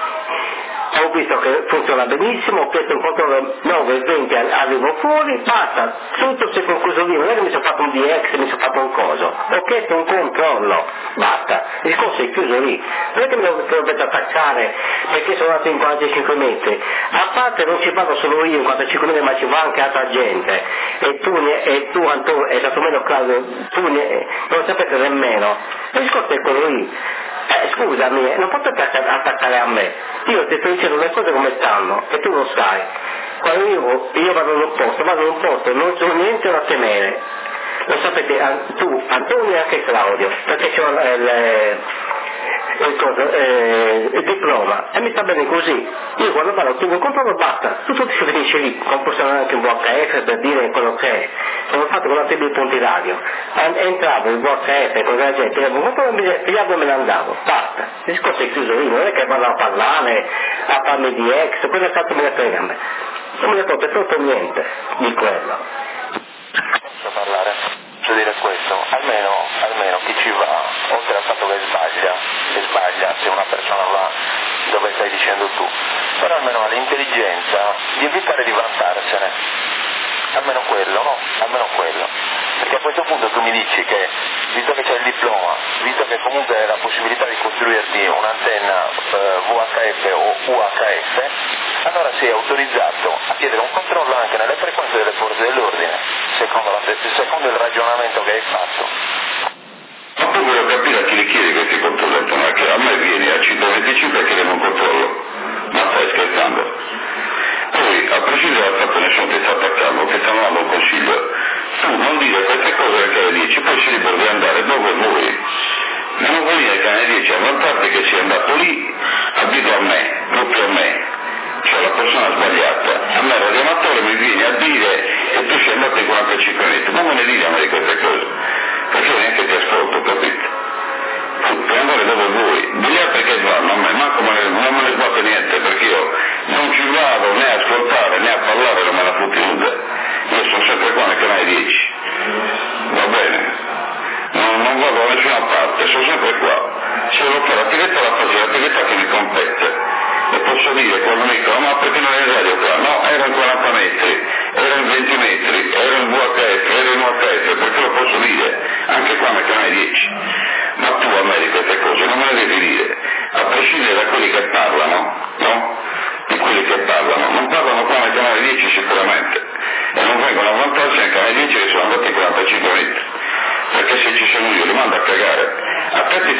ho visto che funziona benissimo, ho chiesto un controllo nove venti, arrivo fuori, passa, tutto si è concluso lì, non è che mi sono fatto un D X, mi sono fatto un coso, ho chiesto un controllo, basta, il discorso è chiuso lì, non è che mi dovete attaccare perché sono andato in quarantacinque metri, a parte non ci vado solo io in quarantacinque metri ma ci va anche altra gente, e tu, ne, e tu Antonio, e stato meno Claudio, tu ne, non lo sapete nemmeno, il discorso è quello lì. Eh, scusami, non potete attaccare a me, io ti sto dicendo le cose come stanno e tu lo sai, quando io, io vado in un posto, vado in un posto, non c'ho niente da temere, lo sapete tu, Antonio e anche Claudio, perché c'ho il, il, cosa, eh, il diploma e mi sta bene così, io quando vado ottengo un controllo basta, tutto si finisce lì, composto anche un V H F per dire quello che è, sono fatto con la T V punti radio, entravo in V H F con la gente, avevo un controllo, pigliavo e me ne andavo, basta, il discorso è chiuso lì, non è che vado a parlare, a farmi di ex, quello è stato me ne frega a me, non me ne proprio tutto niente di quello. Posso parlare? Posso dire questo, almeno, almeno chi ci va, oltre al fatto che sbaglia, che sbaglia se una persona va dove stai dicendo tu, però almeno ha l'intelligenza di evitare di vantarsene, almeno quello, no? Almeno quello, perché a questo punto tu mi dici che, visto che c'è il diploma, visto che comunque hai la possibilità di costruirti un'antenna eh, V H F o U H F, allora sei autorizzato a chiedere un controllo anche nelle frequenze delle forze dell'ordine, secondo, la, secondo il ragionamento che hai fatto. Ma poi voglio capire a chi li chiedi questi controlli, perché a me vieni a centoventicinque a chiedere un controllo, ma stai scherzando? Poi, a prescindere dal fatto che nessuno ti sta attaccando, che stanno dando un consiglio, tu non dire queste cose perché le dici, poi si libero di andare dove vuoi. Non vuoi venire canale dieci a vantarti che sia andato lì, a dirlo a me, proprio a me, cioè la persona sbagliata.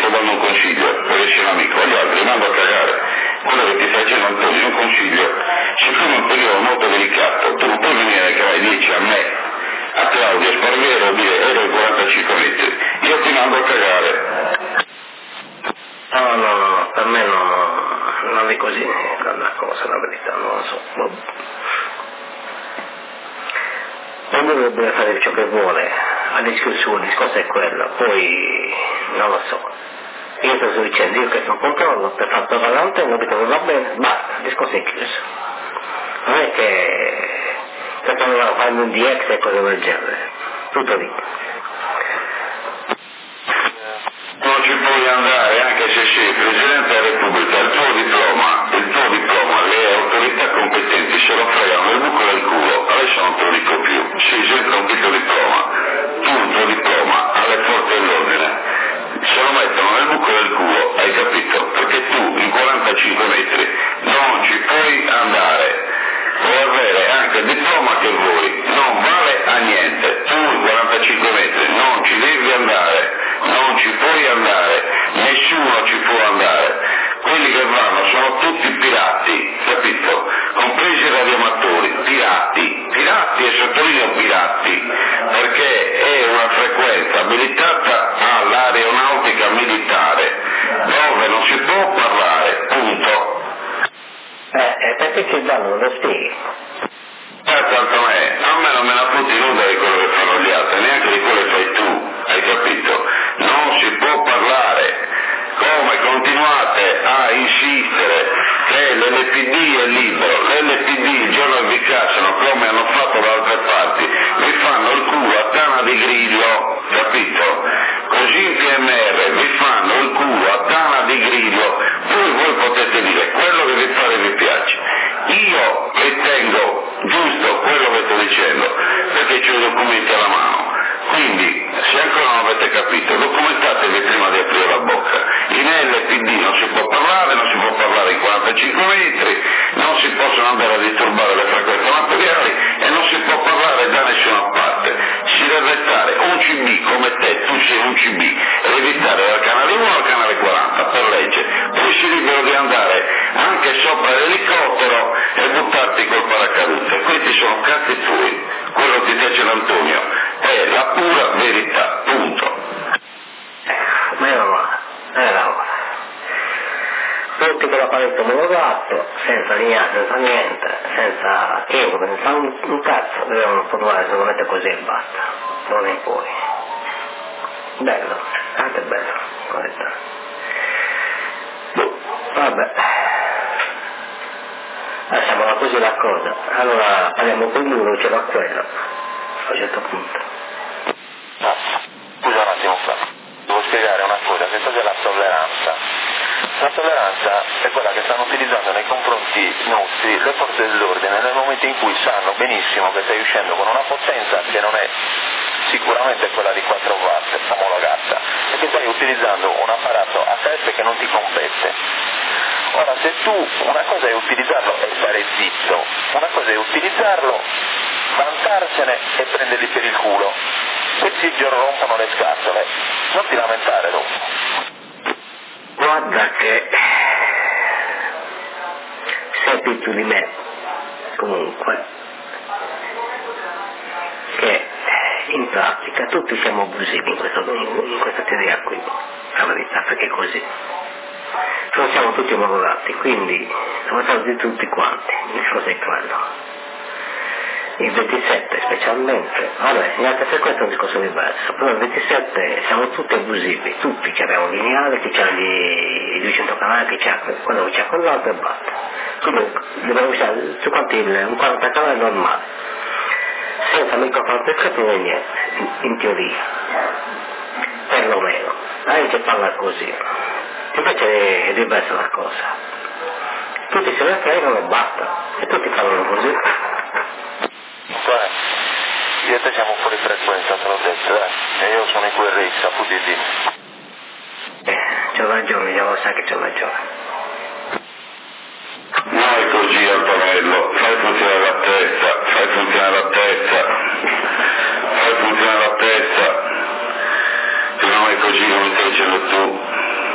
sto dando un consiglio, perché sei un amico, agli altri mando a cagare. Quello che ti sta dicendo Antonio è un consiglio, siccome è un periodo molto delicato, tu non puoi venire che vai dieci a me, a Claudio Sparviero, dire ero ai quarantacinque metri, io ti mando a cagare. No, no, no, per me no, no, non è così la cosa, la verità, non lo so. Ognuno dovrebbe fare ciò che vuole, il suo discorso è quello, poi non lo so. Io ti sto dicendo, io che sono controllo, per fatto avanti, non dico che va bene, basta, il discorso è chiuso. Non è che stanno a fare un D X e cose del genere, tutto lì. Non ci puoi andare anche se sei Presidente della Repubblica, il tuo diploma, il tuo diploma, le autorità competenti se lo fregano nel buco del culo, adesso non te lo dico più, sei sempre un piccolo diploma, tu il tuo diploma alle forze dell'ordine, se lo mettono nel buco del culo, hai capito? Perché tu in quarantacinque metri non ci puoi andare, puoi avere anche il diploma che vuoi, non vale a niente, tu in quarantacinque metri non ci devi andare. Non ci puoi andare, nessuno ci può andare, quelli che vanno sono tutti pirati, capito? Compresi i radioamatori, pirati, pirati e sottolineo pirati, perché è una frequenza abilitata all'aeronautica militare, dove non si può parlare, punto. Eh, eh perché ci danno, lo spieghi? Eh, tanto me, a me non me la fotti nuda di quello che fanno gli altri, neanche di quello che fai tu, hai capito? Non si può parlare, come continuate a insistere che l'L P D è libero, l'L P D il giorno che vi cacciano come hanno fatto da altre parti, vi fanno il culo a tana di griglio, capito? Così in P M R vi fanno il culo a tana di griglio, poi voi potete dire quello che vi pare vi piace. Io ritengo giusto quello che sto dicendo, perché c'ho i documenti alla mano. Quindi, se ancora non avete capito, documentatevi prima di aprire la bocca. In L P D non si può parlare, non si può parlare in quarantacinque metri, non si possono andare a disturbare le frequenze materiali e non si può parlare da nessuna parte. Si deve stare un C B come te, tu sei un C B, e devi stare dal canale uno al canale quaranta per legge. Poi sei libero di andare anche sopra l'elicottero e buttarti col paracadute. Questi sono cazzi tuoi, quello che dice l'Antonio. È la pura verità, punto. Meno male, era ora. Tutti con la paletta monogatto, senza linea, senza niente, senza tempo, senza un, un cazzo, dovevano formare solamente così e basta. Non è poi. Bello, anche bello, corretto. Vabbè. Lasciamola così la cosa. Allora parliamo con lui, ce l'ho quello. A un certo punto. No, scusa un attimo qua, devo spiegare una cosa, che cos'è la tolleranza? La tolleranza è quella che stanno utilizzando nei confronti nostri le forze dell'ordine nel momento in cui sanno benissimo che stai uscendo con una potenza che non è sicuramente quella di quattro watt omologata e che stai utilizzando un apparato a teste che non ti compete. Ora, se tu, una cosa è utilizzarlo e stare zitto, una cosa è utilizzarlo, vantarsene e prenderli per il culo. Questi il giorno rompono le scatole, non ti lamentare dopo. Guarda che sappi più di me, comunque, che in pratica tutti siamo abusivi in, questo, in questa teoria qui, la verità, perché è così. Non siamo tutti omologati, quindi siamo stati tutti quanti, il discorso è quello. Il ventisette specialmente, vabbè, in altre frequenze è un discorso diverso, però il ventisette siamo tutti abusivi, tutti che abbiamo lineare, chi c'ha i duecento canali, chi c'ha quello che c'ha quell'altro e basta. Quindi dobbiamo usare su quanti un quaranta canali normale, senza microfono perfetto né niente, in, in teoria, perlomeno. Lei che parla così, invece è diversa la cosa. Tutti se ne fregano e basta, e tutti parlano così. Guarda, io e te siamo fuori frequenza, te l'ho detto, eh? E io sono in quel Rex, a P D D. Eh, c'ho ragione, già lo sai che c'ho ragione. Non è così, Antonello, fai funzionare la testa, fai funzionare la testa, fai funzionare la testa, che non è così come stai dicendo tu.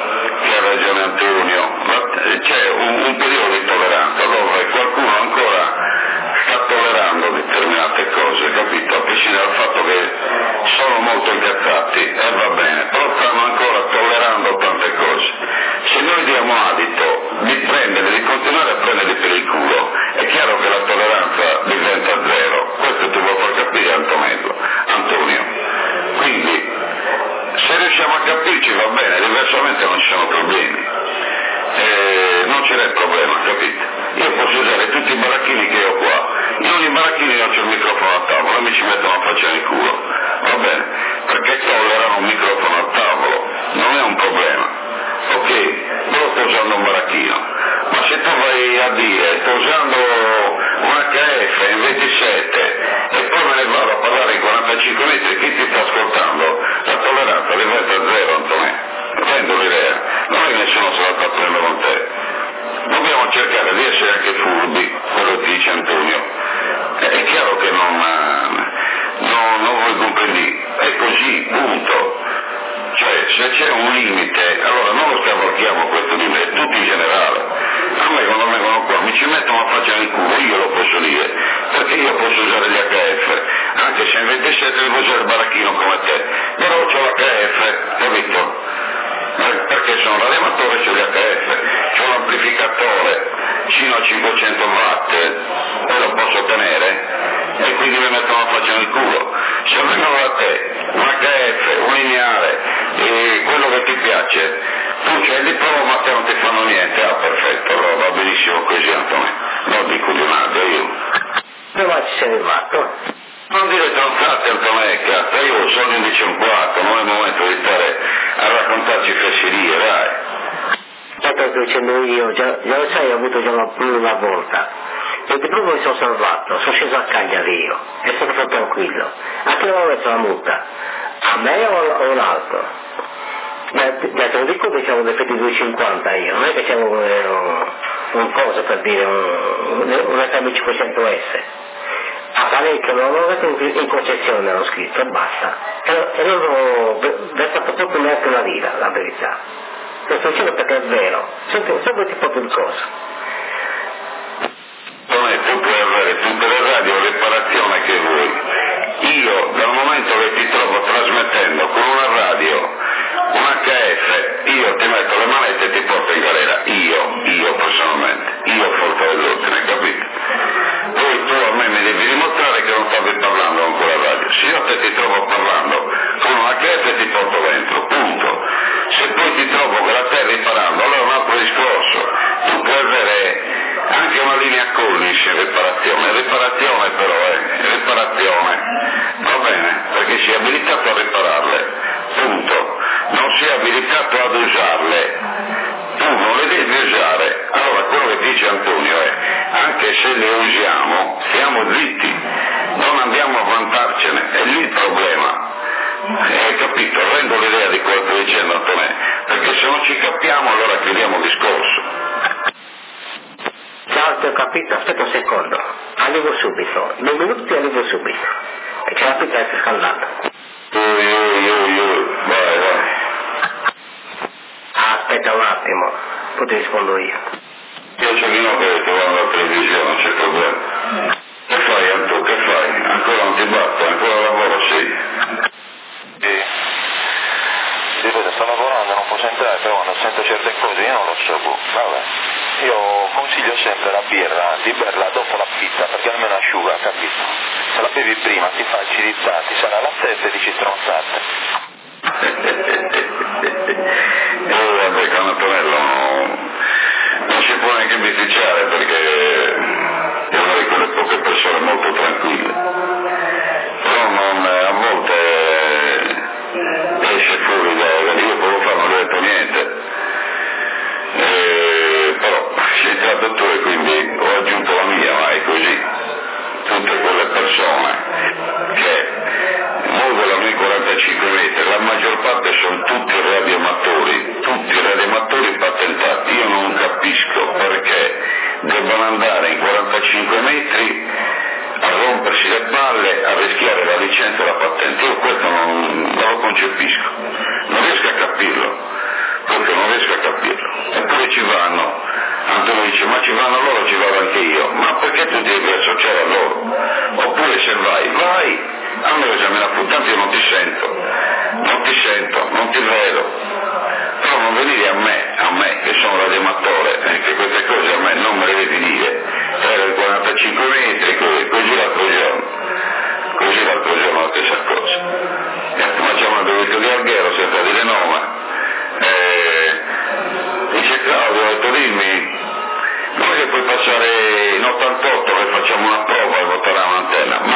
faccio il microfono a tavola e mi ci mettono a faccia nel culo, va bene? Perché tollerano un microfono a tavolo, non è un problema, ok? Però sto usando un baracchino, ma se tu vai a dire sto usando un H F in ventisette e poi me ne vado a parlare in quarantacinque metri, chi ti sta ascoltando? La tolleranza diventa zero, Antonio. Prendo l'idea, non è che nessuno se la sta prendendo con te. Dobbiamo cercare di essere anche furbi, quello che dice Antonio. È chiaro che non, non, non voi comprendi, è così, punto. Cioè, se c'è un limite, allora non lo scavalchiamo questo limite, tutti in generale. A me quando vengono qua mi ci mettono a faccia nel culo, io lo posso dire, perché io posso usare gli H F, anche se in ventisette devo usare il baracchino come te, però ho l'H F, capito? Perché sono radioamatore sull'H F, c'ho l'amplificatore fino a cinquecento watt e lo posso tenere e quindi mi mettono la faccia nel culo. Se vengono da te un H F, un lineare e quello che ti piace, tu c'hai il diploma ma te non ti fanno niente, ah perfetto, allora va benissimo così Antonio, non dico di un altro io. Dove ci sei arrivato? Non dire tronzate Antonecca, io sono undici e un quarto, non è il momento di stare a raccontarci fesserie, dai. Certo che dicendo io, già, già lo sai, ho avuto già più di una volta. E proprio mi sono salvato, sono sceso a Cagliari io, e sono stato tranquillo. A che avevo messo la multa? A me o, o un altro? Ma te lo dico che c'avevo effetti due e cinquanta io, non è che c'avevo un, un coso per dire, un, un F M cinquecento S. A parecchio, non l'ho detto in concessione, l'ho scritto e basta. E, e non ho versato proprio neanche una lira, la verità. Lo sto dicendo perché è vero, sempre ti proprio il coso. Non è, tu puoi avere tutte le radio riparazione che vuoi. Io, dal momento che ti trovo trasmettendo con una radio, un H F, io ti metto le manette e ti porto in galera. Io, io personalmente, io forza dell'ordine, capito? Poi tu a me mi devi dimostrare che non stavi parlando con quella radio. Se io te ti trovo parlando con un H F ti porto dentro, punto. Se poi ti trovo che la stai riparando, allora è un altro discorso. Tu puoi avere anche una linea Collins in riparazione, riparazione però è, riparazione, va bene? Perché sei abilitato a ripararle, punto. Non sei abilitato ad usarle, tu non le devi usare. Allora quello che dice Antonio è, anche se le usiamo, siamo zitti, non andiamo a vantarcene, è lì il problema. Hai capito? Rendo l'idea di quello che sto dicendo Antonio, perché se non ci capiamo allora chiudiamo il discorso. Ciao, ti ho capito, aspetta un secondo, arrivo subito, due minuti arrivo subito, e c'è la pizza che sta scaldando. Io, io, io, io, vai, vai. Aspetta un attimo, poi ti rispondo io. Io c'è mio che ti guardo la televisione, non c'è problema. Che fai Anto, che fai? Ancora non ti batto, ancora lavoro sì. Sì. Ripeto, sto lavorando, non posso entrare, però quando sento certe cose io non lo so, boh, vabbè. Io consiglio sempre la birra, di berla dopo la pizza, perché almeno asciuga, capito? Se la bevi prima ti fa acidità, ti sarà la sette e dici stronzate. E vabbè, con Antonello non, non si può neanche bisticciare perché è una di quelle poche persone molto tranquille. Però non, a volte esce fuori da... io quello fa non gli ho detto niente. Eh, però sei traduttore, quindi ho aggiunto la mia, ma è così. Tutte quelle persone che muovono i quarantacinque metri, la maggior parte sono tutti radioamatori, tutti radioamatori patentati. Io non capisco perché debbano andare in quarantacinque metri a rompersi le palle, a rischiare la licenza e la patente. Io questo non, non lo concepisco, non riesco a capirlo, proprio non riesco a capirlo. Eppure ci vanno. Antonio dice, ma ci vanno loro, ci vado anche io. Ma perché tu devi associare a loro? Oppure se vai, vai, a me esamina tanto io non ti sento, non ti sento, non ti vedo. Però non venire a me, a me che sono radioamatore, eh, che queste cose a me non me le devi dire. Era il quarantacinque metri, così, così l'altro giorno, così l'altro giorno la stessa cosa. Eh, ma c'è un dovito di Alghero senza dire nome. Eh, dice Claudio, ho detto dimmi, come che puoi passare in ottantotto che facciamo una prova e votare un'antenna?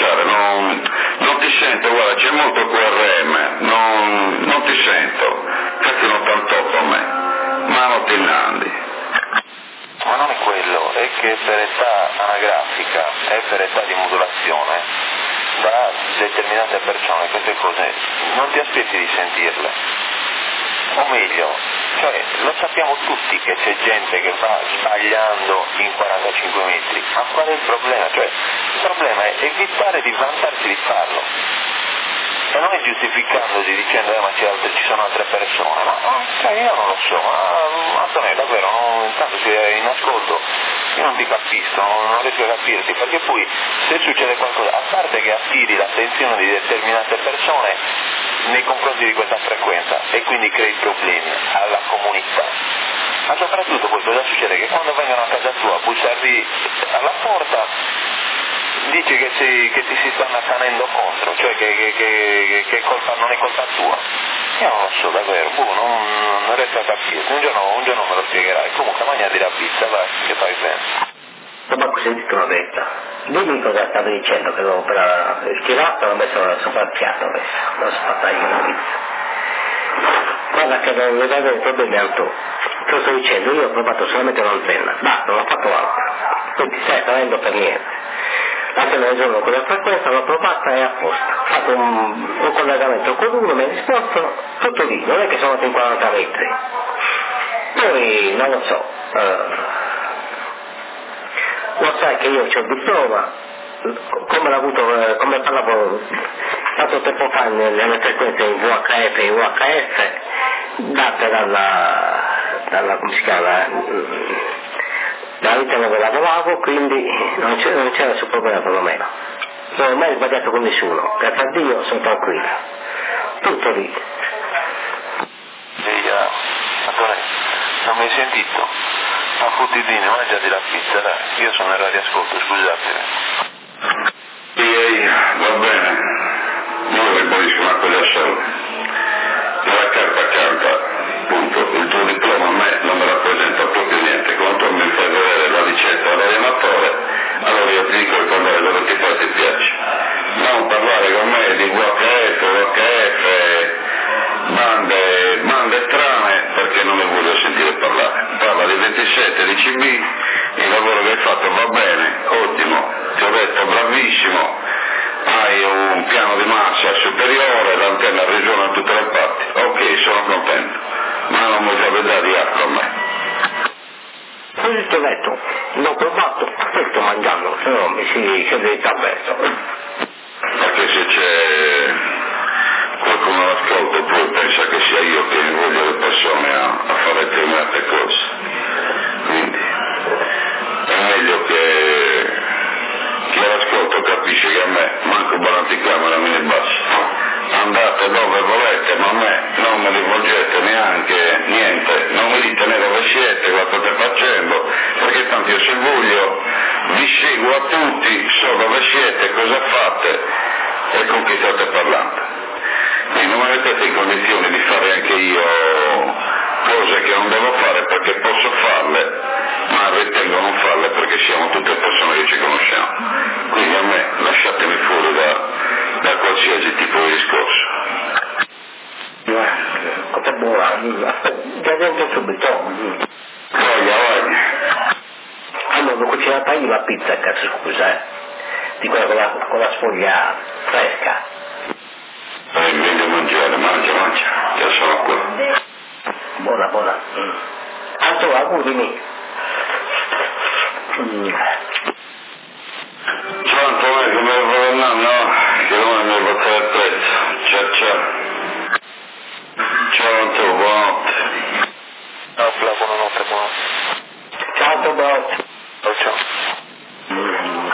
abbassare, non, non ti sento, guarda, c'è molto Q R M, non, non ti sento, fatti un ottantotto a me, mano Tinnandi. Ma non è quello, è che per età anagrafica e per età di modulazione da determinate persone queste cose non ti aspetti di sentirle, o meglio, cioè lo sappiamo tutti che c'è gente che va sbagliando in quarantacinque metri, ma qual è il problema? Cioè il problema è evitare di vantarsi di farlo e non è giustificandosi dicendo eh, ma c'è altre, ci sono altre persone, ma cioè, io non lo so, ma Antonio davvero non, intanto se è in ascolto io non ti capisco, non, non riesco a capirti, perché poi se succede qualcosa, a parte che attiri l'attenzione di determinate persone nei confronti di questa frequenza e quindi crei problemi alla comunità, ma soprattutto poi cosa succede? Che quando vengono a casa tua a bussarvi alla porta dici che, si, che ti si stanno accanendo contro, cioè che, che, che, che colpa, non è colpa tua. Io non lo so davvero, boh, non, non riesco a capire, un giorno, un giorno me lo spiegherai, comunque mangiati la pizza, vai, che fai bene. Dopo ho sentito una detta, dimmi cosa stavi dicendo, che l'ho appena schivato, l'ho messo sopra il piatto, l'ho spattato una pizza. Guarda che non mi vedo il problema è tu. Te lo sto dicendo, io ho provato solamente un'antenna, basta, non ho fatto altro. Non ti stai salendo per niente. L'antenna del giorno con la frequenza l'ho provata e a posto. Ho fatto un, un collegamento con uno, mi ha risposto, tutto lì, non è che sono andato in quaranta metri. Poi non lo so. Uh, lo sai che io ho il diploma, come l'ho avuto, come parlavo tanto tempo fa nelle frequenze in V H F e U H F, date dalla, dalla come si chiama, dalla vita dove lavoravo, quindi non c'era, non c'era nessun problema perlomeno. Non ho mai sbagliato con nessuno, grazie a Dio sono tranquillo. Tutto lì. Ehi, Antonio, non mi hai sentito? Ma fottitini, mangiati la pizza, dai, io sono in radioascolto, scusate. Ehi, va bene, io ribadisco una cosa sola, la carta canta, punto, il tuo diploma a me non mi rappresenta proprio niente, quando mi fai vedere la ricetta all'allenatore, allora io ti dico che andare dove ti fa ti piace, non parlare con me di V H F, V H F, bande, bande strane, perché non ne voglio sentire parlare, parla di ventisette, di C B, il lavoro che hai fatto va bene, ottimo, ti ho detto bravissimo, hai un piano di massa superiore, l'antenna regiona da tutte le parti, ok, sono contento, ma non mi fai vedere di acqua a me. Così ti ho detto, l'ho provato, poi sto mangiando, se no mi si scende il tabletto. Perché se c'è qualcuno all'ascolto poi pensa che sia io che invoglio le persone a, a fare determinate cose, quindi è meglio che chi all'ascolto capisce che a me manco baranticamo la minibus, andate dove volete, ma a me non mi rivolgete neanche niente, non mi dite né dove siete, cosa state facendo, perché tanto io se voglio vi seguo a tutti, so dove siete, cosa fate e con chi state parlando. Quindi non mi mettete in condizioni di fare anche io cose che non devo fare perché posso farle, ma ritengo non farle perché siamo tutte persone che ci conosciamo. Quindi a me lasciatemi fuori da, da qualsiasi tipo di discorso. Cosa buona, già dentro subito. Voglia, voglia. Allora, ho cucinato io la pizza, cazzo scusa, eh. Di quella con la, con la sfoglia fresca. È meglio mangiare, mangia, mangia, già sono qua. Buona, buona. Mm. Altro, augurimi. Mm. Ciao Antonio, come va il nonno? Che non mi va il prezzo. Ciao ciao. Ciao Antonio, buonanotte. Ciao, buonanotte, buonanotte. Ciao, buonanotte. Ciao, ciao. Mm.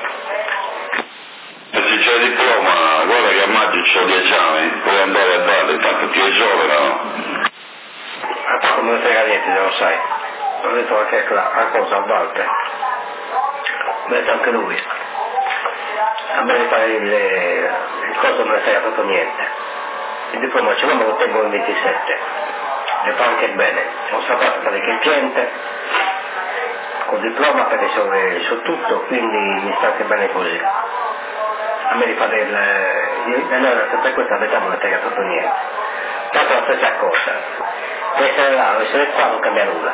E se c'è il diploma, guarda che a maggio c'ho dieci anni, puoi andare a Bari, tanto ti esonerano. Non me ne frega niente, lo sai. Ho detto anche la, la cosa a volte. L'ha detto anche lui. A me ne fare il, il coso non ne frega proprio niente. Il diploma ce l'ho, ma lo tengo in ventisette. Le fa anche bene. Sono stato fare che il cliente col diploma perché so, so tutto, quindi mi sta anche bene così. a me di fare il... e allora per questa verità non mi frega proprio niente. Tanto la stessa cosa, essere là o essere qua non cambia nulla.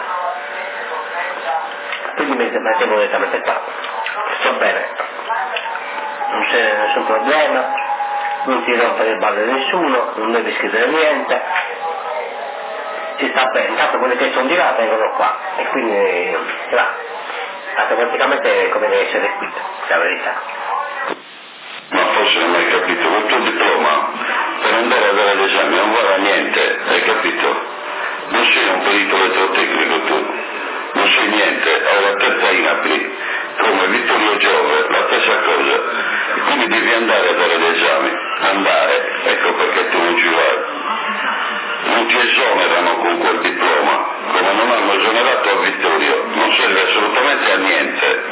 Quindi mi mettevo direttamente qua, sto bene, non c'è nessun problema, non ti rompere le balle di nessuno, non devi scrivere niente, ci sta bene, intanto quelli che sono di là vengono qua e quindi là, automaticamente è come deve essere qui, la verità. Ma forse non hai capito, il tuo diploma per andare a dare l'esame non vale a niente, hai capito? Non sei un perito elettrotecnico tu, non sei niente, hai la terza INAPLI, come Vittorio Giove, la stessa cosa, e quindi devi andare a dare l'esame, andare, ecco perché tu non ci vai. Non ti esonerano con quel diploma, come non hanno esonerato a Vittorio, non serve assolutamente a niente.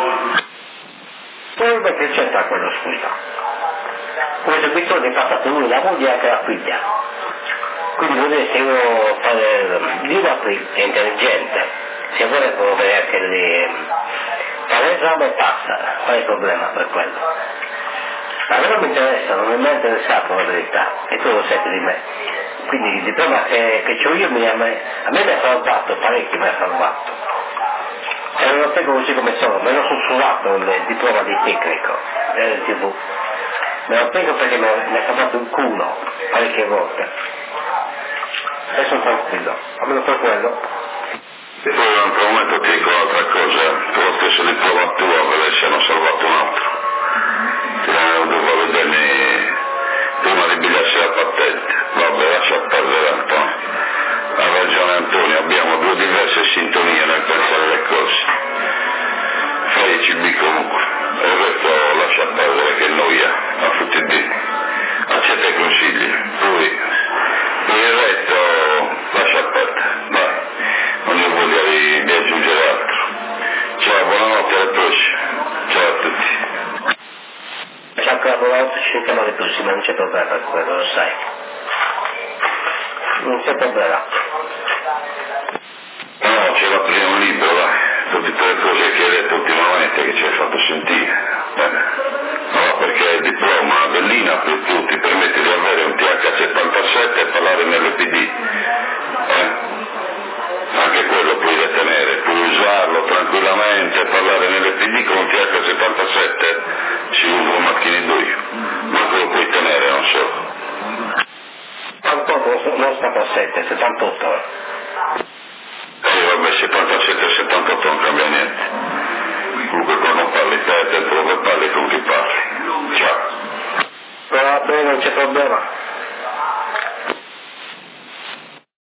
Poi che c'entra quello, scusa? Come se Vittorio è passato lui la moglie e anche la figlia. Quindi vuol dire se uno fare l'INAPLI è intelligente, se vuole può avere anche le... fare l'esame e passa, qual è il problema per quello? A me non mi interessa, non mi è mai interessato la verità, e tu lo sai di me. Quindi il diploma che, che ho io mi, a, me, a me mi ha salvato, parecchio mi ha salvato. E non lo tengo così come sono, me l'ho sussurrato il diploma di tecnico delle tivù. Me lo tengo perché mi ha, mi ha salvato il culo parecchie volte. E sono tranquillo, almeno per quello. E poi in un altro momento ti dico un'altra cosa, con lo stesso diploma tuo ve ne hanno salvato un altro. Che dovevo vedermi prima di bigliarsi la patente. Vabbè, lascia perdere Antonio. Ha ragione Antonio, abbiamo due diverse sintonie nel pensare le cose. Fai i C B comunque, e il resto lascia perdere che noia, a tutti i B. Accetta i consigli, lui, per il resto lascia perdere, vai, non ho voglia di, di aggiungere altro. Ciao, buonanotte, alle prossime, ciao a tutti. Ciao Carlo, ci sentiamo alle prossime, non c'è problema per quello, lo sai. Non c'è problema. No, c'è la prima un libro, dai, tutte le cose che hai detto ultimamente che ci hai fatto sentire. Bene. No, perché il diploma dell'INAPLI tu ti permette di avere un T H settantasette e parlare nell'E P D. Eh? Anche quello puoi detenere, puoi usarlo tranquillamente, parlare nell'E P D con un T H settantasette, ci uso un macchinino io, ma quello puoi tenere, non so. settantotto, non settantasette, settantotto. Eh vabbè, settantasette e settantotto non cambia niente. Comunque quando parli te, te dove parli con chi parli. Ciao. Va bene, non c'è problema.